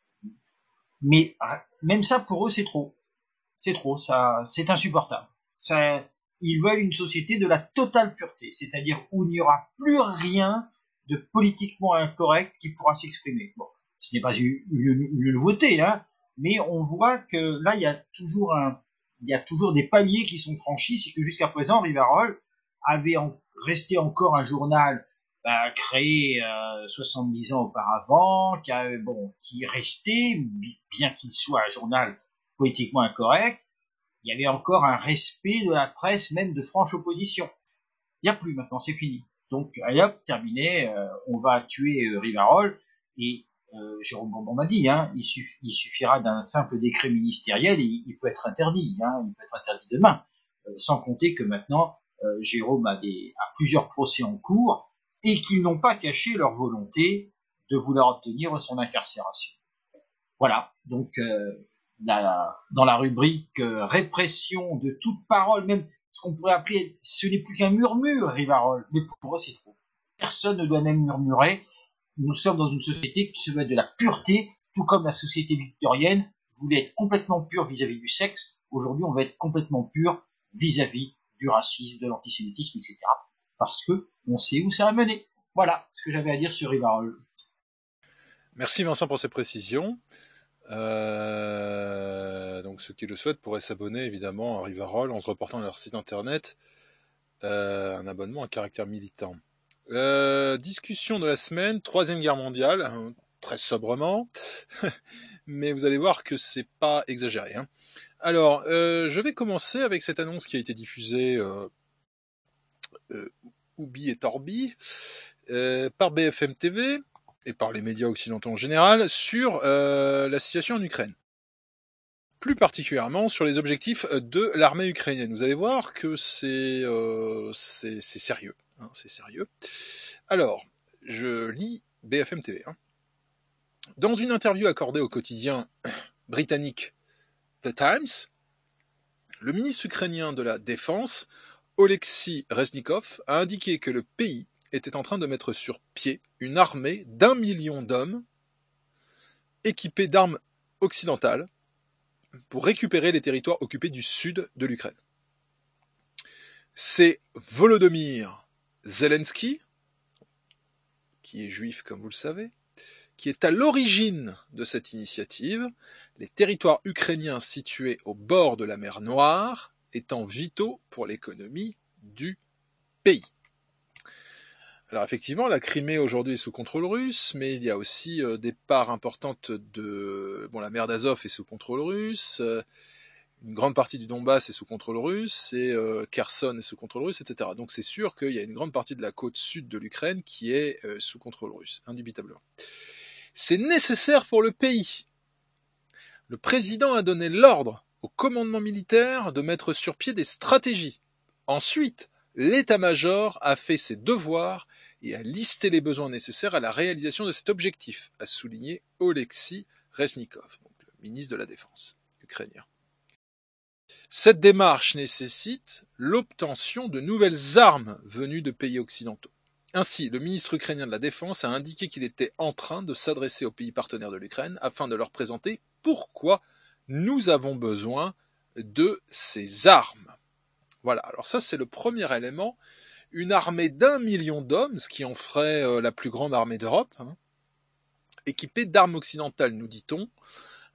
Mais même ça, pour eux, c'est trop. C'est trop. Ça, c'est insupportable. Ça, ils veulent une société de la totale pureté. C'est-à-dire où il n'y aura plus rien de politiquement incorrect qui pourra s'exprimer. Bon, ce n'est pas une, une, une nouveauté, hein, mais on voit que là, il y a toujours un, il y a toujours des paliers qui sont franchis. C'est que jusqu'à présent, Rivarol avait en, resté encore un journal bah, créé euh, soixante-dix ans auparavant, qui, a, bon, qui restait, bien qu'il soit un journal politiquement incorrect, il y avait encore un respect de la presse, même de franche opposition. Il n'y a plus maintenant, c'est fini. Donc, allez hop, terminé, euh, on va tuer euh, Rivarol, et euh, Jérôme Bambon m'a dit, hein, il, suff- il suffira d'un simple décret ministériel, et il, il peut être interdit, hein, il peut être interdit demain, euh, sans compter que maintenant, euh, Jérôme a, des, a plusieurs procès en cours, et qu'ils n'ont pas caché leur volonté de vouloir obtenir son incarcération. Voilà, donc euh, la, dans la rubrique euh, répression de toute parole, même ce qu'on pourrait appeler, ce n'est plus qu'un murmure, Rivarol, mais pour eux c'est trop. Personne ne doit même murmurer. Nous sommes dans une société qui se veut de la pureté, tout comme la société victorienne voulait être complètement pure vis-à-vis du sexe. Aujourd'hui, on va être complètement pur vis-à-vis du racisme, de l'antisémitisme, et cetera. Parce que on sait où ça a mené. Voilà ce que j'avais à dire sur Rivarol. Merci Vincent pour ces précisions. Euh, donc ceux qui le souhaitent pourraient s'abonner évidemment à Rivarol en se reportant à leur site internet. Euh, un abonnement à caractère militant. Euh, discussion de la semaine, Troisième Guerre mondiale, hein, très sobrement, mais vous allez voir que c'est pas exagéré. Hein. Alors, euh, je vais commencer avec cette annonce qui a été diffusée euh, euh, Oubi et Torbi euh, par B F M T V et par les médias occidentaux en général sur euh, la situation en Ukraine. Plus particulièrement sur les objectifs de l'armée ukrainienne. Vous allez voir que c'est, euh, c'est, c'est sérieux. Hein, c'est sérieux. Alors, je lis B F M T V. Hein. Dans une interview accordée au quotidien britannique The Times, le ministre ukrainien de la Défense, Oleksiy Reznikov, a indiqué que le pays était en train de mettre sur pied une armée d'un million d'hommes équipés d'armes occidentales pour récupérer les territoires occupés du sud de l'Ukraine. C'est Volodymyr Zelensky, qui est juif comme vous le savez, qui est à l'origine de cette initiative, les territoires ukrainiens situés au bord de la mer Noire étant vitaux pour l'économie du pays. Alors effectivement, la Crimée aujourd'hui est sous contrôle russe, mais il y a aussi euh, des parts importantes de... Bon, la mer d'Azov est sous contrôle russe, euh, une grande partie du Donbass est sous contrôle russe, et euh, Kherson est sous contrôle russe, et cetera. Donc c'est sûr qu'il y a une grande partie de la côte sud de l'Ukraine qui est euh, sous contrôle russe, indubitablement. C'est nécessaire pour le pays. Le président a donné l'ordre au commandement militaire de mettre sur pied des stratégies. Ensuite, l'état-major a fait ses devoirs et a listé les besoins nécessaires à la réalisation de cet objectif, a souligné Oleksiy Reznikov, donc le ministre de la Défense ukrainien. Cette démarche nécessite l'obtention de nouvelles armes venues de pays occidentaux. Ainsi, le ministre ukrainien de la Défense a indiqué qu'il était en train de s'adresser aux pays partenaires de l'Ukraine afin de leur présenter pourquoi nous avons besoin de ces armes. Voilà, alors ça c'est le premier élément. Une armée d'un million d'hommes, ce qui en ferait euh, la plus grande armée d'Europe, hein, équipée d'armes occidentales, nous dit-on.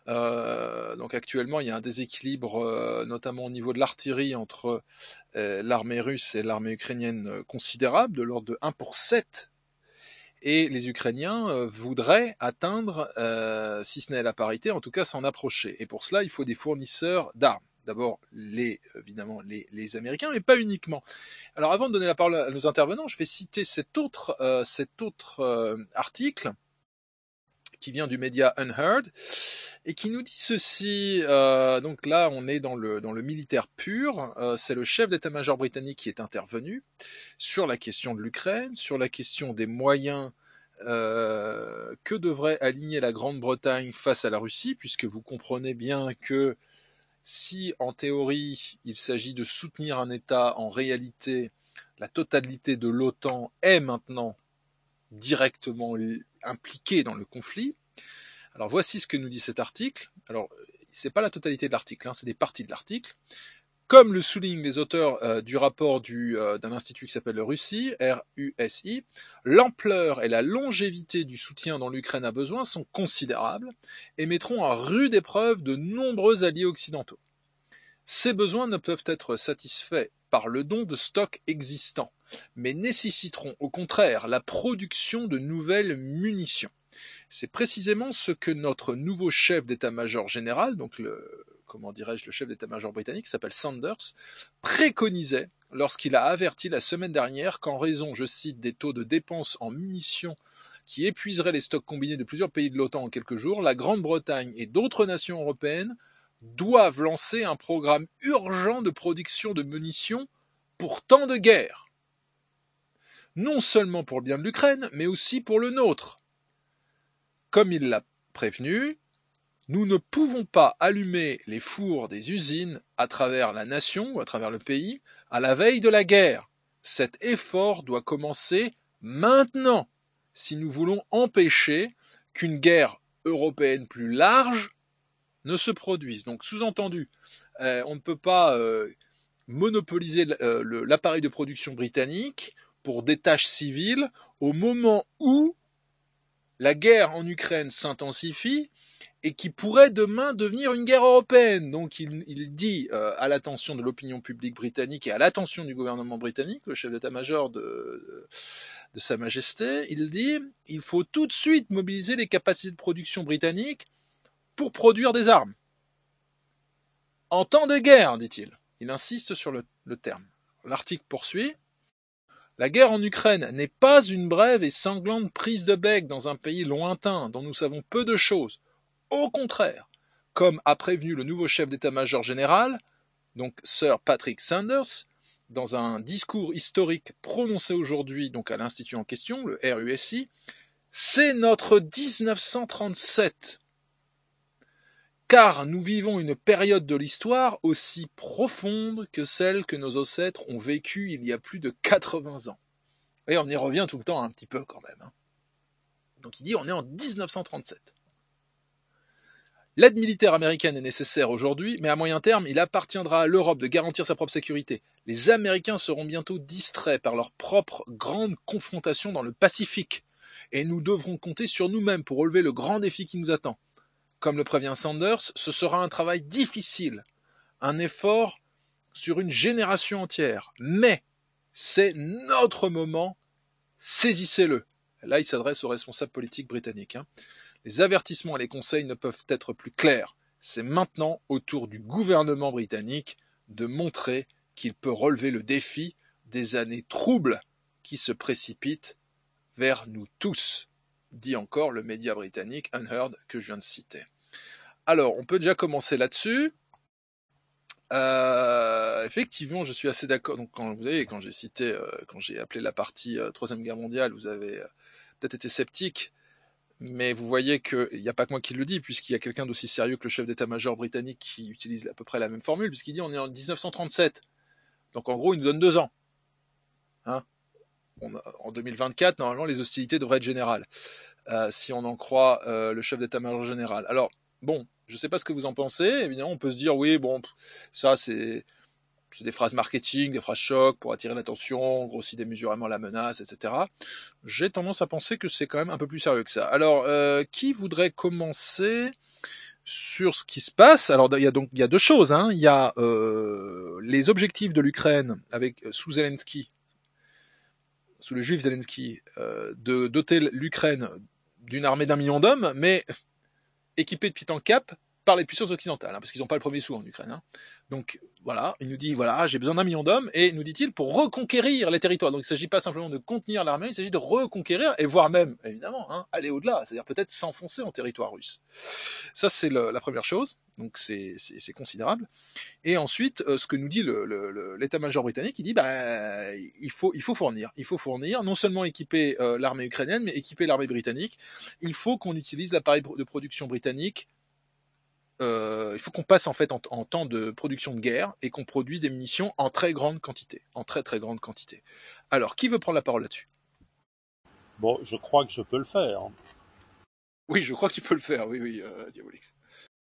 Euh, donc actuellement, il y a un déséquilibre, euh, notamment au niveau de l'artillerie, entre euh, l'armée russe et l'armée ukrainienne euh, considérable, de l'ordre de un pour sept. Et les Ukrainiens euh, voudraient atteindre, euh, si ce n'est la parité, en tout cas s'en approcher. Et pour cela, il faut des fournisseurs d'armes. D'abord, les, évidemment, les, les Américains, mais pas uniquement. Alors avant de donner la parole à nos intervenants, je vais citer cet autre, euh, cet autre euh, article qui vient du média Unheard, et qui nous dit ceci. Euh, donc là, on est dans le, dans le militaire pur. Euh, c'est le chef d'état-major britannique qui est intervenu sur la question de l'Ukraine, sur la question des moyens euh, que devrait aligner la Grande-Bretagne face à la Russie, puisque vous comprenez bien que si, en théorie, il s'agit de soutenir un État, en réalité, la totalité de l'OTAN est maintenant directement impliqués dans le conflit. Alors voici ce que nous dit cet article. Alors c'est pas la totalité de l'article, hein, c'est des parties de l'article. Comme le soulignent les auteurs euh, du rapport du, euh, d'un institut qui s'appelle le Russie, R U S I, l'ampleur et la longévité du soutien dont l'Ukraine a besoin sont considérables et mettront à rude épreuve de nombreux alliés occidentaux. Ces besoins ne peuvent être satisfaits par le don de stocks existants, mais nécessiteront au contraire la production de nouvelles munitions. C'est précisément ce que notre nouveau chef d'état-major général, donc le, comment dirais-je, le chef d'état-major britannique, s'appelle Sanders, préconisait lorsqu'il a averti la semaine dernière qu'en raison, je cite, des taux de dépenses en munitions qui épuiseraient les stocks combinés de plusieurs pays de l'OTAN en quelques jours, la Grande-Bretagne et d'autres nations européennes doivent lancer un programme urgent de production de munitions pour temps de guerre. Non seulement pour le bien de l'Ukraine, mais aussi pour le nôtre. Comme il l'a prévenu, nous ne pouvons pas allumer les fours des usines à travers la nation ou à travers le pays à la veille de la guerre. Cet effort doit commencer maintenant si nous voulons empêcher qu'une guerre européenne plus large ne se produise. Donc sous-entendu, euh, on ne peut pas euh, monopoliser euh, le, l'appareil de production britannique pour des tâches civiles au moment où la guerre en Ukraine s'intensifie et qui pourrait demain devenir une guerre européenne. Donc il, il dit euh, à l'attention de l'opinion publique britannique et à l'attention du gouvernement britannique, le chef d'état-major de, de, de Sa Majesté, il dit il faut tout de suite mobiliser les capacités de production britanniques pour produire des armes. En temps de guerre, dit-il. Il insiste sur le, le terme. L'article poursuit. La guerre en Ukraine n'est pas une brève et sanglante prise de bec dans un pays lointain dont nous savons peu de choses. Au contraire, comme a prévenu le nouveau chef d'état-major général, donc Sir Patrick Sanders, dans un discours historique prononcé aujourd'hui donc à l'institut en question, le R U S I, c'est notre dix-neuf cent trente-sept. Car nous vivons une période de l'histoire aussi profonde que celle que nos ancêtres ont vécue il y a plus de quatre-vingts ans. Et on y revient tout le temps un petit peu quand même. Hein. Donc il dit on est en dix-neuf cent trente-sept. L'aide militaire américaine est nécessaire aujourd'hui, mais à moyen terme, il appartiendra à l'Europe de garantir sa propre sécurité. Les Américains seront bientôt distraits par leur propre grande confrontation dans le Pacifique, et nous devrons compter sur nous-mêmes pour relever le grand défi qui nous attend. Comme le prévient Sanders, ce sera un travail difficile, un effort sur une génération entière, mais c'est notre moment, saisissez-le. Là, il s'adresse aux responsables politiques britanniques. Hein. Les avertissements et les conseils ne peuvent être plus clairs. C'est maintenant au tour du gouvernement britannique de montrer qu'il peut relever le défi des années troubles qui se précipitent vers nous tous, dit encore le média britannique Unheard que je viens de citer. Alors, on peut déjà commencer là-dessus. Euh, effectivement, je suis assez d'accord. Donc, quand vous avez, quand j'ai cité, euh, quand j'ai appelé la partie euh, Troisième Guerre mondiale, vous avez euh, peut-être été sceptique, mais vous voyez qu'il n'y a pas que moi qui le dis, puisqu'il y a quelqu'un d'aussi sérieux que le chef d'état-major britannique qui utilise à peu près la même formule, puisqu'il dit on est en dix-neuf cent trente-sept. Donc, en gros, il nous donne deux ans. Hein on a, en deux mille vingt-quatre, normalement, les hostilités devraient être générales, euh, si on en croit euh, le chef d'état-major général. Alors, bon, je ne sais pas ce que vous en pensez. Évidemment, on peut se dire, oui, bon, ça, c'est, c'est des phrases marketing, des phrases choc pour attirer l'attention, on grossit démesurément la menace, et cetera. J'ai tendance à penser que c'est quand même un peu plus sérieux que ça. Alors, euh, qui voudrait commencer ? sur ce qui se passe. Alors il y a donc il y a deux choses. Hein. Il y a euh, les objectifs de l'Ukraine avec sous Zelensky, sous le juif Zelensky, euh, de doter l'Ukraine d'une armée d'un million d'hommes, mais équipée de pied en cap par les puissances occidentales, hein, parce qu'ils n'ont pas le premier sou en Ukraine. Hein. Donc voilà, il nous dit voilà, j'ai besoin d'un million d'hommes, et nous dit-il pour reconquérir les territoires. Donc il ne s'agit pas simplement de contenir l'armée, il s'agit de reconquérir et voire même, évidemment, hein, aller au-delà, c'est-à-dire peut-être s'enfoncer en territoire russe. Ça c'est le, la première chose. Donc c'est, c'est, c'est considérable. Et ensuite, euh, ce que nous dit le, le, le, l'état-major britannique, il dit bah il faut il faut fournir, il faut fournir, non seulement équiper euh, l'armée ukrainienne, mais équiper l'armée britannique. Il faut qu'on utilise l'appareil de production britannique. Euh, il faut qu'on passe en fait en, en temps de production de guerre et qu'on produise des munitions en très grande quantité, en très très grande quantité. Alors, qui veut prendre la parole là-dessus? Bon, je crois que je peux le faire. Oui, je crois que tu peux le faire, oui, oui, euh, Diabolix.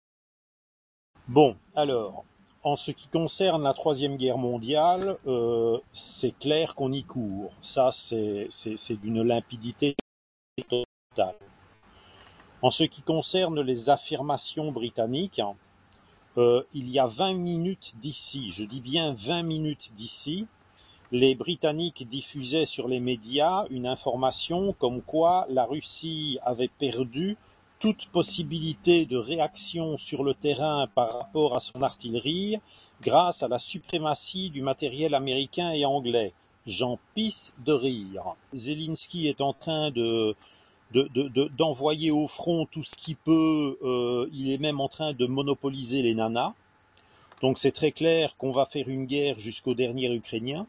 Bon, alors, en ce qui concerne la Troisième Guerre mondiale, euh, c'est clair qu'on y court. Ça, c'est, c'est, c'est d'une limpidité totale. En ce qui concerne les affirmations britanniques, euh, il y a vingt minutes d'ici, je dis bien vingt minutes d'ici, les Britanniques diffusaient sur les médias une information comme quoi la Russie avait perdu toute possibilité de réaction sur le terrain par rapport à son artillerie grâce à la suprématie du matériel américain et anglais. J'en pisse de rire. Zelensky est en train de... De, de, de, d'envoyer au front tout ce qu'il peut, euh, il est même en train de monopoliser les nanas. Donc c'est très clair qu'on va faire une guerre jusqu'au dernier Ukrainien.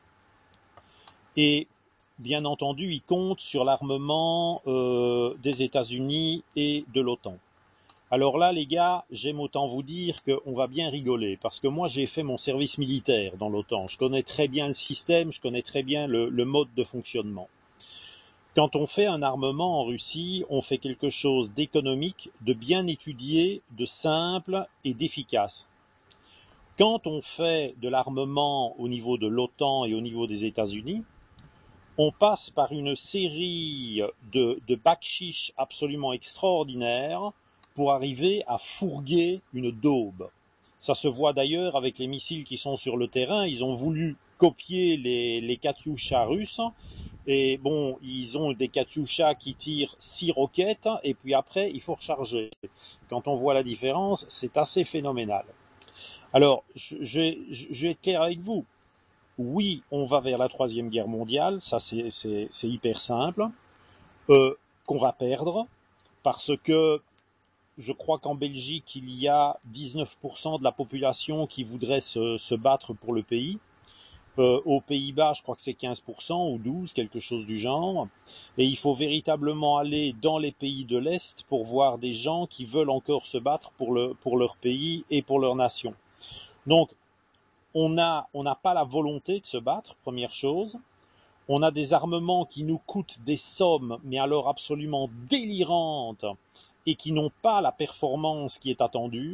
Et bien entendu, il compte sur l'armement euh, des États-Unis et de l'OTAN. Alors là, les gars, j'aime autant vous dire qu'on va bien rigoler, parce que moi j'ai fait mon service militaire dans l'OTAN. Je connais très bien le système, je connais très bien le, le mode de fonctionnement. Quand on fait un armement en Russie, on fait quelque chose d'économique, de bien étudié, de simple et d'efficace. Quand on fait de l'armement au niveau de l'OTAN et au niveau des États-Unis, on passe par une série de, de bakchiches absolument extraordinaires pour arriver à fourguer une daube. Ça se voit d'ailleurs avec les missiles qui sont sur le terrain. Ils ont voulu copier les, les Katyusha russes. Et bon, ils ont des Katyusha qui tirent six roquettes, et puis après, il faut recharger. Quand on voit la différence, c'est assez phénoménal. Alors, je, je, je vais être clair avec vous. Oui, on va vers la Troisième Guerre mondiale, ça c'est, c'est, c'est hyper simple, euh, qu'on va perdre, parce que je crois qu'en Belgique, il y a dix-neuf pour cent de la population qui voudrait se, se battre pour le pays. Euh, aux Pays-Bas, je crois que c'est quinze pour cent ou douze, quelque chose du genre. Et il faut véritablement aller dans les pays de l'Est pour voir des gens qui veulent encore se battre pour, le, pour leur pays et pour leur nation. Donc, on a, on n'a pas la volonté de se battre, première chose. On a des armements qui nous coûtent des sommes, mais alors absolument délirantes, et qui n'ont pas la performance qui est attendue.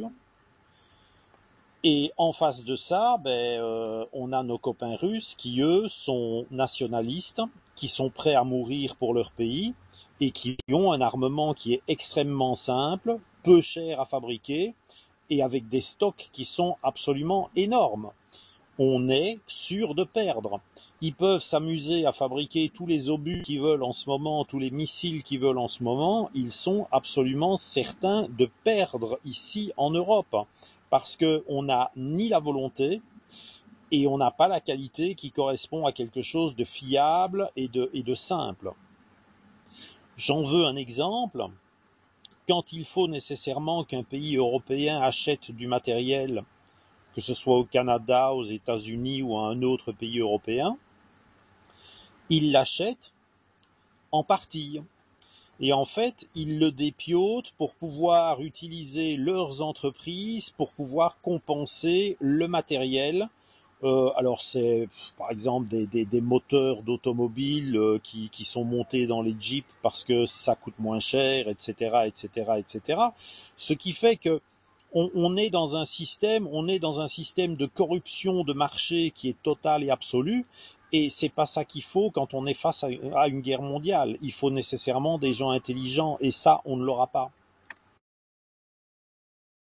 Et en face de ça, ben, euh, on a nos copains russes qui, eux, sont nationalistes, qui sont prêts à mourir pour leur pays et qui ont un armement qui est extrêmement simple, peu cher à fabriquer et avec des stocks qui sont absolument énormes. On est sûr de perdre. Ils peuvent s'amuser à fabriquer tous les obus qu'ils veulent en ce moment, tous les missiles qu'ils veulent en ce moment. Ils sont absolument certains de perdre ici en Europe. Parce qu'on n'a ni la volonté et on n'a pas la qualité qui correspond à quelque chose de fiable et de, et de simple. J'en veux un exemple. Quand il faut nécessairement qu'un pays européen achète du matériel, que ce soit au Canada, aux États-Unis ou à un autre pays européen, il l'achète en partie. Et en fait, ils le dépiotent pour pouvoir utiliser leurs entreprises, pour pouvoir compenser le matériel. Euh, alors c'est par exemple des, des, des moteurs d'automobiles euh, qui, qui sont montés dans les Jeeps parce que ça coûte moins cher, et cetera, et cetera, et cetera. Ce qui fait que on, on est dans un système, on est dans un système de corruption de marché qui est total et absolu. Et c'est pas ça qu'il faut quand on est face à une guerre mondiale. Il faut nécessairement des gens intelligents et ça, on ne l'aura pas.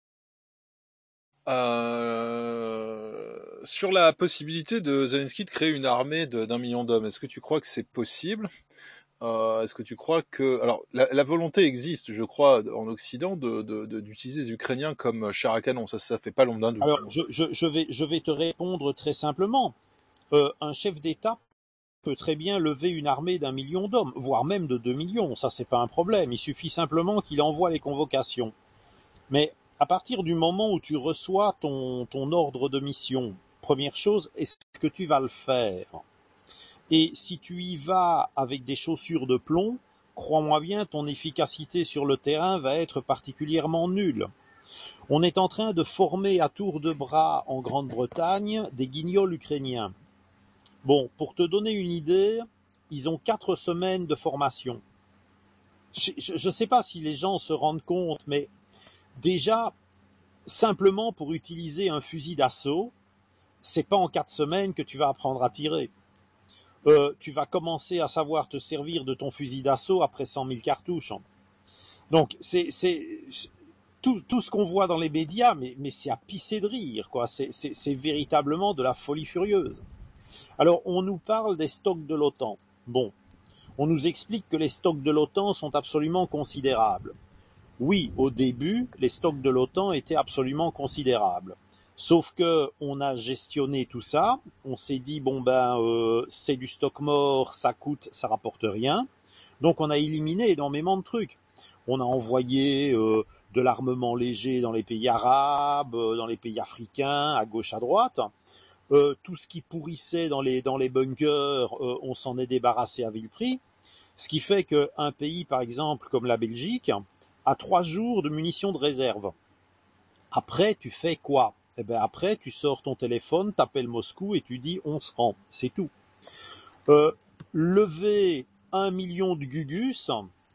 Euh, sur la possibilité de Zelensky de créer une armée de, d'un million d'hommes, est-ce que tu crois que c'est possible? Euh, est-ce que tu crois que... Alors, la, la volonté existe, je crois, en Occident, de, de, de, d'utiliser les Ukrainiens comme chair à canon. Ça, ça fait pas l'ombre d'un doute. Alors, je, je, je, vais, je vais te répondre très simplement. Euh, un chef d'État peut très bien lever une armée d'un million d'hommes, voire même de deux millions. Ça, c'est pas un problème. Il suffit simplement qu'il envoie les convocations. Mais à partir du moment où tu reçois ton, ton ordre de mission, première chose, est-ce que tu vas le faire? Et si tu y vas avec des chaussures de plomb, crois-moi bien, ton efficacité sur le terrain va être particulièrement nulle. On est en train de former à tour de bras en Grande-Bretagne des guignols ukrainiens. Bon, pour te donner une idée, ils ont quatre semaines de formation. Je ne sais pas si les gens se rendent compte, mais déjà, simplement pour utiliser un fusil d'assaut, c'est pas en quatre semaines que tu vas apprendre à tirer. Euh, tu vas commencer à savoir te servir de ton fusil d'assaut après cent mille cartouches. Donc, c'est, c'est tout, tout ce qu'on voit dans les médias, mais, mais c'est à pisser de rire, quoi. C'est, c'est, c'est véritablement de la folie furieuse. Alors, on nous parle des stocks de l'OTAN. Bon, on nous explique que les stocks de l'OTAN sont absolument considérables. Oui, au début, les stocks de l'OTAN étaient absolument considérables. Sauf que on a gestionné tout ça, on s'est dit bon ben euh, c'est du stock mort, ça coûte, ça rapporte rien. Donc on a éliminé énormément de trucs. On a envoyé euh, de l'armement léger dans les pays arabes, euh, dans les pays africains, à gauche, à droite. Euh, tout ce qui pourrissait dans les dans les bunkers, euh, on s'en est débarrassé à vil prix. Ce qui fait qu'un pays, par exemple, comme la Belgique, a trois jours de munitions de réserve. Après, tu fais quoi? Eh ben après, tu sors ton téléphone, t'appelles Moscou et tu dis on se rend. C'est tout. Euh, lever un million de gugus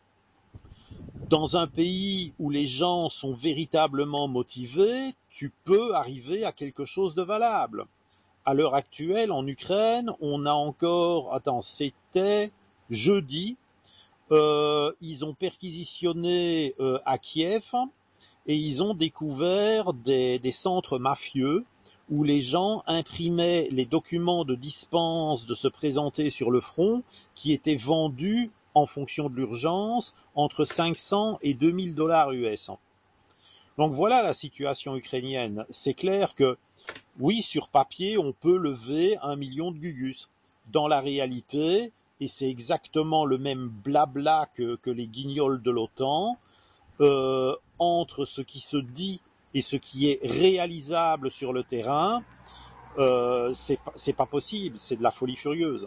dans un pays où les gens sont véritablement motivés, tu peux arriver à quelque chose de valable. À l'heure actuelle, en Ukraine, on a encore... Attends, c'était jeudi. Euh, ils ont perquisitionné euh, à Kiev et ils ont découvert des, des centres mafieux où les gens imprimaient les documents de dispense de se présenter sur le front qui étaient vendus en fonction de l'urgence entre cinq cents et deux mille dollars U S. Donc voilà la situation ukrainienne. C'est clair que oui, sur papier, on peut lever un million de gugus. Dans la réalité, et c'est exactement le même blabla que, que les guignols de l'OTAN, euh, entre ce qui se dit et ce qui est réalisable sur le terrain, euh, c'est, c'est pas possible, c'est de la folie furieuse.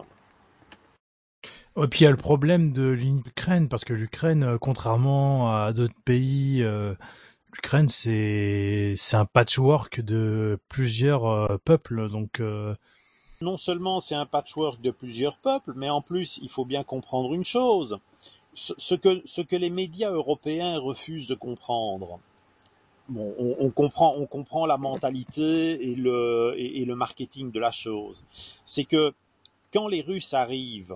Et puis il y a le problème de l'Ukraine, parce que l'Ukraine, contrairement à d'autres pays, euh, l'Ukraine c'est c'est un patchwork de plusieurs euh, peuples, donc. Euh... Non seulement c'est un patchwork de plusieurs peuples, mais en plus il faut bien comprendre une chose, ce, ce que ce que les médias européens refusent de comprendre. Bon, on, on comprend on comprend la mentalité et le et, et le marketing de la chose. C'est que quand les Russes arrivent,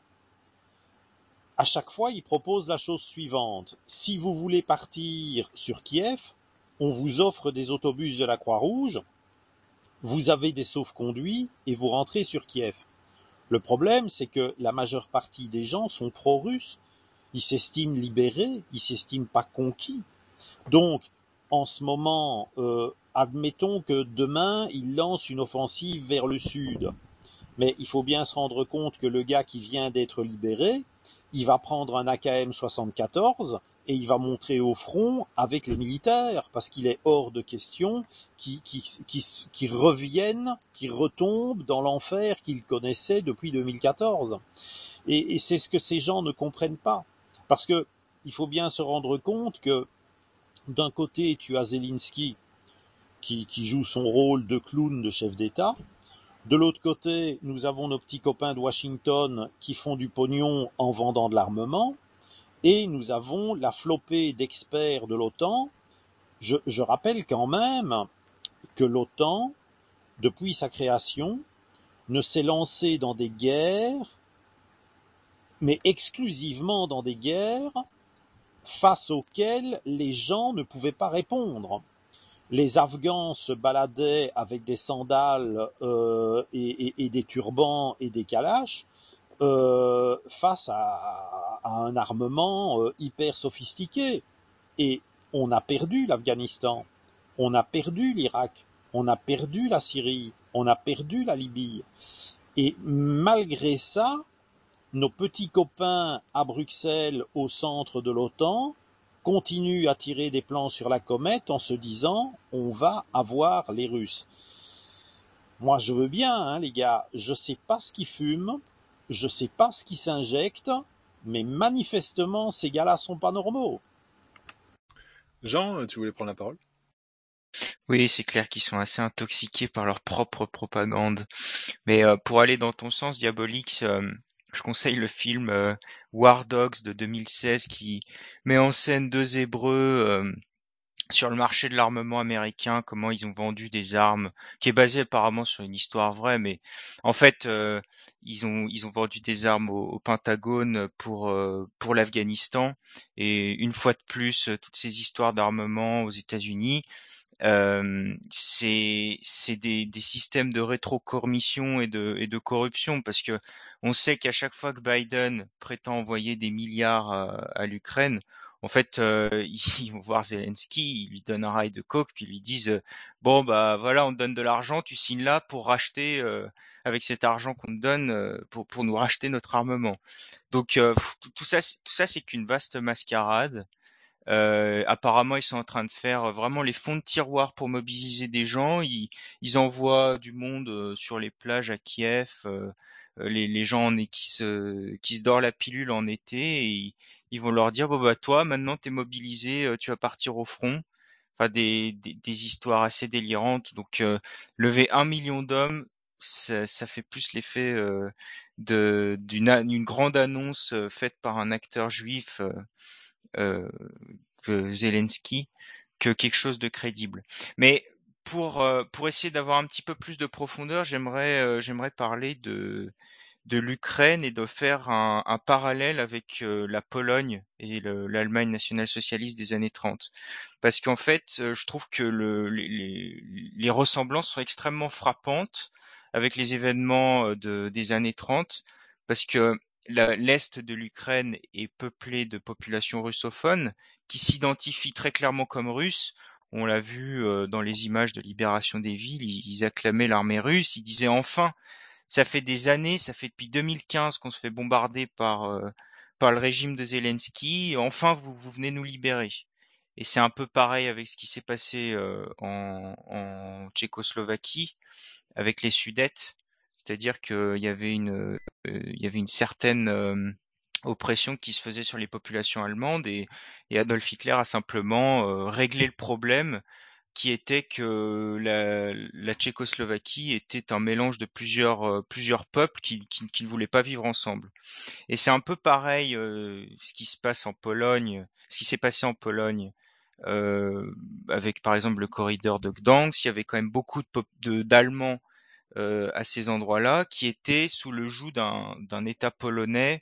à chaque fois, ils proposent la chose suivante. Si vous voulez partir sur Kiev, on vous offre des autobus de la Croix-Rouge, vous avez des sauf-conduits et vous rentrez sur Kiev. Le problème, c'est que la majeure partie des gens sont pro-russes. Ils s'estiment libérés, ils s'estiment pas conquis. Donc, en ce moment, euh, admettons que demain, ils lancent une offensive vers le sud. Mais il faut bien se rendre compte que le gars qui vient d'être libéré, il va prendre un A K M soixante-quatorze et il va montrer au front avec les militaires, parce qu'il est hors de question qu'ils qui, qui, qui reviennent, qu'ils retombent dans l'enfer qu'ils connaissaient depuis deux mille quatorze. Et, et c'est ce que ces gens ne comprennent pas. Parce que il faut bien se rendre compte que d'un côté, tu as Zelensky qui, qui joue son rôle de clown de chef d'État. De l'autre côté, nous avons nos petits copains de Washington qui font du pognon en vendant de l'armement. Et nous avons la flopée d'experts de l'OTAN. Je, je rappelle quand même que l'OTAN, depuis sa création, ne s'est lancée dans des guerres, mais exclusivement dans des guerres face auxquelles les gens ne pouvaient pas répondre. les Afghans se baladaient avec des sandales euh, et, et, et des turbans et des kalash euh, face à, à un armement euh, hyper sophistiqué. Et on a perdu l'Afghanistan, on a perdu l'Irak, on a perdu la Syrie, on a perdu la Libye. Et malgré ça, nos petits copains à Bruxelles, au centre de l'OTAN, continuent à tirer des plans sur la comète en se disant « on va avoir les Russes ». Moi, je veux bien, hein, les gars, je sais pas ce qu'ils fument, je sais pas ce qu'ils s'injectent, mais manifestement, ces gars-là sont pas normaux. Jean, tu voulais prendre la parole? Oui, c'est clair qu'ils sont assez intoxiqués par leur propre propagande. Mais euh, pour aller dans ton sens, Diabolix, euh, je conseille le film euh, War Dogs de deux mille seize qui met en scène deux Hébreux euh, sur le marché de l'armement américain, comment ils ont vendu des armes, qui est basé apparemment sur une histoire vraie, mais en fait, euh, ils ont ils ont vendu des armes au, au Pentagone pour euh, pour l'Afghanistan, et une fois de plus, toutes ces histoires d'armement aux États-Unis, euh, c'est c'est des des systèmes de rétrocormission et de et de corruption, parce que on sait qu'à chaque fois que Biden prétend envoyer des milliards à, à l'Ukraine, en fait, euh, ils vont voir Zelensky, ils lui donnent un rail de coke, puis ils lui disent euh, bon bah voilà, on te donne de l'argent, tu signes là pour racheter euh, avec cet argent qu'on te donne euh, pour pour nous racheter notre armement. Donc euh, tout, tout ça, c'est- tout ça c'est qu'une vaste mascarade. Euh, apparemment, ils sont en train de faire vraiment les fonds de tiroir pour mobiliser des gens. Ils, ils envoient du monde euh, sur les plages à Kiev, euh, euh, les, les gens en, qui se qui se dorent la pilule en été, et ils, ils vont leur dire bon bah toi maintenant t'es mobilisé, euh, tu vas partir au front. Enfin des, des, des histoires assez délirantes. Donc euh, lever un million d'hommes, ça, ça fait plus l'effet euh, de d'une a- d'une grande annonce euh, faite par un acteur juif. Euh, euh, que Zelensky, que quelque chose de crédible. Mais pour euh, pour essayer d'avoir un petit peu plus de profondeur, j'aimerais euh, j'aimerais parler de de l'Ukraine et de faire un, un parallèle avec euh, la Pologne et le- l'Allemagne nationale-socialiste des années trente. Parce qu'en fait, euh, je trouve que le, les, les, les ressemblances sont extrêmement frappantes avec les événements euh, de, des années trente, parce que la- l'Est de l'Ukraine est peuplé de populations russophones qui s'identifient très clairement comme russes. On l'a vu euh, dans les images de libération des villes, ils, ils acclamaient l'armée russe, ils disaient enfin, ça fait des années, ça fait depuis deux mille quinze qu'on se fait bombarder par euh, par le régime de Zelensky. Enfin, vous vous venez nous libérer. Et c'est un peu pareil avec ce qui s'est passé euh, en, en Tchécoslovaquie avec les Sudètes, c'est-à-dire qu'il y avait une euh, il y avait une certaine euh, oppression qui se faisait sur les populations allemandes, et, et Adolf Hitler a simplement euh, réglé le problème, qui était que la, la Tchécoslovaquie était un mélange de plusieurs euh, plusieurs peuples qui, qui, qui ne voulaient pas vivre ensemble. Et c'est un peu pareil euh, ce qui se passe en Pologne, ce qui s'est passé en Pologne euh, avec par exemple le corridor de Gdansk. Il y avait quand même beaucoup de, pop- de d'Allemands euh, à ces endroits-là qui étaient sous le joug d'un d'un État polonais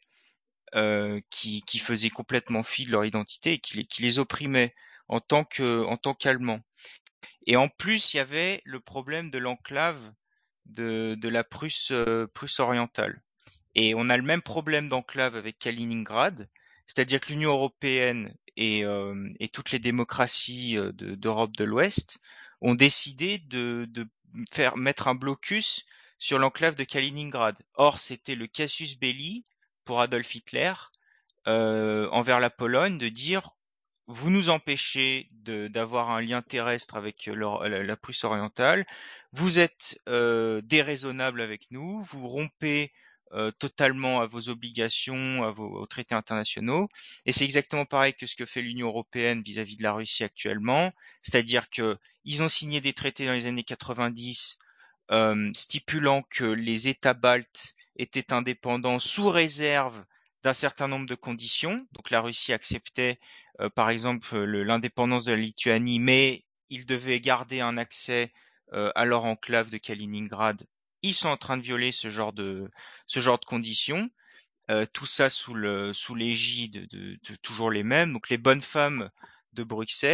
euh, qui, qui faisait complètement fi de leur identité et qui les, qui les opprimait en tant que en tant qu'Allemands. Et en plus, il y avait le problème de l'enclave de, de la Prusse, euh, Prusse orientale. Et on a le même problème d'enclave avec Kaliningrad, c'est-à-dire que l'Union européenne et, euh, et toutes les démocraties euh, de- d'Europe de l'Ouest ont décidé de, de faire mettre un blocus sur l'enclave de Kaliningrad. Or, c'était le casus belli pour Adolf Hitler euh, envers la Pologne, de dire vous nous empêchez de- d'avoir un lien terrestre avec l'Or- la, la Prusse orientale, vous êtes euh, déraisonnable avec nous, vous rompez euh, totalement à vos obligations, à vos aux traités internationaux, et c'est exactement pareil que ce que fait l'Union européenne vis-à-vis de la Russie actuellement, c'est-à-dire que ils ont signé des traités dans les années quatre-vingt-dix euh, stipulant que les États baltes étaient indépendants sous réserve d'un certain nombre de conditions. Donc la Russie acceptait, euh, par exemple, le- l'indépendance de la Lituanie, mais ils devaient garder un accès euh, à leur enclave de Kaliningrad. Ils sont en train de violer ce genre de ce genre de conditions. Euh, tout ça sous le sous l'égide de, de toujours les mêmes. Donc les bonnes femmes de Bruxelles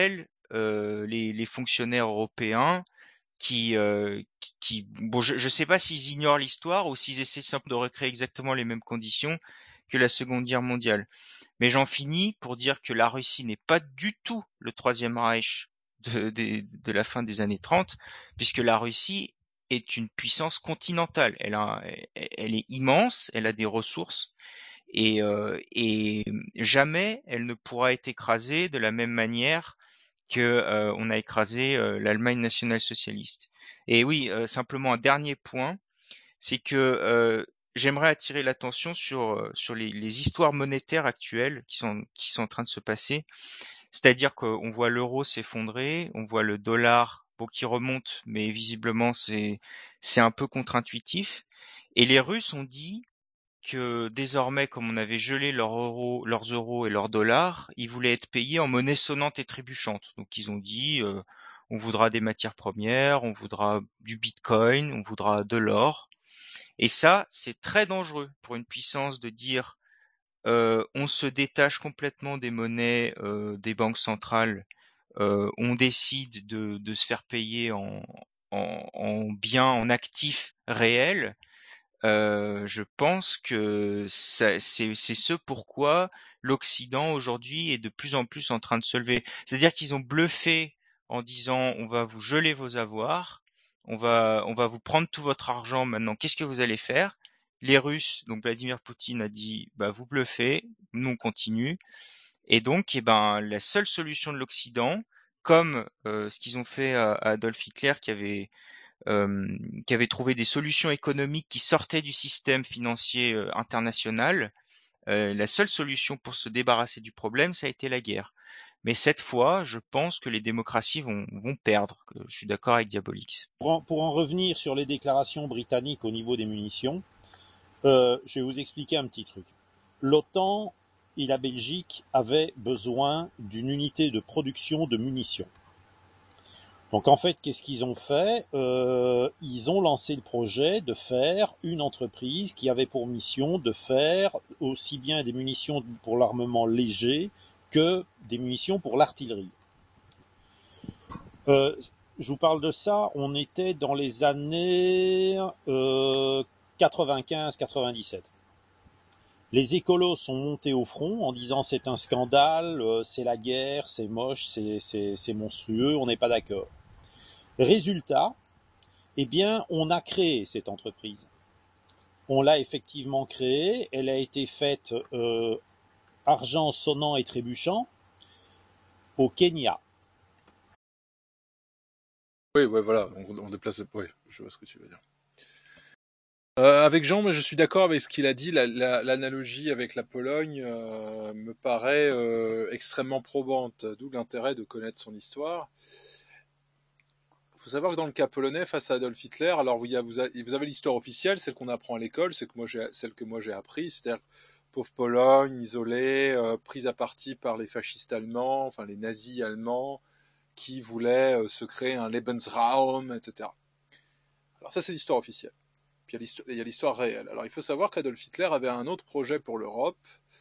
euh, les, les fonctionnaires européens qui, euh, qui, qui- bon, je ne sais pas s'ils ignorent l'histoire ou s'ils essaient simplement de recréer exactement les mêmes conditions que la Seconde Guerre mondiale. Mais j'en finis pour dire que la Russie n'est pas du tout le Troisième Reich de, de, de la fin des années trente, puisque la Russie est une puissance continentale. Elle, a, elle est immense, elle a des ressources, et, euh, et jamais elle ne pourra être écrasée de la même manière que euh, on a écrasé euh, l'Allemagne nationale-socialiste. Et oui, euh, simplement un dernier point, c'est que euh, j'aimerais attirer l'attention sur euh, sur les, les histoires monétaires actuelles qui sont qui sont en train de se passer. C'est-à-dire qu'on voit l'euro s'effondrer, on voit le dollar bon, qui remonte, mais visiblement c'est c'est un peu contre-intuitif. Et les Russes ont dit que désormais, comme on avait gelé leurs euros, leurs euros et leurs dollars, ils voulaient être payés en monnaie sonnante et trébuchante. Donc ils ont dit, euh, on voudra des matières premières, on voudra du bitcoin, on voudra de l'or. Et ça, c'est très dangereux pour une puissance de dire, euh, on se détache complètement des monnaies euh, des banques centrales, euh, on décide de, de se faire payer en, en, en biens, en actifs réels. Euh, je pense que ça- c'est c'est ce pourquoi l'Occident aujourd'hui est de plus en plus en train de se lever. C'est-à-dire qu'ils ont bluffé en disant on va vous geler vos avoirs, on va on va vous prendre tout votre argent maintenant. Qu'est-ce que vous allez faire? Les Russes, donc Vladimir Poutine a dit bah vous bluffez, nous on continue. Et donc eh ben la seule solution de l'Occident, comme euh, ce qu'ils ont fait à, à Adolf Hitler qui avait euh, qui avait trouvé des solutions économiques qui sortaient du système financier euh, international, euh, la seule solution pour se débarrasser du problème, ça a été la guerre. Mais cette fois, je pense que les démocraties vont, vont perdre. Je suis d'accord avec Diabolix. Pour en, pour en revenir sur les déclarations britanniques au niveau des munitions, euh, je vais vous expliquer un petit truc. L'OTAN et la Belgique avaient besoin d'une unité de production de munitions. Donc en fait, qu'est-ce qu'ils ont fait? euh, Ils ont lancé le projet de faire une entreprise qui avait pour mission de faire aussi bien des munitions pour l'armement léger que des munitions pour l'artillerie. Euh, je vous parle de ça, on était dans les années euh, quatre-vingt-quinze quatre-vingt-dix-sept. Les écolos sont montés au front en disant c'est un scandale, euh, c'est la guerre, c'est moche, c'est, c'est, c'est monstrueux, on n'est pas d'accord. Résultat, eh bien, on a créé cette entreprise. On l'a effectivement créée, elle a été faite euh, argent sonnant et trébuchant au Kenya. Oui, ouais, voilà, on, on déplace le... Oui, je vois ce que tu veux dire. Euh, avec Jean, mais je suis d'accord avec ce qu'il a dit. La, la, l'analogie avec la Pologne euh, me paraît euh, extrêmement probante, d'où l'intérêt de connaître son histoire. Il faut savoir que dans le cas polonais, face à Adolf Hitler, alors vous, vous avez l'histoire officielle, celle qu'on apprend à l'école, celle que moi j'ai, celle que moi j'ai appris, c'est-à-dire pauvre Pologne, isolée, euh, prise à partie par les fascistes allemands, enfin les nazis allemands, qui voulaient euh, se créer un Lebensraum, et cetera. Alors ça c'est l'histoire officielle. Puis il y a l'histoire réelle. Alors il faut savoir qu'Adolf Hitler avait un autre projet pour l'Europe,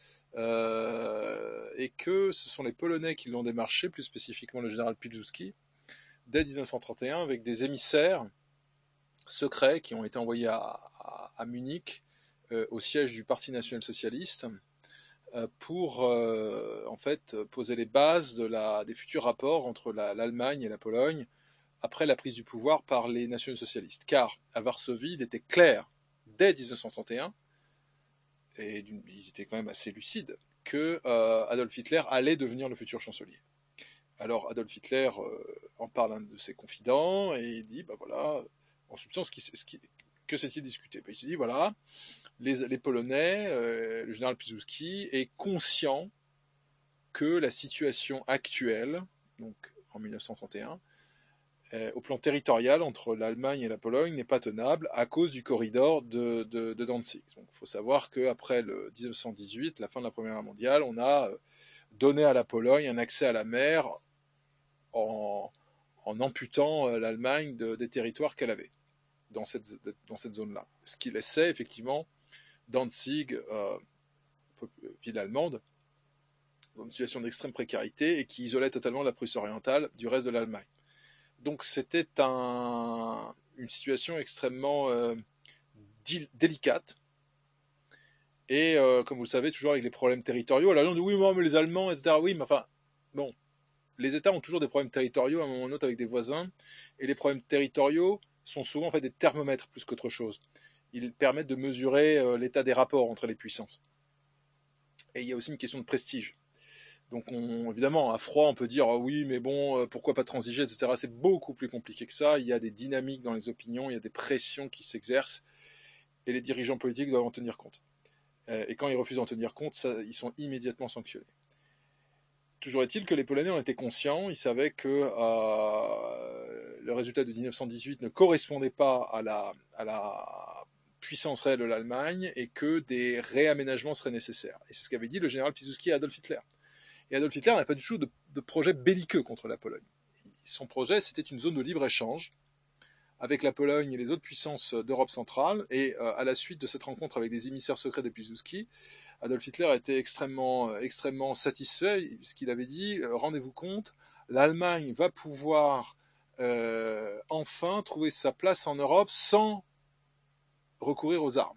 euh, et que ce sont les Polonais qui l'ont démarché, plus spécifiquement le général Pilsudski, dès dix-neuf cent trente et un, avec des émissaires secrets qui ont été envoyés à, à, à Munich, euh, au siège du Parti national-socialiste, euh, pour euh, en fait poser les bases de la, des futurs rapports entre la, l'Allemagne et la Pologne après la prise du pouvoir par les nationaux-socialistes. Car à Varsovie, il était clair, dès dix-neuf cent trente et un, et ils étaient quand même assez lucides, que euh, Adolf Hitler allait devenir le futur chancelier. Alors Adolf Hitler euh, en parle à un de ses confidents et il dit, bah voilà, en substance, ce qui, ce qui, que s'est-il discuté? bah, Il se dit, voilà, les, les Polonais, euh, le général Pilsudski est conscient que la situation actuelle, donc en dix-neuf cent trente et un, euh, au plan territorial entre l'Allemagne et la Pologne n'est pas tenable à cause du corridor de, de, de Danzig. Donc il faut savoir qu'après le dix-neuf cent dix-huit, la fin de la Première Guerre mondiale, on a donné à la Pologne un accès à la mer En, en amputant l'Allemagne de, des territoires qu'elle avait dans cette, dans cette zone-là. Ce qui laissait effectivement Danzig, euh, ville allemande, dans une situation d'extrême précarité et qui isolait totalement la Prusse orientale du reste de l'Allemagne. Donc c'était un, une situation extrêmement euh, délicate. Et euh, comme vous le savez, toujours avec les problèmes territoriaux. Alors on dit oui, mais les Allemands, et cetera. Oui, mais enfin, bon, les États ont toujours des problèmes territoriaux à un moment ou à un autre avec des voisins. Et les problèmes territoriaux sont souvent en fait des thermomètres plus qu'autre chose. Ils permettent de mesurer euh, l'état des rapports entre les puissances. Et il y a aussi une question de prestige. Donc on, évidemment, à froid, on peut dire ah oui, mais bon, euh, pourquoi pas transiger, et cetera. C'est beaucoup plus compliqué que ça. Il y a des dynamiques dans les opinions, il y a des pressions qui s'exercent. Et les dirigeants politiques doivent en tenir compte. Et quand ils refusent d'en tenir compte, ça, ils sont immédiatement sanctionnés. Toujours est-il que les Polonais en étaient conscients, ils savaient que euh, le résultat de dix-neuf cent dix-huit ne correspondait pas à la, à la puissance réelle de l'Allemagne et que des réaménagements seraient nécessaires. Et c'est ce qu'avait dit le général Piłsudski à Adolf Hitler. Et Adolf Hitler n'a pas du tout de, de projet belliqueux contre la Pologne. Son projet, c'était une zone de libre-échange avec la Pologne et les autres puissances d'Europe centrale, et euh, à la suite de cette rencontre avec des émissaires secrets de Piłsudski, Adolf Hitler était extrêmement, extrêmement satisfait, puisqu'il avait dit euh, « Rendez-vous compte, l'Allemagne va pouvoir euh, enfin trouver sa place en Europe sans recourir aux armes. »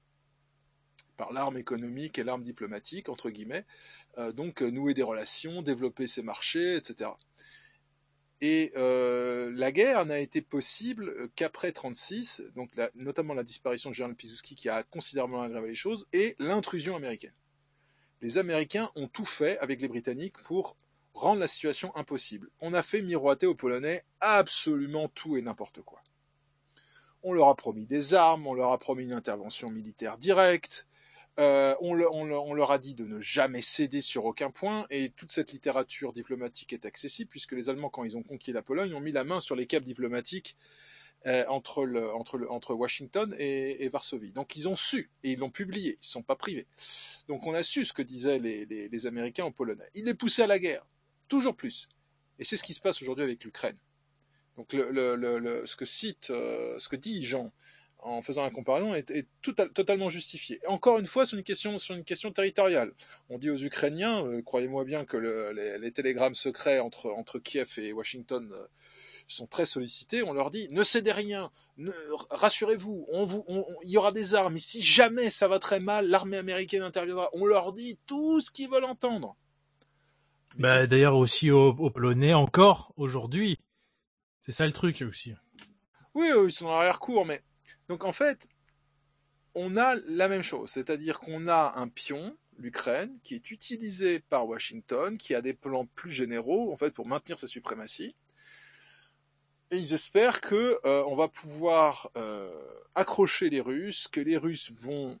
Par l'arme économique et l'arme diplomatique, entre guillemets, euh, donc euh, nouer des relations, développer ses marchés, et cetera. Et euh, la guerre n'a été possible qu'après trente-six, donc la, notamment la disparition du général Piłsudski qui a considérablement aggravé les choses, et l'intrusion américaine. Les Américains ont tout fait avec les Britanniques pour rendre la situation impossible. On a fait miroiter aux Polonais absolument tout et n'importe quoi. On leur a promis des armes, on leur a promis une intervention militaire directe, Euh, on, le, on, le, on leur a dit de ne jamais céder sur aucun point, et toute cette littérature diplomatique est accessible, puisque les Allemands, quand ils ont conquis la Pologne, ont mis la main sur les câbles diplomatiques euh, entre, le, entre, le, entre Washington et, et Varsovie. Donc ils ont su, et ils l'ont publié, ils ne sont pas privés. Donc on a su ce que disaient les, les, les Américains aux Polonais. Ils les poussaient à la guerre, toujours plus. Et c'est ce qui se passe aujourd'hui avec l'Ukraine. Donc le, le, le, le, ce que cite, euh, ce que dit Jean, en faisant la comparaison, est, est tout, totalement justifié. Et encore une fois, sur une question, sur une question territoriale. On dit aux Ukrainiens, euh, croyez-moi bien que le, les, les télégrammes secrets entre, entre Kiev et Washington euh, sont très sollicités. On leur dit, ne cédez rien, ne, rassurez-vous, on vous, on, on, il y aura des armes, et si jamais ça va très mal, l'armée américaine interviendra. On leur dit tout ce qu'ils veulent entendre. Bah, d'ailleurs aussi aux, aux Polonais, encore aujourd'hui. C'est ça le truc aussi. Oui, eux, ils sont dans l'arrière-cour, mais... Donc en fait, on a la même chose, c'est-à-dire qu'on a un pion, l'Ukraine, qui est utilisé par Washington, qui a des plans plus généraux, en fait, pour maintenir sa suprématie. Et ils espèrent que euh, on va pouvoir euh, accrocher les Russes, que les Russes vont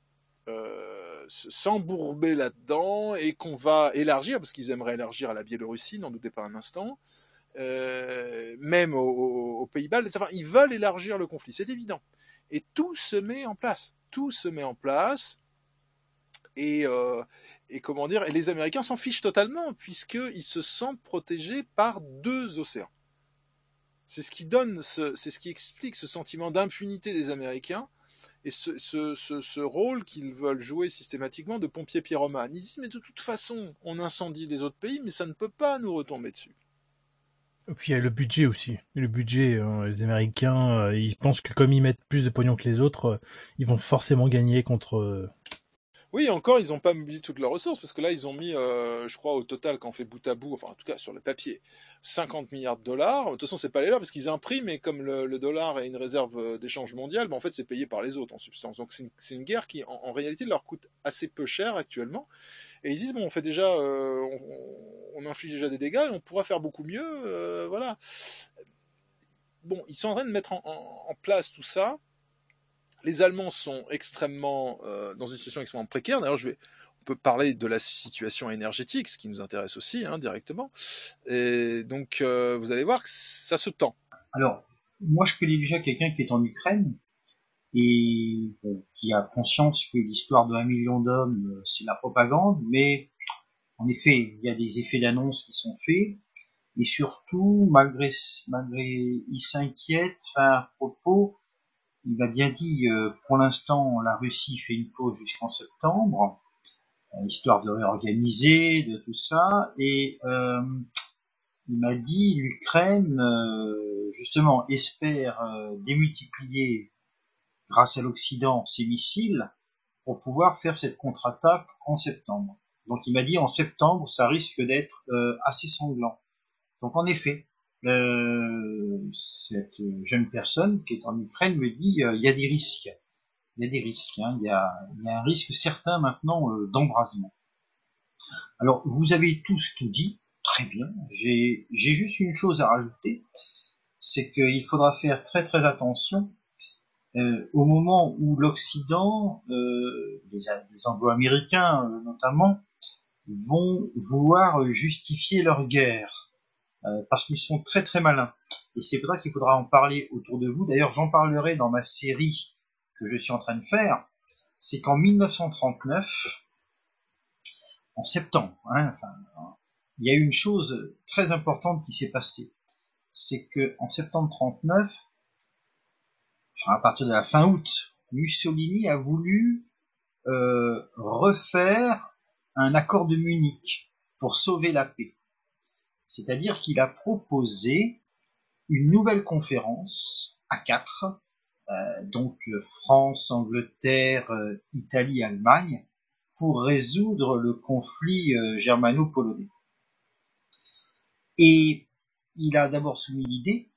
euh, s'embourber là-dedans et qu'on va élargir, parce qu'ils aimeraient élargir à la Biélorussie, n'en doutez pas un instant. Euh, même aux, aux, aux Pays-Bas, enfin, ils veulent élargir le conflit, c'est évident. Et tout se met en place, tout se met en place, et, euh, et comment dire, et les Américains s'en fichent totalement, puisqu'ils se sentent protégés par deux océans. C'est ce qui donne, ce, c'est ce qui explique ce sentiment d'impunité des Américains, et ce, ce, ce, ce rôle qu'ils veulent jouer systématiquement de pompiers pyromanes. Ils disent, mais de toute façon, on incendie les autres pays, mais ça ne peut pas nous retomber dessus. Et puis il y a le budget aussi. Le budget, euh, les Américains, euh, ils pensent que comme ils mettent plus de pognon que les autres, euh, ils vont forcément gagner contre... Euh... Oui, encore, ils n'ont pas mobilisé toutes leurs ressources, parce que là, ils ont mis, euh, je crois, au total, quand on fait bout à bout, enfin, en tout cas, sur le papier, cinquante milliards de dollars. De toute façon, c'est pas les leurs, parce qu'ils impriment, et comme le, le dollar est une réserve d'échange mondiale, ben, en fait, c'est payé par les autres, en substance. Donc, c'est une, c'est une guerre qui, en, en réalité, leur coûte assez peu cher actuellement. Et ils disent, bon, on fait déjà, euh, on, on inflige déjà des dégâts, et on pourra faire beaucoup mieux, euh, voilà. Bon, ils sont en train de mettre en, en, en place tout ça. Les Allemands sont extrêmement, euh, dans une situation extrêmement précaire. D'ailleurs, je vais, on peut parler de la situation énergétique, ce qui nous intéresse aussi, hein, directement. Et donc, euh, vous allez voir que ça se tend. Alors, moi, je connais déjà quelqu'un qui est en Ukraine, et bon, qui a conscience que l'histoire de un million d'hommes, c'est la propagande, mais en effet, il y a des effets d'annonce qui sont faits, et surtout, malgré, malgré, il s'inquiète, enfin, à propos, il a bien dit, euh, pour l'instant, la Russie fait une pause jusqu'en septembre, euh, histoire de réorganiser, de tout ça. Et euh, il m'a dit l'Ukraine, euh, justement, espère euh, démultiplier, grâce à l'Occident, ses missiles pour pouvoir faire cette contre-attaque en septembre. Donc il m'a dit en septembre, ça risque d'être euh, assez sanglant. Donc en effet, euh, cette jeune personne qui est en Ukraine me dit euh, il y a des risques. Il y a des risques. Hein. Il y a, il y a un risque certain maintenant euh, d'embrasement. Alors vous avez tous tout dit, très bien. J'ai, j'ai juste une chose à rajouter, c'est qu'il faudra faire très très attention euh, au moment où l'Occident, euh, les, les Anglo-Américains euh, notamment, vont vouloir justifier leur guerre, euh, parce qu'ils sont très très malins. Et c'est pour ça qu'il faudra en parler autour de vous. D'ailleurs, j'en parlerai dans ma série que je suis en train de faire. C'est qu'en mille neuf cent trente-neuf, en septembre, hein, enfin, il y a eu une chose très importante qui s'est passée. C'est que en septembre trente-neuf, enfin, à partir de la fin août, Mussolini a voulu euh, refaire un accord de Munich pour sauver la paix. C'est-à-dire qu'il a proposé une nouvelle conférence à quatre, euh, donc France, Angleterre, euh, Italie, Allemagne, pour résoudre le conflit euh, germano-polonais. Et il a d'abord soumis l'idée,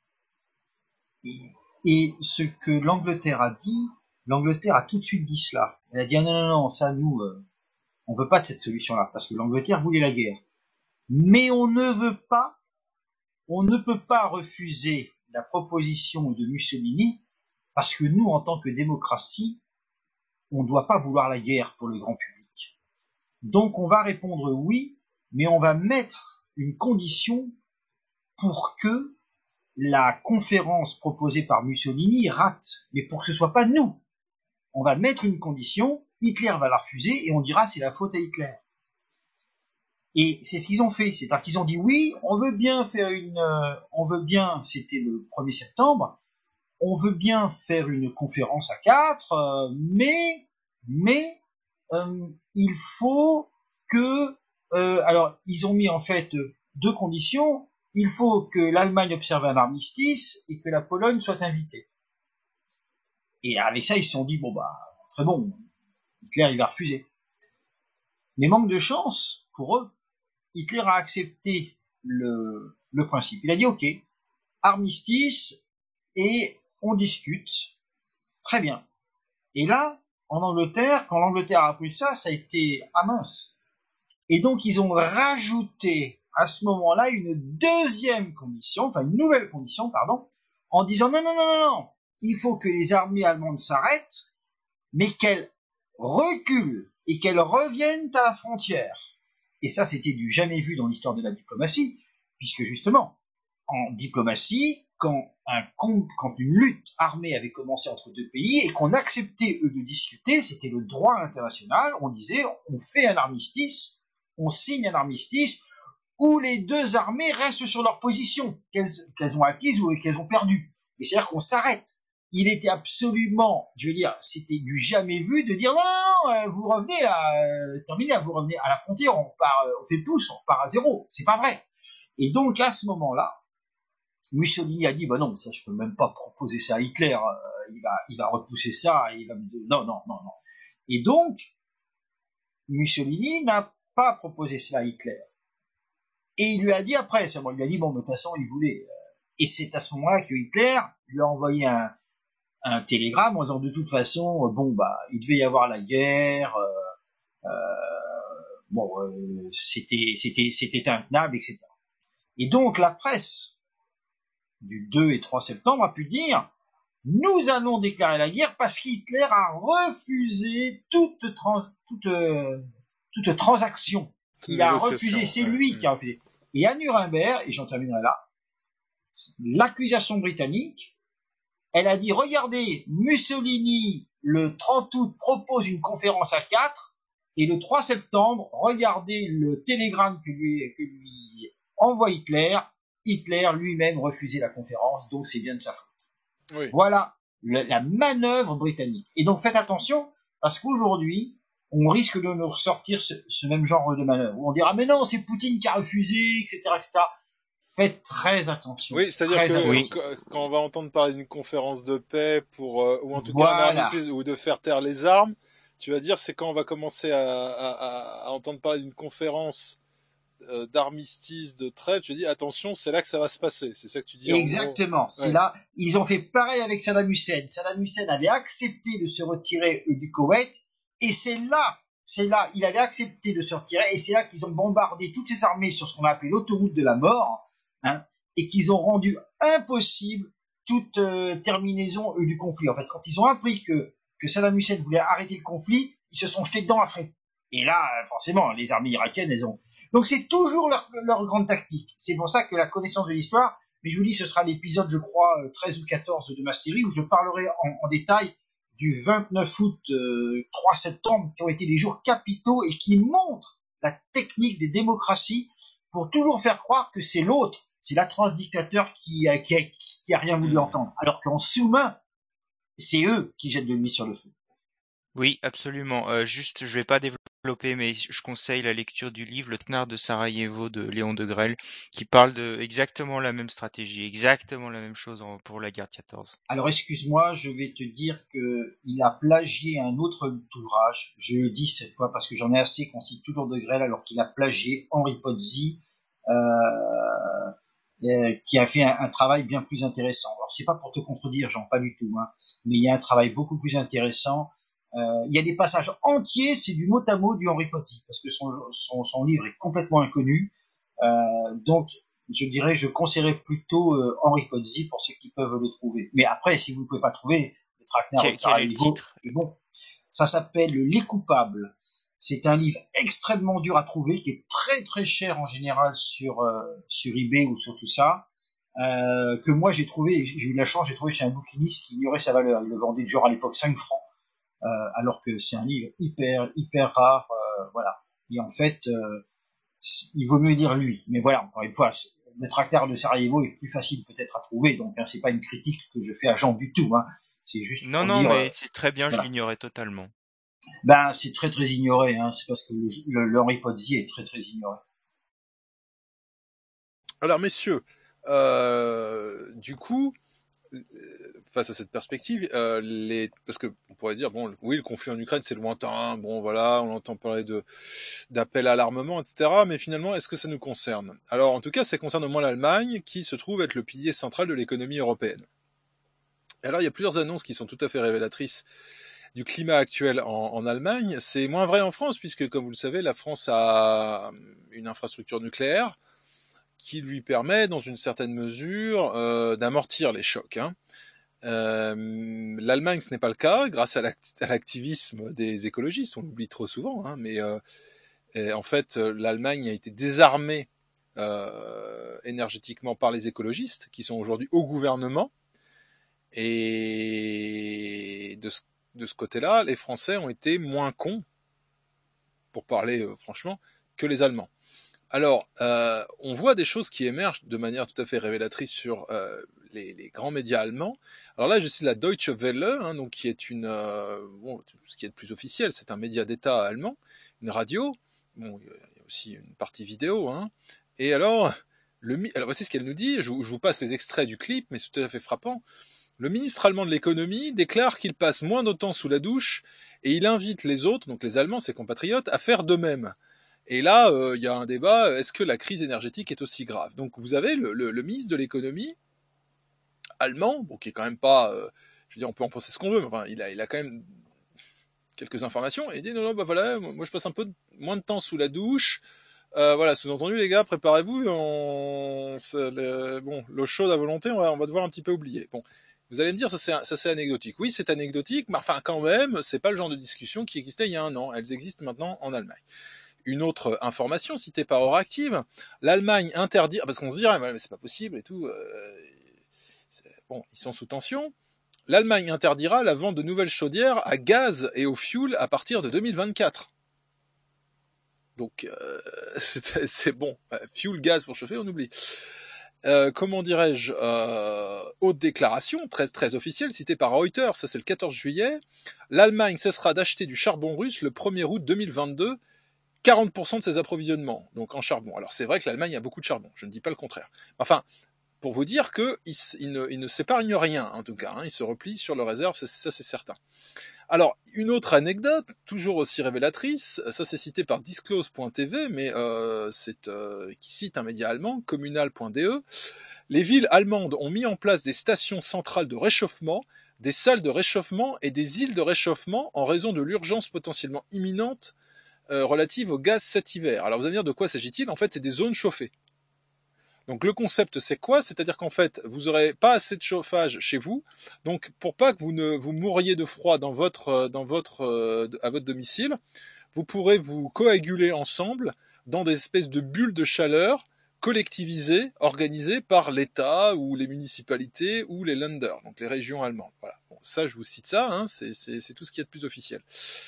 et, et ce que l'Angleterre a dit, l'Angleterre a tout de suite dit cela. Elle a dit ah, non, non, non, ça nous... Euh, on veut pas de cette solution-là, parce que l'Angleterre voulait la guerre. Mais on ne veut pas, on ne peut pas refuser la proposition de Mussolini, parce que nous, en tant que démocratie, on ne doit pas vouloir la guerre pour le grand public. Donc on va répondre oui, mais on va mettre une condition pour que la conférence proposée par Mussolini rate, mais pour que ce soit pas nous. On va mettre une condition, Hitler va la refuser et on dira c'est la faute à Hitler. Et c'est ce qu'ils ont fait, c'est-à-dire qu'ils ont dit oui, on veut bien faire une, euh, on veut bien, c'était le premier septembre, on veut bien faire une conférence à quatre, euh, mais, mais euh, il faut que, euh, alors ils ont mis en fait deux conditions, il faut que l'Allemagne observe un armistice et que la Pologne soit invitée. Et avec ça ils se sont dit bon bah très bon, Hitler il va refuser. Mais manque de chance pour eux. Hitler a accepté le, le principe. Il a dit ok, armistice et on discute. Très bien. Et là, en Angleterre, quand l'Angleterre a appris ça, ça a été ah mince. Et donc ils ont rajouté à ce moment-là une deuxième condition, enfin une nouvelle condition, pardon, en disant non, non, non, non, non, il faut que les armées allemandes s'arrêtent, mais qu'elles reculent et qu'elles reviennent à la frontière. Et ça, c'était du jamais vu dans l'histoire de la diplomatie, puisque justement, en diplomatie, quand, un, quand une lutte armée avait commencé entre deux pays et qu'on acceptait, eux, de discuter, c'était le droit international, on disait, on fait un armistice, on signe un armistice, où les deux armées restent sur leur position, qu'elles, qu'elles ont acquises ou qu'elles ont perdues. Et c'est-à-dire qu'on s'arrête. Il était absolument, je veux dire, c'était du jamais vu de dire non, non, non vous revenez à euh, terminé, vous revenez à la frontière, on part, on fait pouce, on repart à zéro. C'est pas vrai. Et donc à ce moment-là, Mussolini a dit bah non, ça je peux même pas proposer ça à Hitler, euh, il va, il va repousser ça, et il va me dire non, non, non, non. Et donc Mussolini n'a pas proposé cela à Hitler. Et il lui a dit après, ça, bon, il lui a dit bon, mais de toute façon il voulait. Et c'est à ce moment-là que Hitler lui a envoyé un un télégramme en disant de toute façon bon bah il devait y avoir la guerre euh, euh, bon euh, c'était c'était c'était intenable, etc. Et donc la presse du deux et trois septembre a pu dire nous allons déclarer la guerre parce qu'Hitler a refusé toute trans, toute toute transaction. Il a refusé, c'est lui qui a refusé. Et à Nuremberg, et j'en terminerai là, l'accusation britannique, elle a dit, regardez, Mussolini, le trente août, propose une conférence à quatre, et le trois septembre, regardez le télégramme que lui, que lui envoie Hitler, Hitler lui-même refusait la conférence, donc c'est bien de sa faute. Oui. Voilà le, la manœuvre britannique. Et donc faites attention, parce qu'aujourd'hui, on risque de nous ressortir ce, ce même genre de manœuvre. On dira mais non, c'est Poutine qui a refusé, et cetera, et cetera. Faites très attention. Oui, c'est-à-dire très que attention. quand on va entendre parler d'une conférence de paix pour, euh, ou en tout Voilà. cas un armistice ou de faire taire les armes, tu vas dire c'est quand on va commencer à, à, à entendre parler d'une conférence euh, d'armistice, de trêve, tu dis attention, c'est là que ça va se passer. C'est ça que tu dis. Exactement. En gros. C'est ouais. là. Ils ont fait pareil avec Saddam Hussein. Saddam Hussein avait accepté de se retirer du Koweït, et c'est là, c'est là, il avait accepté de se retirer, et c'est là qu'ils ont bombardé toutes ces armées sur ce qu'on a appelé l'autoroute de la mort, hein, et qu'ils ont rendu impossible toute euh, terminaison euh, du conflit. En fait, quand ils ont appris que que Saddam Hussein voulait arrêter le conflit, ils se sont jetés dedans à fond. Et là, forcément, les armées irakiennes, elles ont. Donc c'est toujours leur, leur grande tactique. C'est pour ça que la connaissance de l'histoire, mais je vous dis, ce sera l'épisode, je crois, treize ou quatorze de ma série, où je parlerai en, en détail du vingt-neuf août, euh, trois septembre, qui ont été des jours capitaux et qui montrent la technique des démocraties pour toujours faire croire que c'est l'autre, c'est l'atroce dictateur qui a, qui, a, qui a rien voulu entendre. Alors qu'en sous-main, c'est eux qui jettent de l'huile sur le feu. Oui, absolument. Euh, juste, je vais pas développer, mais je conseille la lecture du livre Le Tnard de Sarajevo de Léon Degrelle, qui parle de exactement la même stratégie, exactement la même chose en, pour la guerre de quatorze. Alors excuse-moi, je vais te dire que il a plagié un autre ouvrage. Je le dis cette fois parce que j'en ai assez qu'on cite toujours Degrelle, alors qu'il a plagié Henri Pozzi, euh, euh, qui a fait un, un travail bien plus intéressant. Alors c'est pas pour te contredire, Jean, pas du tout, hein, mais il y a un travail beaucoup plus intéressant. Euh, il y a des passages entiers, c'est du mot à mot du Henri Pozzi, parce que son, son, son livre est complètement inconnu. Euh, donc, je dirais, je conseillerais plutôt euh, Henri Pozzi pour ceux qui peuvent le trouver. Mais après, si vous ne pouvez pas trouver, le Traquenard de Sarajevo est bon. Ça s'appelle Les Coupables. C'est un livre extrêmement dur à trouver, qui est très très cher en général sur euh, sur eBay ou sur tout ça. Euh, que moi j'ai trouvé, j'ai eu la chance, j'ai trouvé chez un bouquiniste qui ignorait sa valeur. Il le vendait genre à l'époque cinq francs. Euh, alors que c'est un livre hyper hyper rare, euh, voilà. Et en fait, euh, il vaut mieux lire lui. Mais voilà, encore une fois, le Tractaire de Sarajevo est plus facile peut-être à trouver, donc hein, c'est pas une critique que je fais à Jean du tout. Hein. C'est juste non pour non, dire, mais euh, c'est très bien, voilà. je l'ignorais totalement. Ben c'est très très ignoré. Hein. C'est parce que le, le, le Henri Pozzi est très très ignoré. Alors messieurs, euh, du coup. Face à cette perspective, euh, les... parce que on pourrait dire bon, oui, le conflit en Ukraine c'est lointain, bon voilà, on entend parler de d'appel à l'armement, et cetera. Mais finalement, est-ce que ça nous concerne ? Alors, en tout cas, ça concerne au moins l'Allemagne, qui se trouve être le pilier central de l'économie européenne. Et alors, il y a plusieurs annonces qui sont tout à fait révélatrices du climat actuel en, en Allemagne. C'est moins vrai en France, puisque, comme vous le savez, la France a une infrastructure nucléaire qui lui permet, dans une certaine mesure, euh, d'amortir les chocs. Hein. Euh, L'Allemagne, ce n'est pas le cas, grâce à l'activisme des écologistes, on l'oublie trop souvent, hein, mais euh, en fait, l'Allemagne a été désarmée euh, énergétiquement par les écologistes, qui sont aujourd'hui au gouvernement, et de ce, de ce côté-là, les Français ont été moins cons, pour parler euh, franchement, que les Allemands. Alors, euh, on voit des choses qui émergent de manière tout à fait révélatrice sur euh, les, les grands médias allemands. Alors là, je cite la Deutsche Welle, hein, donc qui est une, euh, bon, ce qui est le plus officiel, c'est un média d'État allemand, une radio. Bon, il y a aussi une partie vidéo. Hein. Et alors, le, alors voici ce qu'elle nous dit. Je, je vous passe les extraits du clip, mais c'est tout à fait frappant. Le ministre allemand de l'économie déclare qu'il passe moins de temps sous la douche et il invite les autres, donc les Allemands, ses compatriotes, à faire de même. Et là, il euh, y a un débat, est-ce que la crise énergétique est aussi grave ? Donc vous avez le, le, le ministre de l'économie allemand, bon, qui est quand même pas, euh, je veux dire, on peut en penser ce qu'on veut, mais enfin, il a, il a quand même quelques informations, et il dit, non, non, bah voilà, moi je passe un peu de, moins de temps sous la douche, euh, voilà, sous-entendu, les gars, préparez-vous, on, le, bon, l'eau chaude à volonté, on va, on va devoir un petit peu oublier. Bon, vous allez me dire, ça c'est, ça c'est anecdotique. Oui, c'est anecdotique, mais enfin, quand même, c'est pas le genre de discussion qui existait il y a un an, elles existent maintenant en Allemagne. Une autre information citée par Euractiv, l'Allemagne interdit, parce qu'on se dirait, mais c'est pas possible et tout, euh, bon, ils sont sous tension, l'Allemagne interdira la vente de nouvelles chaudières à gaz et au fioul à partir de deux mille vingt-quatre. Donc, euh, c'est, c'est bon, fuel, gaz pour chauffer, on oublie. euh, comment dirais-je, euh, haute déclaration, très, très officielle, citée par Reuters, ça c'est le quatorze juillet, l'Allemagne cessera d'acheter du charbon russe le premier août deux mille vingt-deux, quarante pour cent de ses approvisionnements, donc en charbon. Alors c'est vrai que l'Allemagne a beaucoup de charbon, je ne dis pas le contraire. Enfin, pour vous dire qu'il il ne, il ne s'épargne rien, en tout cas, hein, il se replie sur leurs réserves, ça, ça c'est certain. Alors, une autre anecdote, toujours aussi révélatrice, ça c'est cité par disclose point t v, mais euh, c'est euh, qui cite un média allemand, communal point d e. Les villes allemandes ont mis en place des stations centrales de réchauffement, des salles de réchauffement et des îles de réchauffement en raison de l'urgence potentiellement imminente euh, relative au gaz cet hiver. Alors vous allez me dire de quoi s'agit-il ? En fait, c'est des zones chauffées. Donc le concept c'est quoi ? C'est-à-dire qu'en fait vous aurez pas assez de chauffage chez vous, donc pour pas que vous ne vous mouriez de froid dans votre dans votre euh, à votre domicile, vous pourrez vous coaguler ensemble dans des espèces de bulles de chaleur collectivisées, organisées par l'État ou les municipalités ou les Länder, donc les régions allemandes. Voilà. Bon, ça je vous cite ça, hein, c'est c'est c'est tout ce qu'il y a de plus officiel.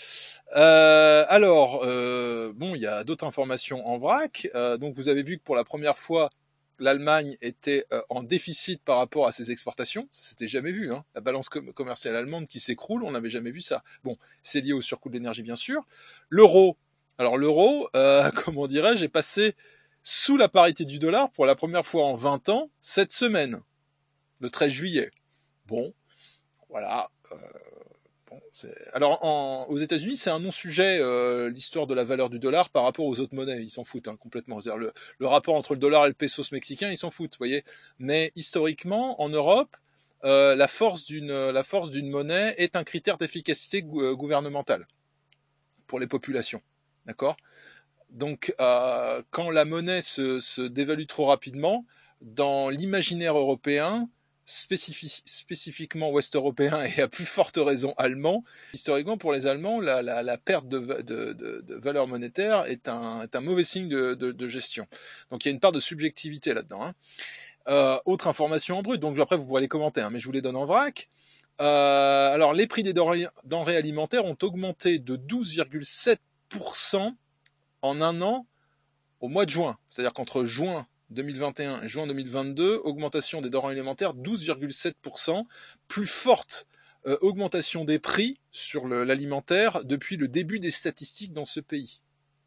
Euh, alors euh, bon, il y a d'autres informations en vrac. Euh, donc vous avez vu que pour la première fois l'Allemagne était euh, en déficit par rapport à ses exportations. Ça s'était jamais vu, hein. La balance com- commerciale allemande qui s'écroule, on n'avait jamais vu ça. Bon, c'est lié au surcoût de l'énergie, bien sûr. L'euro, alors l'euro, euh, comment dirais-je, est passé sous la parité du dollar pour la première fois en vingt ans cette semaine, le treize juillet. Bon, voilà. Euh, bon, c'est... Alors, en, aux États-Unis, c'est un non-sujet, euh, l'histoire de la valeur du dollar par rapport aux autres monnaies. Ils s'en foutent hein, complètement. C'est-à-dire le, le rapport entre le dollar et le pesos mexicain, ils s'en foutent, vous voyez. Mais historiquement, en Europe, euh, la force d'une la force d'une monnaie est un critère d'efficacité gou- gouvernementale pour les populations, d'accord ? Donc, euh, quand la monnaie se, se dévalue trop rapidement, dans l'imaginaire européen, spécifi- spécifiquement ouest-européen et à plus forte raison allemand, historiquement pour les Allemands, la, la, la perte de, de, de, de valeur monétaire est un, est un mauvais signe de, de, de gestion. Donc, il y a une part de subjectivité là-dedans. Hein. Euh, autre information en brut, donc après vous pourrez les commenter, hein, mais je vous les donne en vrac. Euh, alors, les prix des denrées, denrées alimentaires ont augmenté de douze virgule sept pour cent en un an au mois de juin. C'est-à-dire qu'entre juin deux mille vingt et un et juin deux mille vingt-deux, augmentation des denrées alimentaires douze virgule sept pour cent, plus forte euh, augmentation des prix sur le, l'alimentaire depuis le début des statistiques dans ce pays.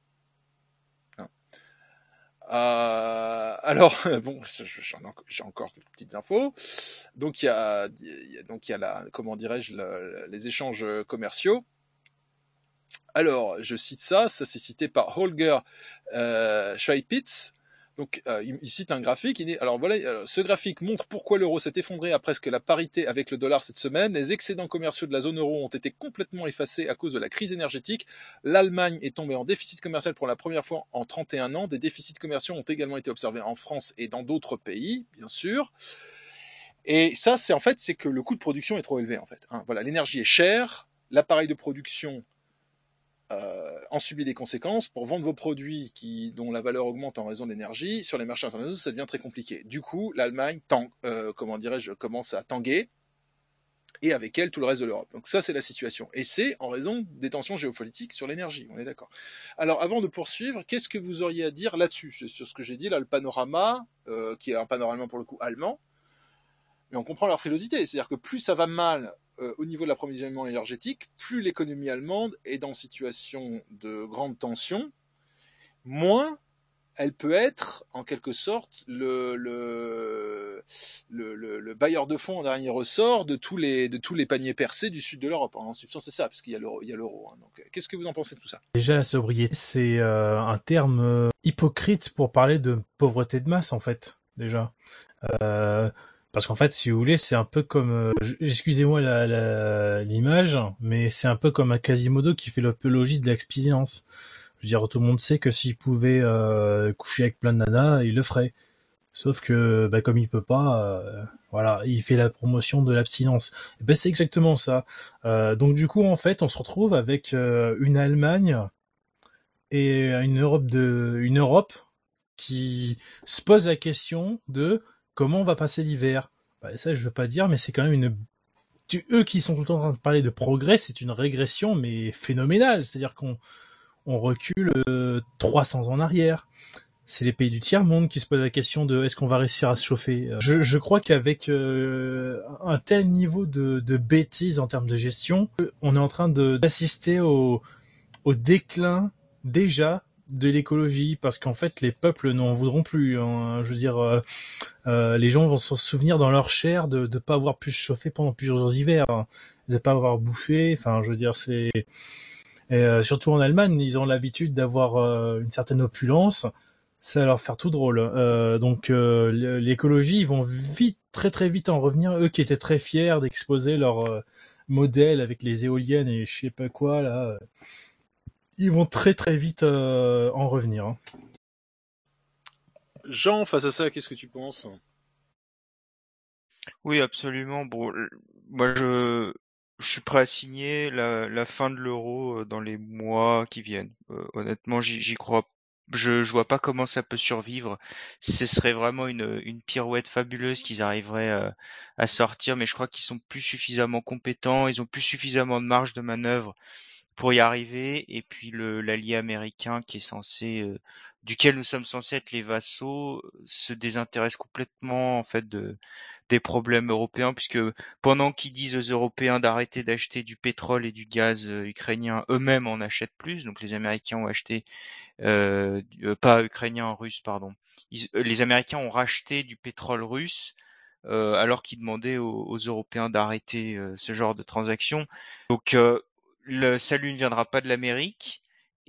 Hein. Euh, alors, bon, j'en ai, j'ai encore quelques petites infos. Donc il y a, il y a, donc il y a la, comment dirais-je, le, les échanges commerciaux. Alors, je cite ça, ça c'est cité par Holger euh, Scheipitz. Donc, euh, il, il cite un graphique. Il dit, alors voilà, alors, ce graphique montre pourquoi l'euro s'est effondré à presque la parité avec le dollar cette semaine. Les excédents commerciaux de la zone euro ont été complètement effacés à cause de la crise énergétique. L'Allemagne est tombée en déficit commercial pour la première fois en trente et un ans. Des déficits commerciaux ont également été observés en France et dans d'autres pays, bien sûr. Et ça, c'est en fait, c'est que le coût de production est trop élevé, en fait. Hein, voilà, l'énergie est chère, l'appareil de production Euh, en subit les conséquences. Pour vendre vos produits qui, dont la valeur augmente en raison de l'énergie, sur les marchés internationaux, ça devient très compliqué. Du coup, l'Allemagne tang, euh, comment dirais-je, commence à tanguer, et avec elle tout le reste de l'Europe. Donc ça, c'est la situation. Et c'est en raison des tensions géopolitiques sur l'énergie, on est d'accord. Alors, avant de poursuivre, qu'est-ce que vous auriez à dire là-dessus, sur ce que j'ai dit, là, le panorama, euh, qui est un panorama pour le coup allemand, mais on comprend leur frilosité, c'est-à-dire que plus ça va mal euh, au niveau de l'approvisionnement énergétique, plus l'économie allemande est dans situation de grande tension, moins elle peut être, en quelque sorte, le, le, le, le, le bailleur de fonds en dernier ressort de tous les, de tous les paniers percés du sud de l'Europe. En substance, c'est ça, parce qu'il y a l'euro. Il y a l'euro hein. Donc, qu'est-ce que vous en pensez de tout ça ? Déjà, la sobriété, c'est euh, un terme euh, hypocrite pour parler de pauvreté de masse, en fait, déjà. Euh, parce qu'en fait, si vous voulez, c'est un peu comme... Euh, excusez-moi la, la, l'image, mais c'est un peu comme un Quasimodo qui fait l'apologie de l'abstinence. Je veux dire, tout le monde sait que s'il pouvait euh, coucher avec plein de nanas, il le ferait. Sauf que, bah, comme il peut pas, euh, voilà, il fait la promotion de l'abstinence. Et ben, c'est exactement ça. Euh, donc du coup, en fait, on se retrouve avec euh, une Allemagne et une Europe de, une Europe qui se pose la question de comment on va passer l'hiver. Bah, ça, je veux pas dire, mais c'est quand même une... Eux qui sont tout le temps en train de parler de progrès, c'est une régression, mais phénoménale. C'est-à-dire qu'on on recule euh, trois cents ans en arrière. c'est les pays du tiers-monde qui se posent la question de est-ce qu'on va réussir à se chauffer. Je, je crois qu'avec euh, un tel niveau de, de bêtises en termes de gestion, on est en train de, d'assister au, au déclin déjà de l'écologie, parce qu'en fait les peuples n'en voudront plus. Hein. Je veux dire, euh, euh, les gens vont se souvenir dans leur chair de ne pas avoir pu se chauffer pendant plusieurs hivers, hein, de pas avoir bouffé. Enfin, je veux dire, c'est et, euh, surtout en Allemagne, ils ont l'habitude d'avoir euh, une certaine opulence. Ça va leur faire tout drôle. Euh, donc euh, l'écologie, ils vont vite, très très vite en revenir. Eux qui étaient très fiers d'exposer leur euh, modèle avec les éoliennes et je sais pas quoi là, euh, ils vont très très vite euh, en revenir. Hein. Jean, face à ça, qu'est-ce que tu penses ? Oui, absolument. Bon, moi je je suis prêt à signer la, la fin de l'euro dans les mois qui viennent. Euh, honnêtement, j'y, j'y crois. Je, je vois pas comment ça peut survivre. Ce serait vraiment une, une pirouette fabuleuse qu'ils arriveraient à, à sortir, mais je crois qu'ils sont plus suffisamment compétents, ils ont plus suffisamment de marge de manœuvre pour y arriver. Et puis le l'allié américain qui est censé, euh, duquel nous sommes censés être les vassaux, se désintéresse complètement en fait de des problèmes européens, puisque pendant qu'ils disent aux Européens d'arrêter d'acheter du pétrole et du gaz euh, ukrainien, eux-mêmes en achètent plus. Donc les Américains ont acheté, euh, euh, pas ukrainien, russe, pardon. Ils, euh, les Américains ont racheté du pétrole russe, euh, alors qu'ils demandaient aux, aux Européens d'arrêter euh, ce genre de transactions. Donc euh, le salut ne viendra pas de l'Amérique.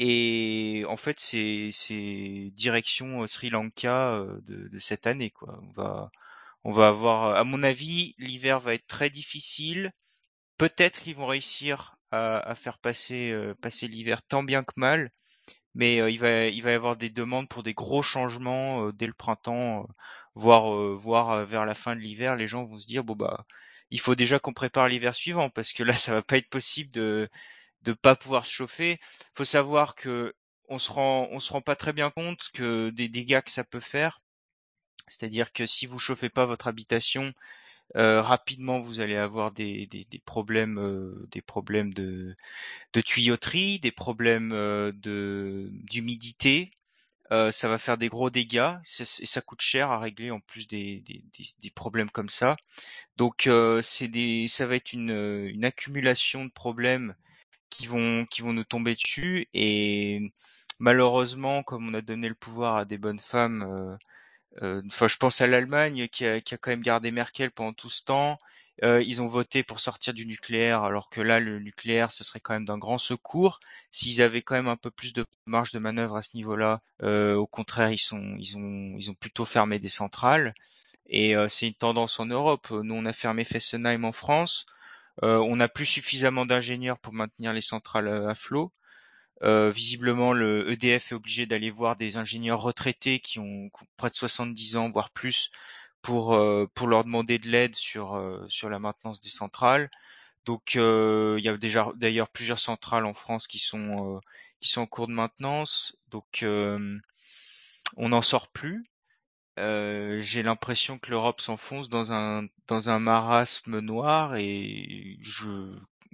Et en fait, c'est, c'est direction Sri Lanka euh, de, de cette année, quoi. On va On va avoir, à mon avis, l'hiver va être très difficile. Peut-être qu'ils vont réussir à, à faire passer, euh, passer l'hiver tant bien que mal, mais euh, il va, il va y avoir des demandes pour des gros changements euh, dès le printemps, euh, voire, euh, voire euh, vers la fin de l'hiver. Les gens vont se dire bon bah, il faut déjà qu'on prépare l'hiver suivant parce que là, ça va pas être possible de, de pas pouvoir se chauffer. Faut savoir que on se rend, on se rend pas très bien compte que des dégâts que ça peut faire. C'est-à-dire que si vous chauffez pas votre habitation, euh, rapidement vous allez avoir des, des, des problèmes, euh, des problèmes de, de tuyauterie, des problèmes euh, de d'humidité. Euh, ça va faire des gros dégâts et ça coûte cher à régler en plus des, des, des, des problèmes comme ça. Donc euh, c'est des, ça va être une, une accumulation de problèmes qui vont qui vont nous tomber dessus et malheureusement comme on a donné le pouvoir à des bonnes femmes. Euh, Enfin, euh, je pense à l'Allemagne qui a, qui a quand même gardé Merkel pendant tout ce temps. Euh, ils ont voté pour sortir du nucléaire, alors que là, le nucléaire, ce serait quand même d'un grand secours. S'ils avaient quand même un peu plus de marge de manœuvre à ce niveau-là, euh, au contraire, ils sont, ils ont, ils ont plutôt fermé des centrales. Et euh, c'est une tendance en Europe. Nous, on a fermé Fessenheim en France. Euh, on n'a plus suffisamment d'ingénieurs pour maintenir les centrales à flot. Euh, visiblement, le E D F est obligé d'aller voir des ingénieurs retraités qui ont, qui ont près de soixante-dix ans, voire plus, pour euh, pour leur demander de l'aide sur euh, sur la maintenance des centrales. Donc, euh, il y a déjà d'ailleurs plusieurs centrales en France qui sont euh, qui sont en cours de maintenance. Donc, euh, on n'en sort plus. Euh, j'ai l'impression que l'Europe s'enfonce dans un dans un marasme noir et je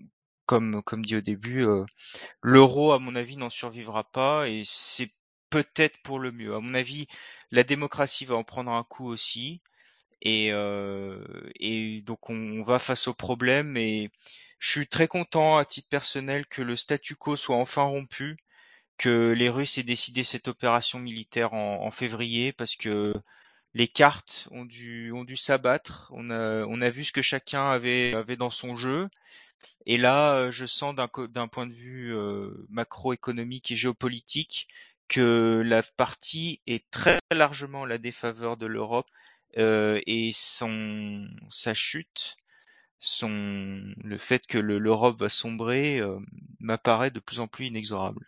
comme comme dit au début. Euh, L'euro, à mon avis, n'en survivra pas et c'est peut-être pour le mieux. À mon avis, la démocratie va en prendre un coup aussi et, euh, et donc on, on va face au problème. Et je suis très content à titre personnel que le statu quo soit enfin rompu, que les Russes aient décidé cette opération militaire en, en février parce que les cartes ont dû ont dû s'abattre. On a on a vu ce que chacun avait avait dans son jeu. Et là, je sens d'un, d'un point de vue euh, macroéconomique et géopolitique que la partie est très largement à la défaveur de l'Europe euh, et son sa chute, son le fait que le, l'Europe va sombrer euh, m'apparaît de plus en plus inexorable.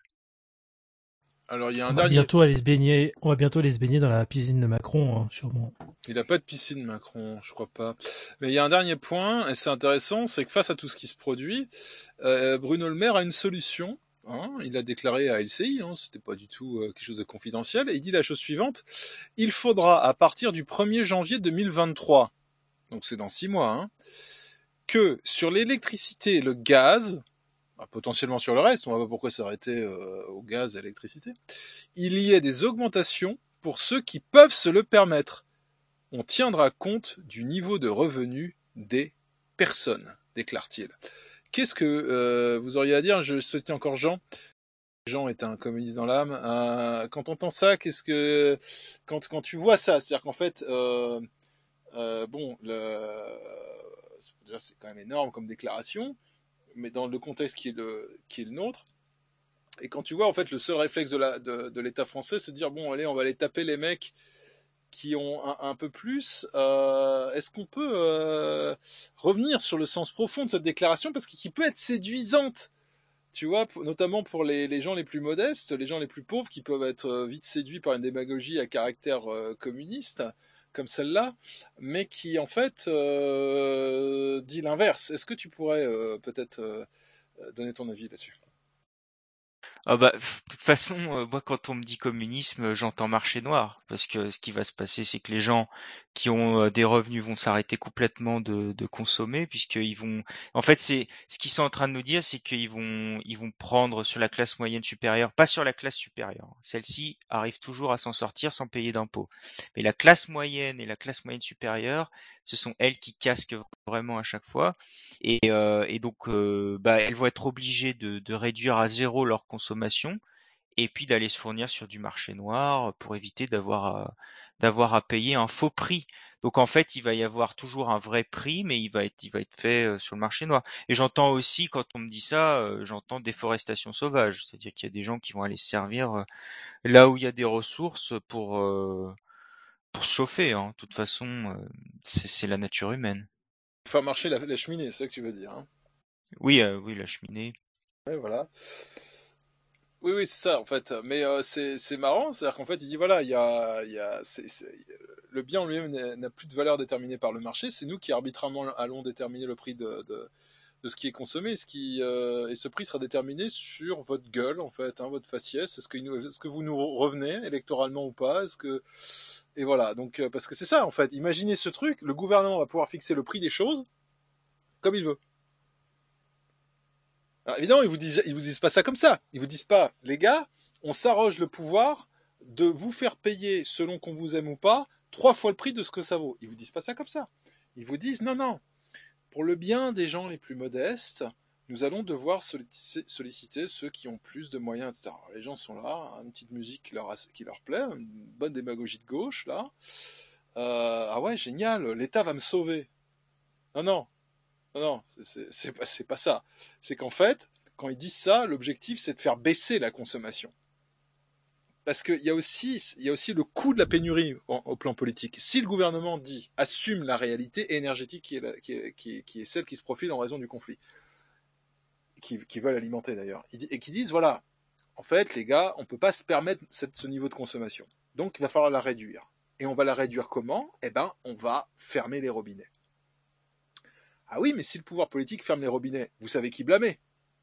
Alors il y a un on va dernier. Bientôt aller se baigner. On va bientôt aller se baigner dans la piscine de Macron, hein, sûrement. Il n'a pas de piscine, Macron, je crois pas. Mais il y a un dernier point, et c'est intéressant, c'est que face à tout ce qui se produit, euh, Bruno Le Maire a une solution. Hein, il a déclaré à L C I, hein, c'était pas du tout euh, quelque chose de confidentiel, et il dit la chose suivante: il faudra à partir du premier janvier deux mille vingt-trois, donc c'est dans six mois, hein, que sur l'électricité et le gaz, potentiellement sur le reste, on ne voit pas pourquoi s'arrêter euh, au gaz et à l'électricité, il y ait des augmentations pour ceux qui peuvent se le permettre. On tiendra compte du niveau de revenu des personnes, déclare-t-il. Qu'est-ce que euh, vous auriez à dire? Je souhaitais encore Jean. Jean est un communiste dans l'âme. Euh, quand on entend ça, qu'est-ce que quand quand tu vois ça, c'est-à-dire qu'en fait, euh, euh, bon, le... déjà c'est quand même énorme comme déclaration, mais dans le contexte qui est le qui est le nôtre. Et quand tu vois en fait le seul réflexe de la de, de l'État français, c'est de dire bon allez, on va aller taper les mecs qui ont un, un peu plus. Euh, est-ce qu'on peut euh, revenir sur le sens profond de cette déclaration, parce qu'il peut être séduisante? Tu vois, pour, notamment pour les, les gens les plus modestes, les gens les plus pauvres qui peuvent être vite séduits par une démagogie à caractère euh, communiste, comme celle-là, mais qui en fait euh, dit l'inverse. Est-ce que tu pourrais euh, peut-être euh, donner ton avis là-dessus? Ah bah, de toute façon, euh, moi, quand on me dit communisme, euh, j'entends marché noir, parce que ce qui va se passer, c'est que les gens qui ont euh, des revenus vont s'arrêter complètement de, de consommer, puisqu'ils vont, en fait, c'est ce qu'ils sont en train de nous dire, c'est qu'ils vont, ils vont prendre sur la classe moyenne supérieure, pas sur la classe supérieure. Celle-ci arrive toujours à s'en sortir sans payer d'impôts. Mais la classe moyenne et la classe moyenne supérieure, ce sont elles qui casquent vraiment à chaque fois, et, euh, et donc, euh, bah, elles vont être obligées de, de réduire à zéro leur consommation, et puis d'aller se fournir sur du marché noir pour éviter d'avoir à, d'avoir à payer un faux prix. Donc en fait, il va y avoir toujours un vrai prix, mais il va être, il va être fait sur le marché noir. Et j'entends aussi, quand on me dit ça, euh, j'entends déforestation sauvage, c'est-à-dire qu'il y a des gens qui vont aller se servir euh, là où il y a des ressources pour euh, pour se chauffer. Hein. De toute façon, euh, c'est, c'est la nature humaine. Faire marcher la, la cheminée, c'est ça que tu veux dire, hein? Oui, euh, oui, la cheminée. Ouais, voilà. Oui, oui, c'est ça, en fait. Mais euh, c'est, c'est marrant, c'est-à-dire qu'en fait, il dit, voilà, il y a, il y a, c'est, c'est, le bien en lui-même n'a, n'a plus de valeur déterminée par le marché, c'est nous qui arbitrairement allons déterminer le prix de, de, de ce qui est consommé, ce qui, euh, et ce prix sera déterminé sur votre gueule, en fait, hein, votre faciès, est-ce que, est-ce que vous nous revenez électoralement ou pas, est-ce que... Et voilà, donc, euh, parce que c'est ça, en fait, imaginez ce truc, le gouvernement va pouvoir fixer le prix des choses comme il veut. Alors évidemment, ils vous disent, ils vous disent pas ça comme ça. Ils vous disent pas, les gars, on s'arroge le pouvoir de vous faire payer, selon qu'on vous aime ou pas, trois fois le prix de ce que ça vaut. Ils vous disent pas ça comme ça. Ils vous disent, non, non, pour le bien des gens les plus modestes, nous allons devoir solliciter ceux qui ont plus de moyens, et cetera. Alors, les gens sont là, une petite musique qui leur, qui leur plaît, une bonne démagogie de gauche, là. Euh, ah ouais, génial, l'État va me sauver. Non, non. Non, non, c'est, c'est, c'est, pas, c'est pas ça. C'est qu'en fait, quand ils disent ça, l'objectif, c'est de faire baisser la consommation. Parce qu'il y a aussi, il y a aussi le coût de la pénurie au, au plan politique. Si le gouvernement dit, assume la réalité énergétique qui est, la, qui est, qui est, qui est celle qui se profile en raison du conflit, qui, qui veulent alimenter d'ailleurs, et qui disent, voilà, en fait, les gars, on peut pas se permettre cette, ce niveau de consommation. Donc, il va falloir la réduire. Et on va la réduire comment? Eh ben, on va fermer les robinets. Ah oui, mais si le pouvoir politique ferme les robinets, vous savez qui blâmer,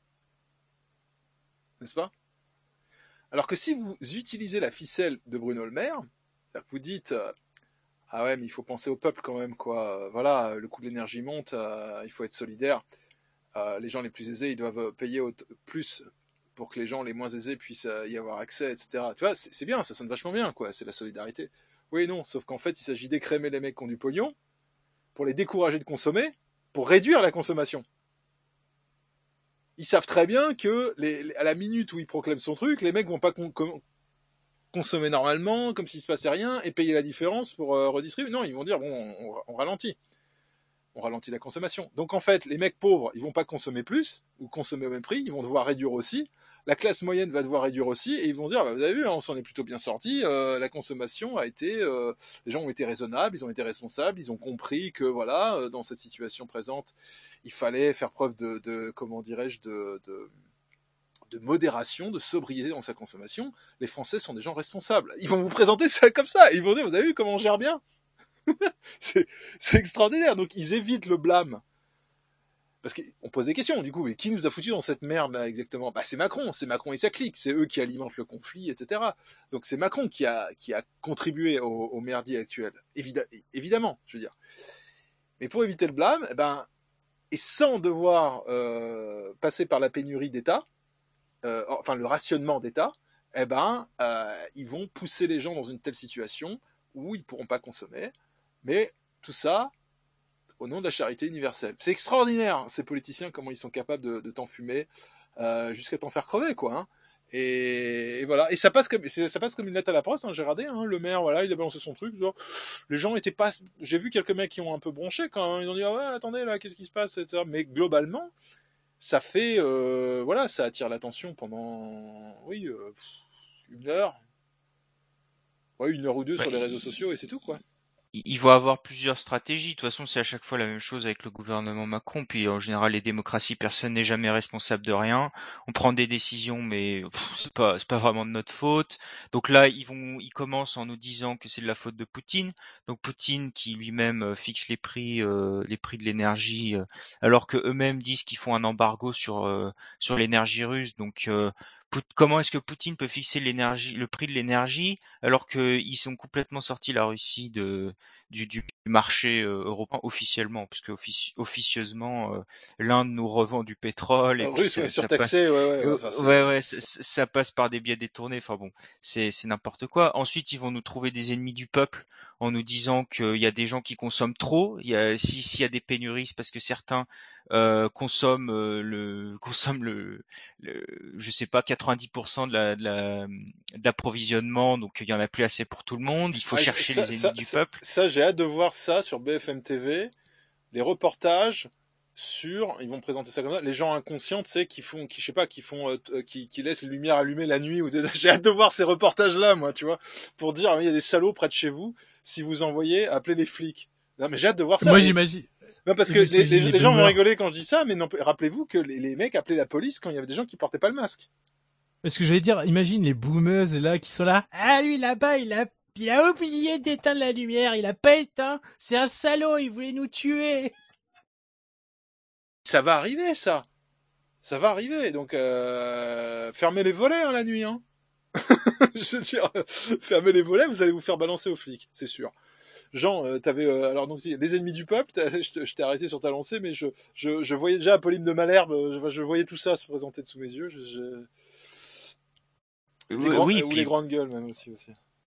n'est-ce pas? Alors que si vous utilisez la ficelle de Bruno Le Maire, c'est-à-dire que vous dites euh, ah ouais, mais il faut penser au peuple quand même, quoi. Euh, voilà, le coût de l'énergie monte, euh, il faut être solidaire. Euh, les gens les plus aisés, ils doivent payer au- plus pour que les gens les moins aisés puissent euh, y avoir accès, et cetera. Tu vois, c'est, c'est bien, ça sonne vachement bien, quoi. C'est la solidarité. Oui, non, sauf qu'en fait, il s'agit d'écrémer les mecs qui ont du pognon pour les décourager de consommer, pour réduire la consommation. Ils savent très bien que les, les, à la minute où ils proclament son truc, les mecs vont pas con, con, consommer normalement, comme s'il se passait rien, et payer la différence pour euh, redistribuer. Non, ils vont dire, bon, on, on ralentit. On ralentit la consommation. Donc en fait, les mecs pauvres, ils vont pas consommer plus, ou consommer au même prix, ils vont devoir réduire aussi. La classe moyenne va devoir réduire aussi, et ils vont dire, bah, vous avez vu, hein, on s'en est plutôt bien sorti, euh, la consommation a été, euh, les gens ont été raisonnables, ils ont été responsables, ils ont compris que voilà, euh, dans cette situation présente, il fallait faire preuve de, de comment dirais-je, de, de, de modération, de sobriété dans sa consommation. Les Français sont des gens responsables. Ils vont vous présenter ça comme ça, ils vont dire, vous avez vu comment on gère bien? c'est, c'est extraordinaire. Donc ils évitent le blâme. Parce qu'on pose des questions, du coup, mais qui nous a foutu dans cette merde là exactement? Bah c'est Macron, c'est Macron et sa clique, c'est eux qui alimentent le conflit, et cetera. Donc c'est Macron qui a, qui a contribué au, au merdier actuel, Évida- évidemment, je veux dire. Mais pour éviter le blâme, eh ben, et sans devoir euh, passer par la pénurie d'État, euh, enfin le rationnement d'État, eh ben, euh, ils vont pousser les gens dans une telle situation où ils ne pourront pas consommer. Mais tout ça au nom de la charité universelle. C'est extraordinaire, hein, ces politiciens, comment ils sont capables de, de t'enfumer euh, jusqu'à t'en faire crever, quoi. Hein. Et, et voilà. Et ça passe comme, ça passe comme une lettre à la poste. Hein, j'ai regardé. Hein, le maire, voilà, il a balancé son truc. Genre, les gens étaient pas. J'ai vu quelques mecs qui ont un peu bronché quand même. Ils ont dit ah ouais, attendez là, qu'est-ce qui se passe, et cetera. Mais globalement, ça fait, euh, voilà, ça attire l'attention pendant, oui, euh, une heure, ouais, une heure ou deux Bah, sur les il- réseaux sociaux et c'est tout, quoi. il il va avoir plusieurs stratégies. De toute façon, c'est à chaque fois la même chose avec le gouvernement Macron. Puis en général, les démocraties, personne n'est jamais responsable de rien. On prend des décisions, mais pff, c'est pas, c'est pas vraiment de notre faute. Donc là, ils vont, ils commencent en nous disant que c'est de la faute de Poutine. Donc Poutine qui lui-même euh, fixe les prix, euh, les prix de l'énergie, euh, alors que eux-mêmes disent qu'ils font un embargo sur euh, sur l'énergie russe. Donc euh, Pout- comment est-ce que Poutine peut fixer l'énergie, le prix de l'énergie alors qu'ils sont complètement sortis la Russie de du, du marché euh, européen officiellement, puisque offici- officieusement euh, l'Inde nous revend du pétrole et Euh, puis russe, ouais, ça, ça passe, surtaxé, ouais, ouais, ouais, euh, enfin, c'est, ouais ouais, ça, ça- ça passe par des biais détournés. Enfin bon, c'est c'est n'importe quoi. Ensuite, ils vont nous trouver des ennemis du peuple en nous disant qu'il y a des gens qui consomment trop. Il y a si s'il y a des pénuries, c'est parce que certains euh, consomment euh, le consomment le, le je sais pas quatre-vingt-dix pour cent de la de la de l'approvisionnement, donc il y en a plus assez pour tout le monde. Il faut Ah, je- chercher ça, les ça, ennemis du ça, peuple. ça, j'ai hâte de voir ça sur B F M T V, les reportages sur, ils vont présenter ça comme ça, les gens inconscients, tu sais, qui font, qui, je sais pas, qui font, euh, euh, qui, qui laissent les lumières allumées la nuit ou des... J'ai hâte de voir ces reportages-là, moi, tu vois, pour dire, ah, il y a des salauds près de chez vous, si vous envoyez, appelez les flics. Non, mais j'ai hâte de voir ça. Moi, Et- j'imagine. Non, parce que j'imagine les, les, les les gens vont boomers. rigoler quand je dis ça, mais non, rappelez-vous que les, les mecs appelaient la police quand il y avait des gens qui portaient pas le masque. Parce que j'allais dire, imagine les boomers là qui sont là. Ah lui là-bas, il a, il a oublié d'éteindre la lumière, il a pas éteint. C'est un salaud, il voulait nous tuer. Ça va arriver, ça. Ça va arriver, donc euh, fermez les volets hein, la nuit. Hein. Je veux dire, fermez les volets, vous allez vous faire balancer aux flics, c'est sûr. Jean, euh, t'avais euh, alors donc les ennemis du peuple. Je, te, je t'ai arrêté sur ta lancée, mais je, je, je voyais déjà Apolline de Malherbe. Je, je voyais tout ça se présenter de sous mes yeux. Je, je... Les Oui, grands, oui, euh, ou puis les grandes gueules même aussi aussi.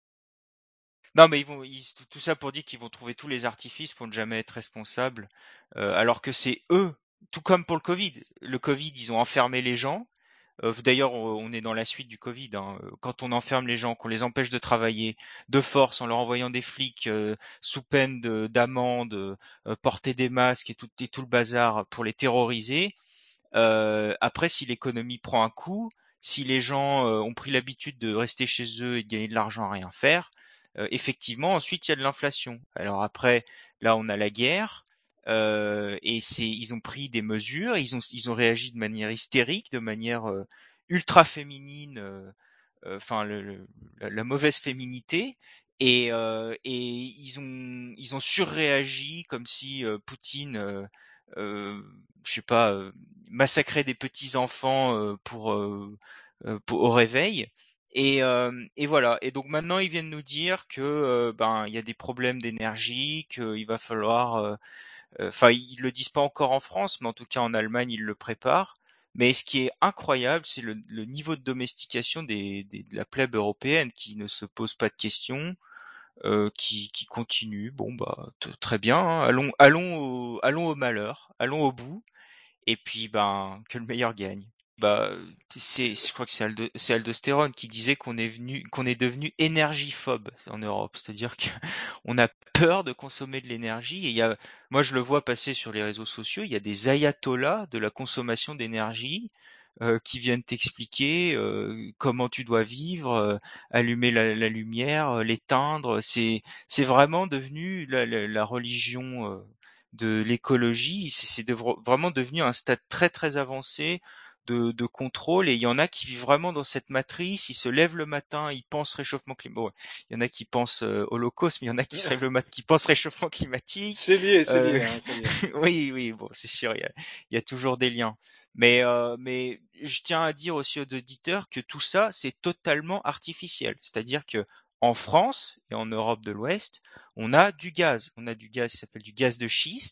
non, mais ils vont, ils- tout ça pour dire qu'ils vont trouver tous les artifices pour ne jamais être responsables, euh, alors que c'est eux, tout comme pour le Covid. Le Covid, ils ont enfermé les gens. Euh, d'ailleurs, on on est dans la suite du Covid. Hein. Euh, Quand on enferme les gens, qu'on les empêche de travailler de force en leur envoyant des flics euh, sous peine de, d'amende, euh, porter des masques et tout, et tout le bazar pour les terroriser. Euh, après, si l'économie prend un coup, si les gens euh, ont pris l'habitude de rester chez eux et de gagner de l'argent à rien faire, euh, effectivement, ensuite il y a de l'inflation. Alors après, là on a la guerre. Euh, et c'est, ils ont pris des mesures, ils ont, ils ont réagi de manière hystérique, de manière euh, ultra féminine, euh, euh, enfin le, le- la, la mauvaise féminité, et, euh, et ils ont, ils ont surréagi comme si euh, Poutine, euh, euh, je sais pas, euh, massacrait des petits enfants euh, pour, euh, euh, pour au réveil. Et, euh, et voilà. Et donc maintenant ils viennent nous dire que euh, ben il y a des problèmes d'énergie, qu'il va falloir euh, enfin, ils le disent pas encore en France, mais en tout cas en Allemagne, ils le préparent. Mais ce qui est incroyable, c'est le, le niveau de domestication des, des- de la plèbe européenne qui ne se pose pas de questions, euh, qui, qui continue. Bon, bah, t- très bien. Hein. Allons, allons, au, allons au malheur, allons au bout, et puis, ben, que le meilleur gagne. Bah, c'est, je crois que c'est Aldo, c'est Aldostérone qui disait qu'on est venu, qu'on est devenu énergiphobe en Europe. C'est-à-dire qu'on a peur de consommer de l'énergie. Et il y a, moi, je le vois passer sur les réseaux sociaux. Il y a des ayatollahs de la consommation d'énergie euh, qui viennent t'expliquer euh, comment tu dois vivre, euh, allumer la, la lumière, euh, l'éteindre. C'est, c'est vraiment devenu la, la, la religion euh, de l'écologie. C'est, c'est devra- vraiment devenu un stade très très avancé de, de contrôle, et il y en a qui vivent vraiment dans cette matrice. Ils se lèvent le matin, ils pensent réchauffement climatique. Bon, il y en a qui pensent euh, holocauste, mais il y en a qui se lèvent le matin, qui pensent réchauffement climatique. C'est lié, c'est Euh, lié, hein, c'est lié. oui, oui, bon, c'est sûr, il y a, il y a toujours des liens. Mais, euh, mais je tiens à dire aussi aux auditeurs que tout ça, c'est totalement artificiel. C'est-à-dire que en France et en Europe de l'Ouest, on a du gaz. On a du gaz qui s'appelle du gaz de schiste.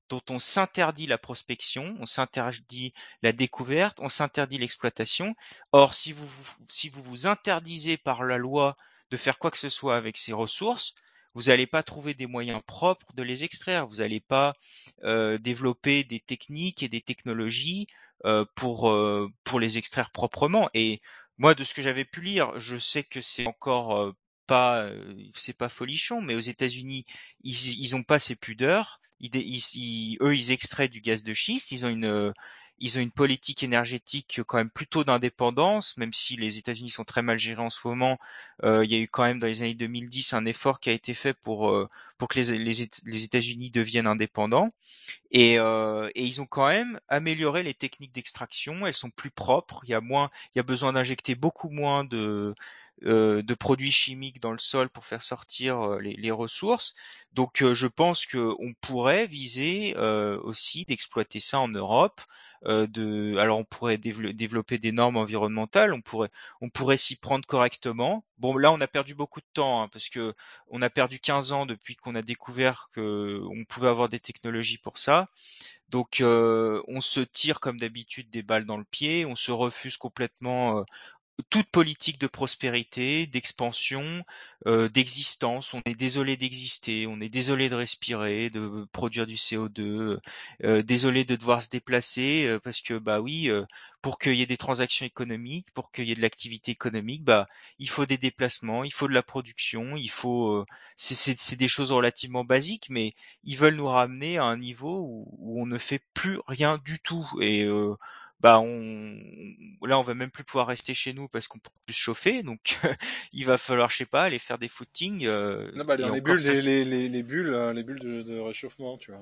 dont on s'interdit la prospection, on s'interdit la découverte, on s'interdit l'exploitation. Or, si vous, si vous vous interdisez par la loi de faire quoi que ce soit avec ces ressources, vous n'allez pas trouver des moyens propres de les extraire. Vous n'allez pas euh, développer des techniques et des technologies euh, pour euh, pour les extraire proprement. Et moi, de ce que j'avais pu lire, je sais que c'est encore euh, pas euh, c'est pas folichon, mais aux États-Unis, ils ils ont pas ces pudeurs. Ils, ils, ils, eux, ils extraient du gaz de schiste. Ils ont une euh, ils ont une politique énergétique quand même plutôt d'indépendance, même si les États-Unis sont très mal gérés en ce moment. Euh, il y a eu quand même dans les années deux mille dix un effort qui a été fait pour euh, pour que les, les, les États-Unis deviennent indépendants. Et, euh, et ils ont quand même amélioré les techniques d'extraction. Elles sont plus propres. Il y a moins, il y a besoin d'injecter beaucoup moins de euh, de produits chimiques dans le sol pour faire sortir euh, les, les ressources. Donc, euh, je pense que on pourrait viser euh, aussi d'exploiter ça en Europe. Euh, de, alors, on pourrait dévelop- développer des normes environnementales. On pourrait, on pourrait s'y prendre correctement. Bon, là, on a perdu beaucoup de temps hein, parce que on a perdu quinze ans depuis qu'on a découvert que on pouvait avoir des technologies pour ça. Donc, euh, on se tire comme d'habitude des balles dans le pied. On se refuse complètement. Euh, toute politique de prospérité, d'expansion, euh, d'existence. On est désolé d'exister, on est désolé de respirer, de produire du C O deux, euh, désolé de devoir se déplacer euh, parce que bah oui, euh, pour qu'il y ait des transactions économiques, pour qu'il y ait de l'activité économique, bah il faut des déplacements, il faut de la production, il faut euh, c'est, c'est, c'est des choses relativement basiques, mais ils veulent nous ramener à un niveau où, où on ne fait plus rien du tout et euh, bah on là on va même plus pouvoir rester chez nous parce qu'on peut plus se chauffer donc il va falloir je sais pas aller faire des footings euh, Non, bah, et dans les encore bulles, ça les, c'est- les, les, les bulles, euh, les bulles de, de réchauffement, tu vois.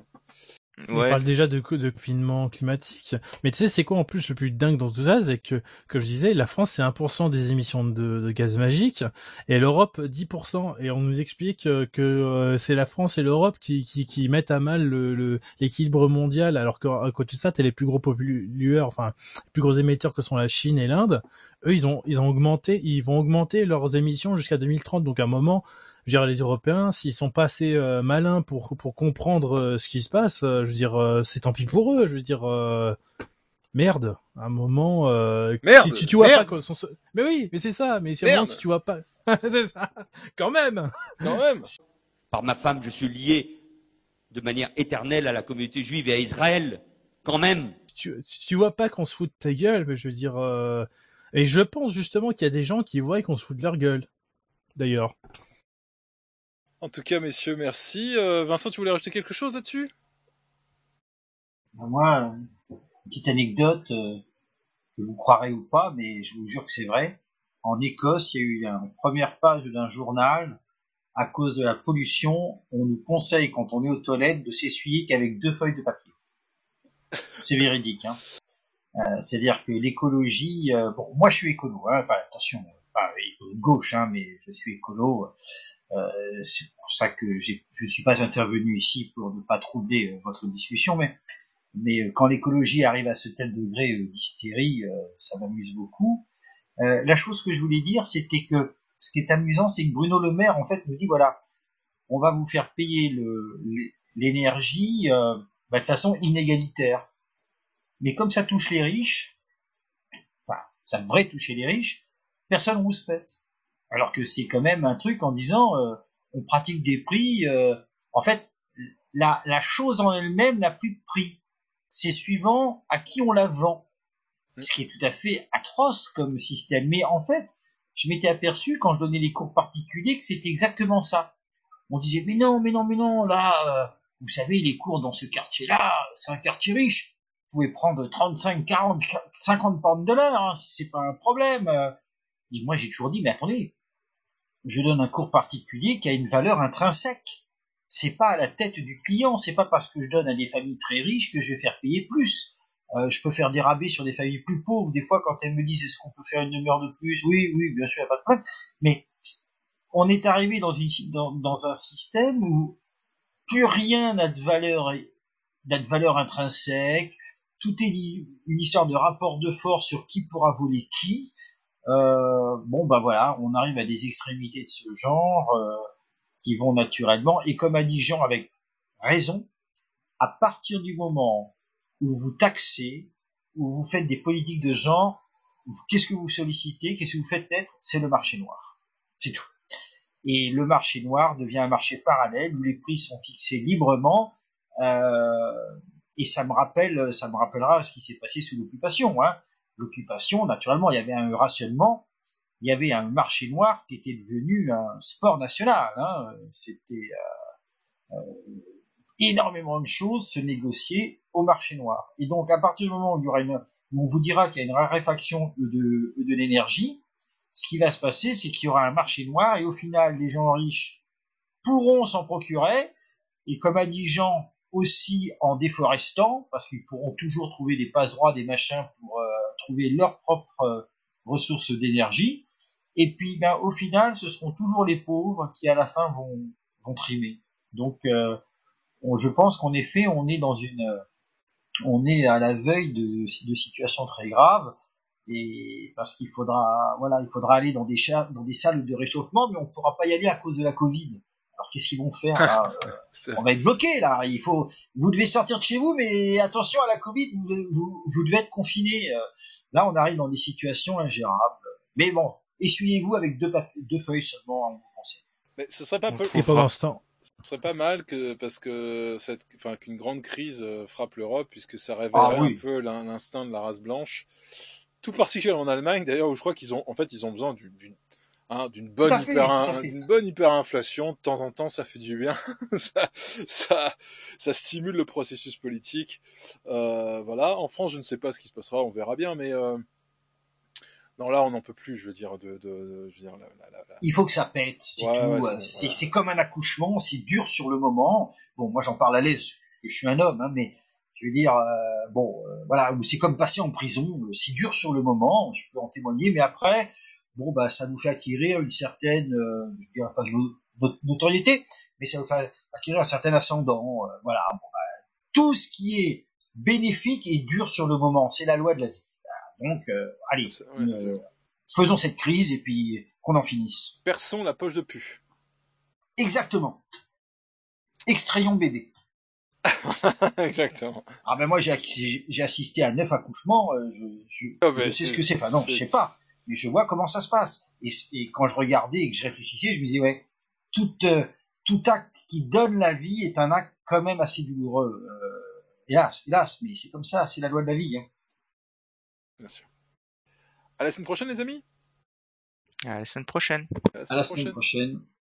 On ouais parle déjà de, co- de confinement climatique. Mais tu sais, c'est quoi en plus le plus dingue dans tout ça? C'est que, comme je disais, la France, c'est un pour cent des émissions de, de gaz magique, et l'Europe, dix pour cent. Et on nous explique euh, que euh, c'est la France et l'Europe qui, qui, qui mettent à mal le, le- l'équilibre mondial, alors qu'à côté de ça, t'as les plus gros pollueurs, enfin, les plus gros émetteurs que sont la Chine et l'Inde. Eux, ils ont, ils ont augmenté, ils vont augmenter leurs émissions jusqu'à deux mille trente. Donc, à un moment, je veux dire, les Européens, s'ils sont pas assez euh, malins pour pour comprendre euh, ce qui se passe, euh, je veux dire, euh, c'est tant pis pour eux. Je veux dire, euh, merde. À un moment, euh, Merde, si tu, tu vois merde. pas qu'on sont... Mais oui, mais c'est ça. Mais c'est un moment Merde. si tu vois pas, c'est ça. Quand même. Quand même. Par ma femme, je suis lié de manière éternelle à la communauté juive et à Israël. Quand même. Si tu, si tu vois pas qu'on se fout de ta gueule, mais je veux dire, euh... et je pense justement qu'il y a des gens qui voient qu'on se fout de leur gueule. D'ailleurs. En tout cas, messieurs, merci. Euh, Vincent, tu voulais rajouter quelque chose là-dessus? Ben moi, une petite anecdote, euh, que vous croirez ou pas, mais je vous jure que c'est vrai. En Écosse, il y a eu une première page d'un journal. À cause de la pollution, on nous conseille, quand on est aux toilettes, de s'essuyer qu'avec deux feuilles de papier. C'est véridique, hein. Euh, c'est-à-dire que l'écologie... Euh, bon, moi, je suis écolo, hein, enfin, attention, pas écolo de gauche, hein, mais je suis écolo... Euh, c'est pour ça que j'ai, je ne suis pas intervenu ici pour ne pas troubler euh, votre discussion, mais, mais euh, quand l'écologie arrive à ce tel degré euh, d'hystérie, euh, ça m'amuse beaucoup. Euh, la chose que je voulais dire, c'était que ce qui est amusant, c'est que Bruno Le Maire, en fait, nous dit, voilà, on va vous faire payer le, l'énergie euh, bah, de façon inégalitaire. Mais comme ça touche les riches, enfin, ça devrait toucher les riches, personne ne rouspète. Alors que c'est quand même un truc en disant euh, on pratique des prix. Euh, en fait, la, la chose en elle-même n'a plus de prix. C'est suivant à qui on la vend. Ce qui est tout à fait atroce comme système. Mais en fait, je m'étais aperçu quand je donnais les cours particuliers que c'était exactement ça. On disait mais non, mais non, mais non, là, euh, vous savez, les cours dans ce quartier-là, c'est un quartier riche. Vous pouvez prendre trente-cinq, quarante, cinquante pounds de l'heure, hein, c'est pas un problème. Et moi, j'ai toujours dit, mais attendez, je donne un cours particulier qui a une valeur intrinsèque. C'est pas à la tête du client, c'est pas parce que je donne à des familles très riches que je vais faire payer plus. Euh, je peux faire des rabais sur des familles plus pauvres. Des fois, quand elles me disent, est-ce qu'on peut faire une demi-heure de plus? Oui, oui, bien sûr, il n'y a pas de problème. Mais on est arrivé dans, une, dans, dans un système où plus rien n'a de valeur, n'a de valeur intrinsèque. Tout est une histoire de rapport de force sur qui pourra voler qui. Euh, bon, bah voilà, on arrive à des extrémités de ce genre euh, qui vont naturellement. Et comme a dit Jean avec raison, à partir du moment où vous taxez, où vous faites des politiques de genre, qu'est-ce que vous sollicitez, qu'est-ce que vous faites naître? C'est le marché noir. C'est tout. Et le marché noir devient un marché parallèle où les prix sont fixés librement. Euh, et ça me rappelle, ça me rappellera ce qui s'est passé sous l'occupation. Hein. L'occupation, naturellement, il y avait un rationnement, il y avait un marché noir qui était devenu un sport national. Hein. C'était euh, euh, énormément de choses se négociaient au marché noir. Et donc, à partir du moment où, il y aura une, où on vous dira qu'il y a une raréfaction de, de l'énergie, ce qui va se passer, c'est qu'il y aura un marché noir et au final, les gens riches pourront s'en procurer. Et comme a dit Jean, aussi en déforestant, parce qu'ils pourront toujours trouver des passe-droits, des machins pour euh, trouver leurs propres euh, ressources d'énergie. Et puis, ben, au final, ce seront toujours les pauvres qui, à la fin, vont, vont trimer. Donc, euh, on, je pense qu'en effet, on est dans une, euh, on est à la veille de, de situations très graves. Et parce qu'il faudra, voilà, il faudra aller dans des, cha- dans des salles de réchauffement, mais on ne pourra pas y aller à cause de la Covid. Alors qu'est-ce qu'ils vont faire là euh, On va être bloqué là. Il faut, vous devez sortir de chez vous, mais attention à la Covid, vous, vous, vous devez être confiné. Là, on arrive dans des situations ingérables. Mais bon, essuyez-vous avec deux, papiers, deux feuilles seulement, vous pensez. Mais ce serait pas peu... Et pendant ce temps, ce serait pas mal que parce que cette, enfin qu'une grande crise frappe l'Europe, puisque ça révélerait ah, oui. un peu l'instinct de la race blanche. Tout particulièrement en Allemagne, d'ailleurs, où je crois qu'ils ont, en fait, ils ont besoin d'une Hein, d'une bonne fait, hyper, un, d'une bonne hyperinflation. De temps en temps, ça fait du bien. ça, ça, ça stimule le processus politique. Euh, voilà. En France, je ne sais pas ce qui se passera, on verra bien. Mais euh... non, là, on n'en peut plus. Je veux dire, de, de, de je veux dire, la, la, la... il faut que ça pète. C'est ouais, tout. Ouais, c'est, c'est, voilà. c'est comme un accouchement. C'est dur sur le moment. Bon, moi, j'en parle à l'aise, parce que je suis un homme, hein, mais je veux dire, euh, bon, euh, voilà, c'est comme passer en prison. C'est dur sur le moment. Je peux en témoigner, mais après. Bon, bah, ça nous fait acquérir une certaine, euh, je dirais pas de no- notoriété, mais ça nous fait acquérir un certain ascendant. Euh, voilà. Bon, bah, tout ce qui est bénéfique est dur sur le moment. C'est la loi de la vie. Voilà. Donc, euh, allez, ouais, euh, faisons cette crise et puis qu'on en finisse. Perçons la poche de pu. Exactement. Extrayons bébé. Exactement. Ah ben moi, j'ai, j'ai assisté à neuf accouchements. Euh, je, je, oh, je sais ce que c'est. Enfin non, c'est... je sais pas. Mais je vois comment ça se passe. Et, et quand je regardais et que je réfléchissais, je me disais, ouais, tout, euh, tout acte qui donne la vie est un acte quand même assez douloureux. Euh, hélas, hélas, mais c'est comme ça, c'est la loi de la vie. Hein. Bien sûr. À la semaine prochaine, les amis. À la semaine prochaine. À la semaine, à la semaine prochaine. prochaine.